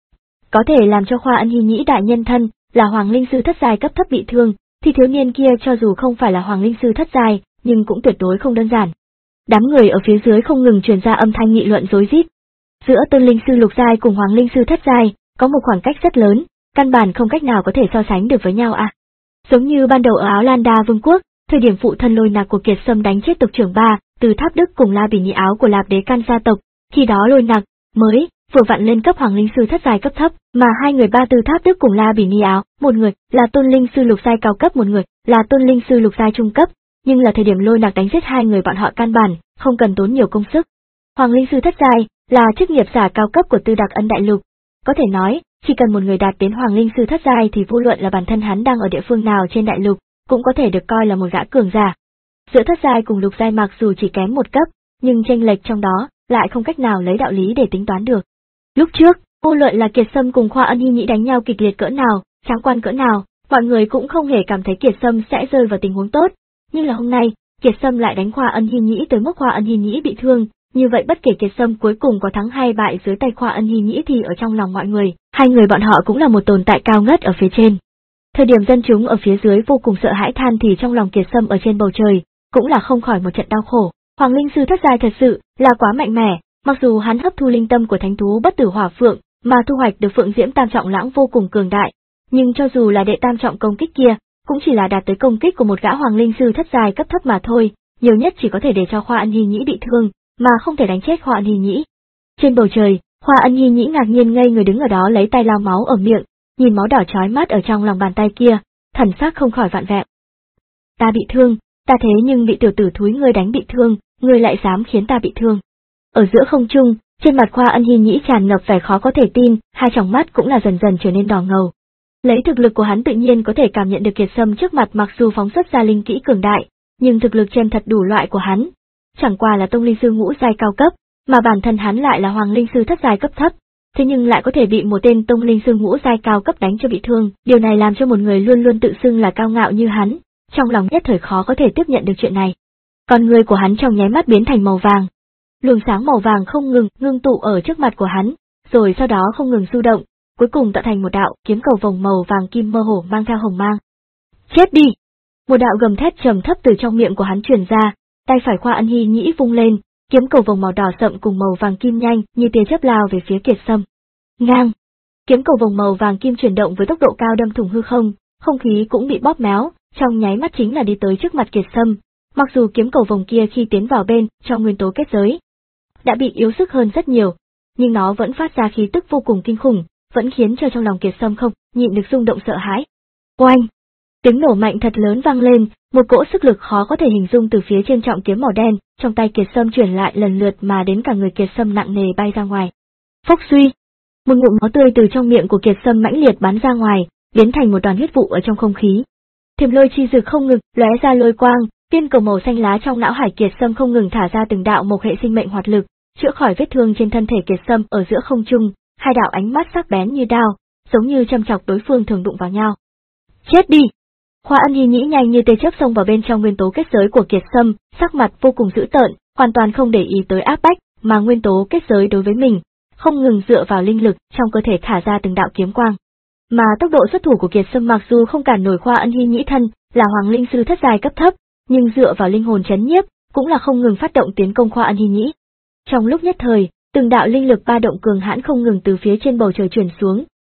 Có thể làm cho Khoa Ân Hi Nhĩ đại nhân thân là Hoàng Linh Sư thất giai cấp thấp bị thương, thì thiếu niên kia cho dù không phải là Hoàng Linh Sư thất giai, nhưng cũng tuyệt đối không đơn giản. Đám người ở phía dưới không ngừng truyền ra âm thanh nghị luận rối rít. Giữa Tôn Linh Sư lục giai cùng Hoàng Linh Sư thất giai, có một khoảng cách rất lớn, căn bản không cách nào có thể so sánh được với nhau à. Giống như ban đầu ở Áo Lan Đa Vương quốc, thời điểm phụ thân Lôi Nặc của Kiệt Sâm đánh chết tộc trưởng ba, từ Tháp Đức cùng La Bỉ Nhị Áo của Lạp Đế Can gia tộc, khi đó Lôi Nặc mới vừa vặn lên cấp Hoàng Linh Sư thất giai cấp thấp, mà hai người ba từ Tháp Đức cùng La Bỉ Nhị Áo, một người là Tôn Linh Sư lục giai cao cấp, một người là Tôn Linh Sư lục giai trung cấp, nhưng là thời điểm Lôi Nặc đánh giết hai người bọn họ căn bản không cần tốn nhiều công sức. Hoàng Linh Sư thất giai là chức nghiệp giả cao cấp của Tư Đặc Ân Đại Lục, có thể nói, chỉ cần một người đạt đến Hoàng Linh Sư thất giai thì vô luận là bản thân hắn đang ở địa phương nào trên đại lục, cũng có thể được coi là một gã cường giả. Giữa thất giai cùng lục giai mặc dù chỉ kém một cấp, nhưng chênh lệch trong đó lại không cách nào lấy đạo lý để tính toán được. Lúc trước, vô luận là Kiệt Sâm cùng Khoa Ân Hi Nhĩ đánh nhau kịch liệt cỡ nào, tráng quan cỡ nào, mọi người cũng không hề cảm thấy Kiệt Sâm sẽ rơi vào tình huống tốt, nhưng là hôm nay, Kiệt Sâm lại đánh Khoa Ân Hi Nhĩ tới mức Khoa Ân Hi Nhĩ bị thương, như vậy bất kể Kiệt Sâm cuối cùng có thắng hay bại dưới tay Khoa Ân Hi Nhĩ thì ở trong lòng mọi người, hai người bọn họ cũng là một tồn tại cao ngất ở phía trên. Thời điểm dân chúng ở phía dưới vô cùng sợ hãi than thì trong lòng Kiệt Sâm ở trên bầu trời, cũng là không khỏi một trận đau khổ. Hoàng Linh Sư thất giai thật sự là quá mạnh mẽ, mặc dù hắn hấp thu linh tâm của thánh thú bất tử hỏa phượng, mà thu hoạch được Phượng Diễm Tam Trọng Lãng vô cùng cường đại, nhưng cho dù là đệ tam trọng công kích kia, cũng chỉ là đạt tới công kích của một gã Hoàng Linh Sư thất giai cấp thấp mà thôi, nhiều nhất chỉ có thể để cho Khoa Ân Hi Nhĩ bị thương, mà không thể đánh chết Khoa Ân Hi Nhĩ. Trên bầu trời, Khoa Ân Hi Nhĩ ngạc nhiên ngây người đứng ở đó lấy tay lau máu ở miệng, nhìn máu đỏ chói mắt ở trong lòng bàn tay kia, thần sắc không khỏi vạn vẹo. Ta bị thương, ta thế nhưng bị tiểu tử thúi ngươi đánh bị thương, ngươi lại dám khiến ta bị thương. Ở giữa không trung, trên mặt Khoa Ân Hi Nhĩ tràn ngập vẻ khó có thể tin, hai tròng mắt cũng là dần dần trở nên đỏ ngầu. Lấy thực lực của hắn tự nhiên có thể cảm nhận được Kiệt Sâm trước mặt mặc dù phóng xuất ra linh kỹ cường đại, nhưng thực lực chân thật đủ loại của hắn, chẳng qua là Tông Linh Sư ngũ giai cao cấp, mà bản thân hắn lại là Hoàng Linh Sư thất giai cấp thấp, thế nhưng lại có thể bị một tên Tông Linh Sư ngũ giai cao cấp đánh cho bị thương, điều này làm cho một người luôn luôn tự xưng là cao ngạo như hắn, trong lòng nhất thời khó có thể tiếp nhận được chuyện này. Con người của hắn trong nháy mắt biến thành màu vàng, luồng sáng màu vàng không ngừng ngưng tụ ở trước mặt của hắn, rồi sau đó không ngừng du động, cuối cùng tạo thành một đạo kiếm cầu vòng màu vàng kim mơ hồ mang theo hồng mang. Chết đi! Một đạo gầm thét trầm thấp từ trong miệng của hắn truyền ra, tay phải Khoa Ân Hi Nhĩ vung lên, kiếm cầu vòng màu đỏ sậm cùng màu vàng kim nhanh như tia chớp lao về phía Kiệt Sâm. Ngang! Kiếm cầu vòng màu vàng kim chuyển động với tốc độ cao đâm thủng hư không, không khí cũng bị bóp méo, trong nháy mắt chính là đi tới trước mặt Kiệt Sâm. Mặc dù kiếm cầu vòng kia khi tiến vào bên trong nguyên tố kết giới đã bị yếu sức hơn rất nhiều, nhưng nó vẫn phát ra khí tức vô cùng kinh khủng, vẫn khiến cho trong lòng Kiệt Sâm không nhịn được rung động sợ hãi. Oanh! Tiếng nổ mạnh thật lớn vang lên, một cỗ sức lực khó có thể hình dung từ phía trên trọng kiếm màu đen trong tay Kiệt Sâm chuyển lại lần lượt mà đến cả người Kiệt Sâm nặng nề bay ra ngoài. Phốc suy! Một ngụm máu tươi từ trong miệng của Kiệt Sâm mãnh liệt bắn ra ngoài, biến thành một đoàn huyết vụ ở trong không khí. Thiểm lôi chi dực không ngừng lóe ra lôi quang, tiên cầu màu xanh lá trong não hải Kiệt Sâm không ngừng thả ra từng đạo mộc hệ sinh mệnh hoạt lực, chữa khỏi vết thương trên thân thể Kiệt Sâm ở giữa không trung, hai đạo ánh mắt sắc bén như đao, giống như châm chọc đối phương thường đụng vào nhau. Chết đi! Khoa Ân Hi Nhĩ nhanh như tia chớp xông vào bên trong nguyên tố kết giới của Kiệt Sâm, sắc mặt vô cùng dữ tợn, hoàn toàn không để ý tới áp bách mà nguyên tố kết giới đối với mình, không ngừng dựa vào linh lực trong cơ thể thả ra từng đạo kiếm quang. Mà tốc độ xuất thủ của Kiệt Sâm mặc dù không cản nổi Khoa Ân Hi Nhĩ thân là Hoàng Linh Sư thất giai cấp thấp, nhưng dựa vào linh hồn chấn nhiếp, cũng là không ngừng phát động tiến công Khoa Ân Hi Nhĩ. Trong lúc nhất thời, từng đạo linh lực ba động cường hãn không ngừng từ phía trên bầu trời truyền xuống,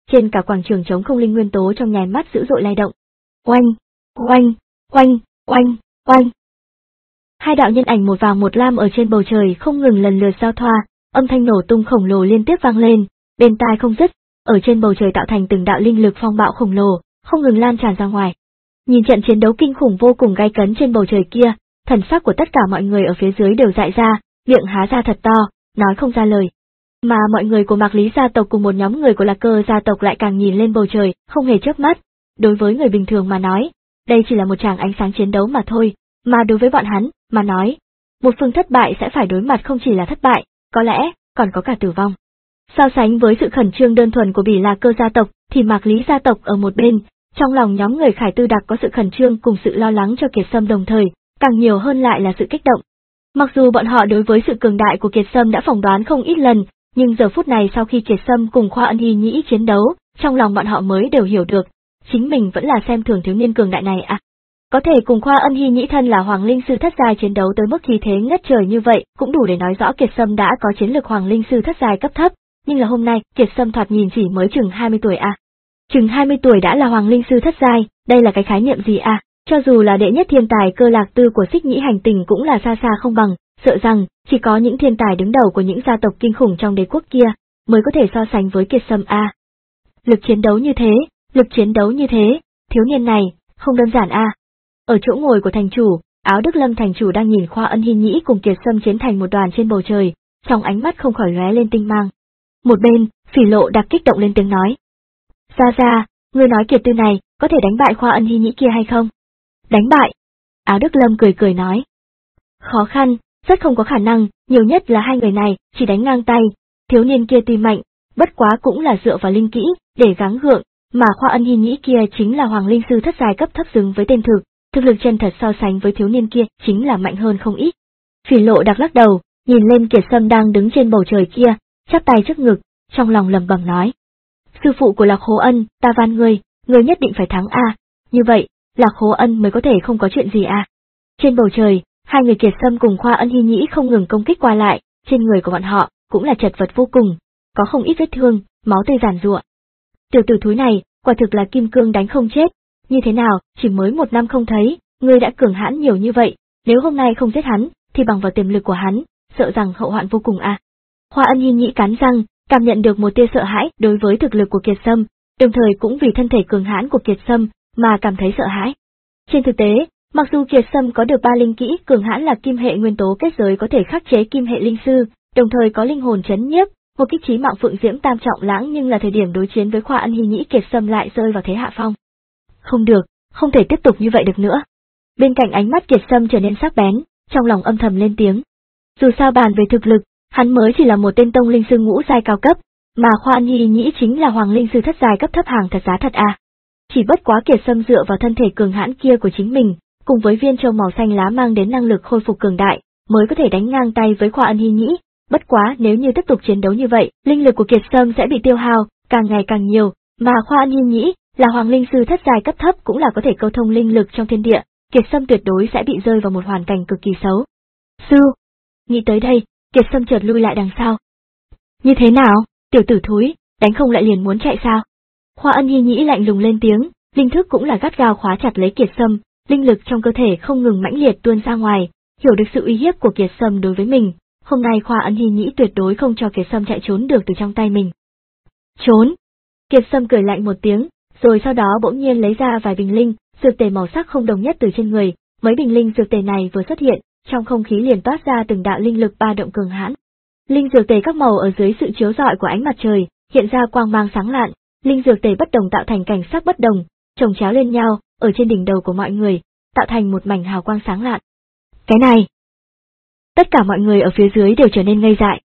trên cả quảng trường trống không linh nguyên tố trong nháy mắt dữ dội lay động. Oanh, oanh, oanh, oanh, oanh. Hai đạo nhân ảnh một vàng một lam ở trên bầu trời không ngừng lần lượt giao thoa, âm thanh nổ tung khổng lồ liên tiếp vang lên, bên tai không dứt, ở trên bầu trời tạo thành từng đạo linh lực phong bạo khổng lồ, không ngừng lan tràn ra ngoài. Nhìn trận chiến đấu kinh khủng vô cùng gay cấn trên bầu trời kia, thần sắc của tất cả mọi người ở phía dưới đều dại ra, miệng há ra thật to, nói không ra lời. Mà mọi người của Mạc Lý gia tộc cùng một nhóm người của Lạc Cơ gia tộc lại càng nhìn lên bầu trời, không hề chớp mắt. Đối với người bình thường mà nói, đây chỉ là một tràng ánh sáng chiến đấu mà thôi, mà đối với bọn hắn mà nói, một phương thất bại sẽ phải đối mặt không chỉ là thất bại, có lẽ còn có cả tử vong. So sánh với sự khẩn trương đơn thuần của Bỉ Lạc Cơ gia tộc, thì Mạc Lý gia tộc ở một bên, trong lòng nhóm người Khải Tư Đặc có sự khẩn trương cùng sự lo lắng cho Kiệt Sâm đồng thời, càng nhiều hơn lại là sự kích động. Mặc dù bọn họ đối với sự cường đại của Kiệt Sâm đã phỏng đoán không ít lần, nhưng giờ phút này sau khi Kiệt Sâm cùng Khoa Ân Hy Nhĩ chiến đấu, trong lòng bọn họ mới đều hiểu được, chính mình vẫn là xem thường thiếu niên cường đại này à. Có thể cùng Khoa Ân Hy Nhĩ thân là Hoàng Linh Sư thất giai chiến đấu tới mức khí thế ngất trời như vậy, cũng đủ để nói rõ Kiệt Sâm đã có chiến lực Hoàng Linh Sư thất giai cấp thấp, nhưng là hôm nay, Kiệt Sâm thoạt nhìn chỉ mới chừng hai mươi tuổi à. Chừng hai mươi tuổi đã là Hoàng Linh Sư thất giai, đây là cái khái niệm gì à? Cho dù là đệ nhất thiên tài Cơ Lạc Tư của Xích Nhĩ hành tinh cũng là xa xa không bằng, sợ rằng chỉ có những thiên tài đứng đầu của những gia tộc kinh khủng trong đế quốc kia mới có thể so sánh với Kiệt Sâm a. Lực chiến đấu như thế, lực chiến đấu như thế, thiếu niên này không đơn giản a. Ở chỗ ngồi của thành chủ, Áo Đức Lâm thành chủ đang nhìn Khoa Ân Hy Nhĩ cùng Kiệt Sâm chiến thành một đoàn trên bầu trời, trong ánh mắt không khỏi lóe lên tinh mang. Một bên, Phỉ Lộ Đặc kích động lên tiếng nói: "Ra ra, ngươi nói Kiệt Tư này có thể đánh bại Khoa Ân Hy Nhĩ kia hay không?" "Đánh bại?" Áo Đức Lâm cười cười nói: "Khó khăn, rất không có khả năng, nhiều nhất là hai người này chỉ đánh ngang tay, thiếu niên kia tuy mạnh, bất quá cũng là dựa vào linh kỹ để gắng gượng, mà Khoa Ân Hy Nhĩ kia chính là Hoàng Linh Sư thất giai cấp thấp xứng với tên thực, thực lực chân thật so sánh với thiếu niên kia chính là mạnh hơn không ít." Phỉ Lộ Đặc lắc đầu, nhìn lên Kiệt Sâm đang đứng trên bầu trời kia, chắp tay trước ngực, trong lòng lẩm bẩm nói: "Sư phụ của Lạc Hố Ân, ta van ngươi, ngươi nhất định phải thắng a, như vậy, Lạc Hố Ân mới có thể không có chuyện gì a." Trên bầu trời, hai người Kiệt Sâm cùng Khoa Ân Hy Nhĩ không ngừng công kích qua lại, trên người của bọn họ cũng là chật vật vô cùng, có không ít vết thương, máu tươi giàn giụa. Tiểu tử thúi này, quả thực là kim cương đánh không chết, như thế nào, chỉ mới một năm không thấy, ngươi đã cường hãn nhiều như vậy, nếu hôm nay không giết hắn, thì bằng vào tiềm lực của hắn, sợ rằng hậu hoạn vô cùng a. Khoa Ân Hy Nhĩ cắn răng, cảm nhận được một tia sợ hãi đối với thực lực của Kiệt Sâm, đồng thời cũng vì thân thể cường hãn của Kiệt Sâm mà cảm thấy sợ hãi. Trên thực tế, mặc dù Kiệt Sâm có được ba linh kỹ cường hãn là kim hệ nguyên tố kết giới có thể khắc chế kim hệ linh sư, đồng thời có linh hồn chấn nhiếp, một kích chí mạng phượng diễm tam trọng lãng, nhưng là thời điểm đối chiến với Khoa Ân Hy Nhĩ Kiệt Sâm lại rơi vào thế hạ phong. Không được, không thể tiếp tục như vậy được nữa. Bên cạnh ánh mắt Kiệt Sâm trở nên sắc bén, trong lòng âm thầm lên tiếng. Dù sao bàn về thực lực, hắn mới chỉ là một tên tông linh sư ngũ giai cao cấp, mà Khoa Ân Hy Nhĩ chính là Hoàng Linh Sư thất giai cấp thấp hàng thật giá thật à. Chỉ bất quá Kiệt Sâm dựa vào thân thể cường hãn kia của chính mình, cùng với viên châu màu xanh lá mang đến năng lực khôi phục cường đại, mới có thể đánh ngang tay với Khoa Ân Hy Nhĩ. Bất quá nếu như tiếp tục chiến đấu như vậy, linh lực của Kiệt Sâm sẽ bị tiêu hao, càng ngày càng nhiều, mà Khoa Ân Hy Nhĩ là Hoàng Linh Sư thất giai cấp thấp cũng là có thể câu thông linh lực trong thiên địa, Kiệt Sâm tuyệt đối sẽ bị rơi vào một hoàn cảnh cực kỳ xấu. Sư, nghĩ tới đây, Kiệt Sâm chợt lui lại đằng sau. Như thế nào, tiểu tử thúi, đánh không lại liền muốn chạy sao? Khoa Ân Hy Nhĩ lạnh lùng lên tiếng, linh thức cũng là gắt gao khóa chặt lấy Kiệt Sâm, linh lực trong cơ thể không ngừng mãnh liệt tuôn ra ngoài, hiểu được sự uy hiếp của Kiệt Sâm đối với mình, hôm nay Khoa Ân Hy Nhĩ tuyệt đối không cho Kiệt Sâm chạy trốn được từ trong tay mình. Trốn! Kiệt Sâm cười lạnh một tiếng, rồi sau đó bỗng nhiên lấy ra vài bình linh, dược tề màu sắc không đồng nhất từ trên người, mấy bình linh dược tề này vừa xuất hiện, trong không khí liền toát ra từng đạo linh lực ba động cường hãn. Linh dược tề các màu ở dưới sự chiếu rọi của ánh mặt trời, hiện ra quang mang sáng lạn, linh dược tề bất đồng tạo thành cảnh sắc bất đồng, chồng chéo lên nhau, ở trên đỉnh đầu của mọi người, tạo thành một mảnh hào quang sáng lạn. Cái này! Tất cả mọi người ở phía dưới đều trở nên ngây dại.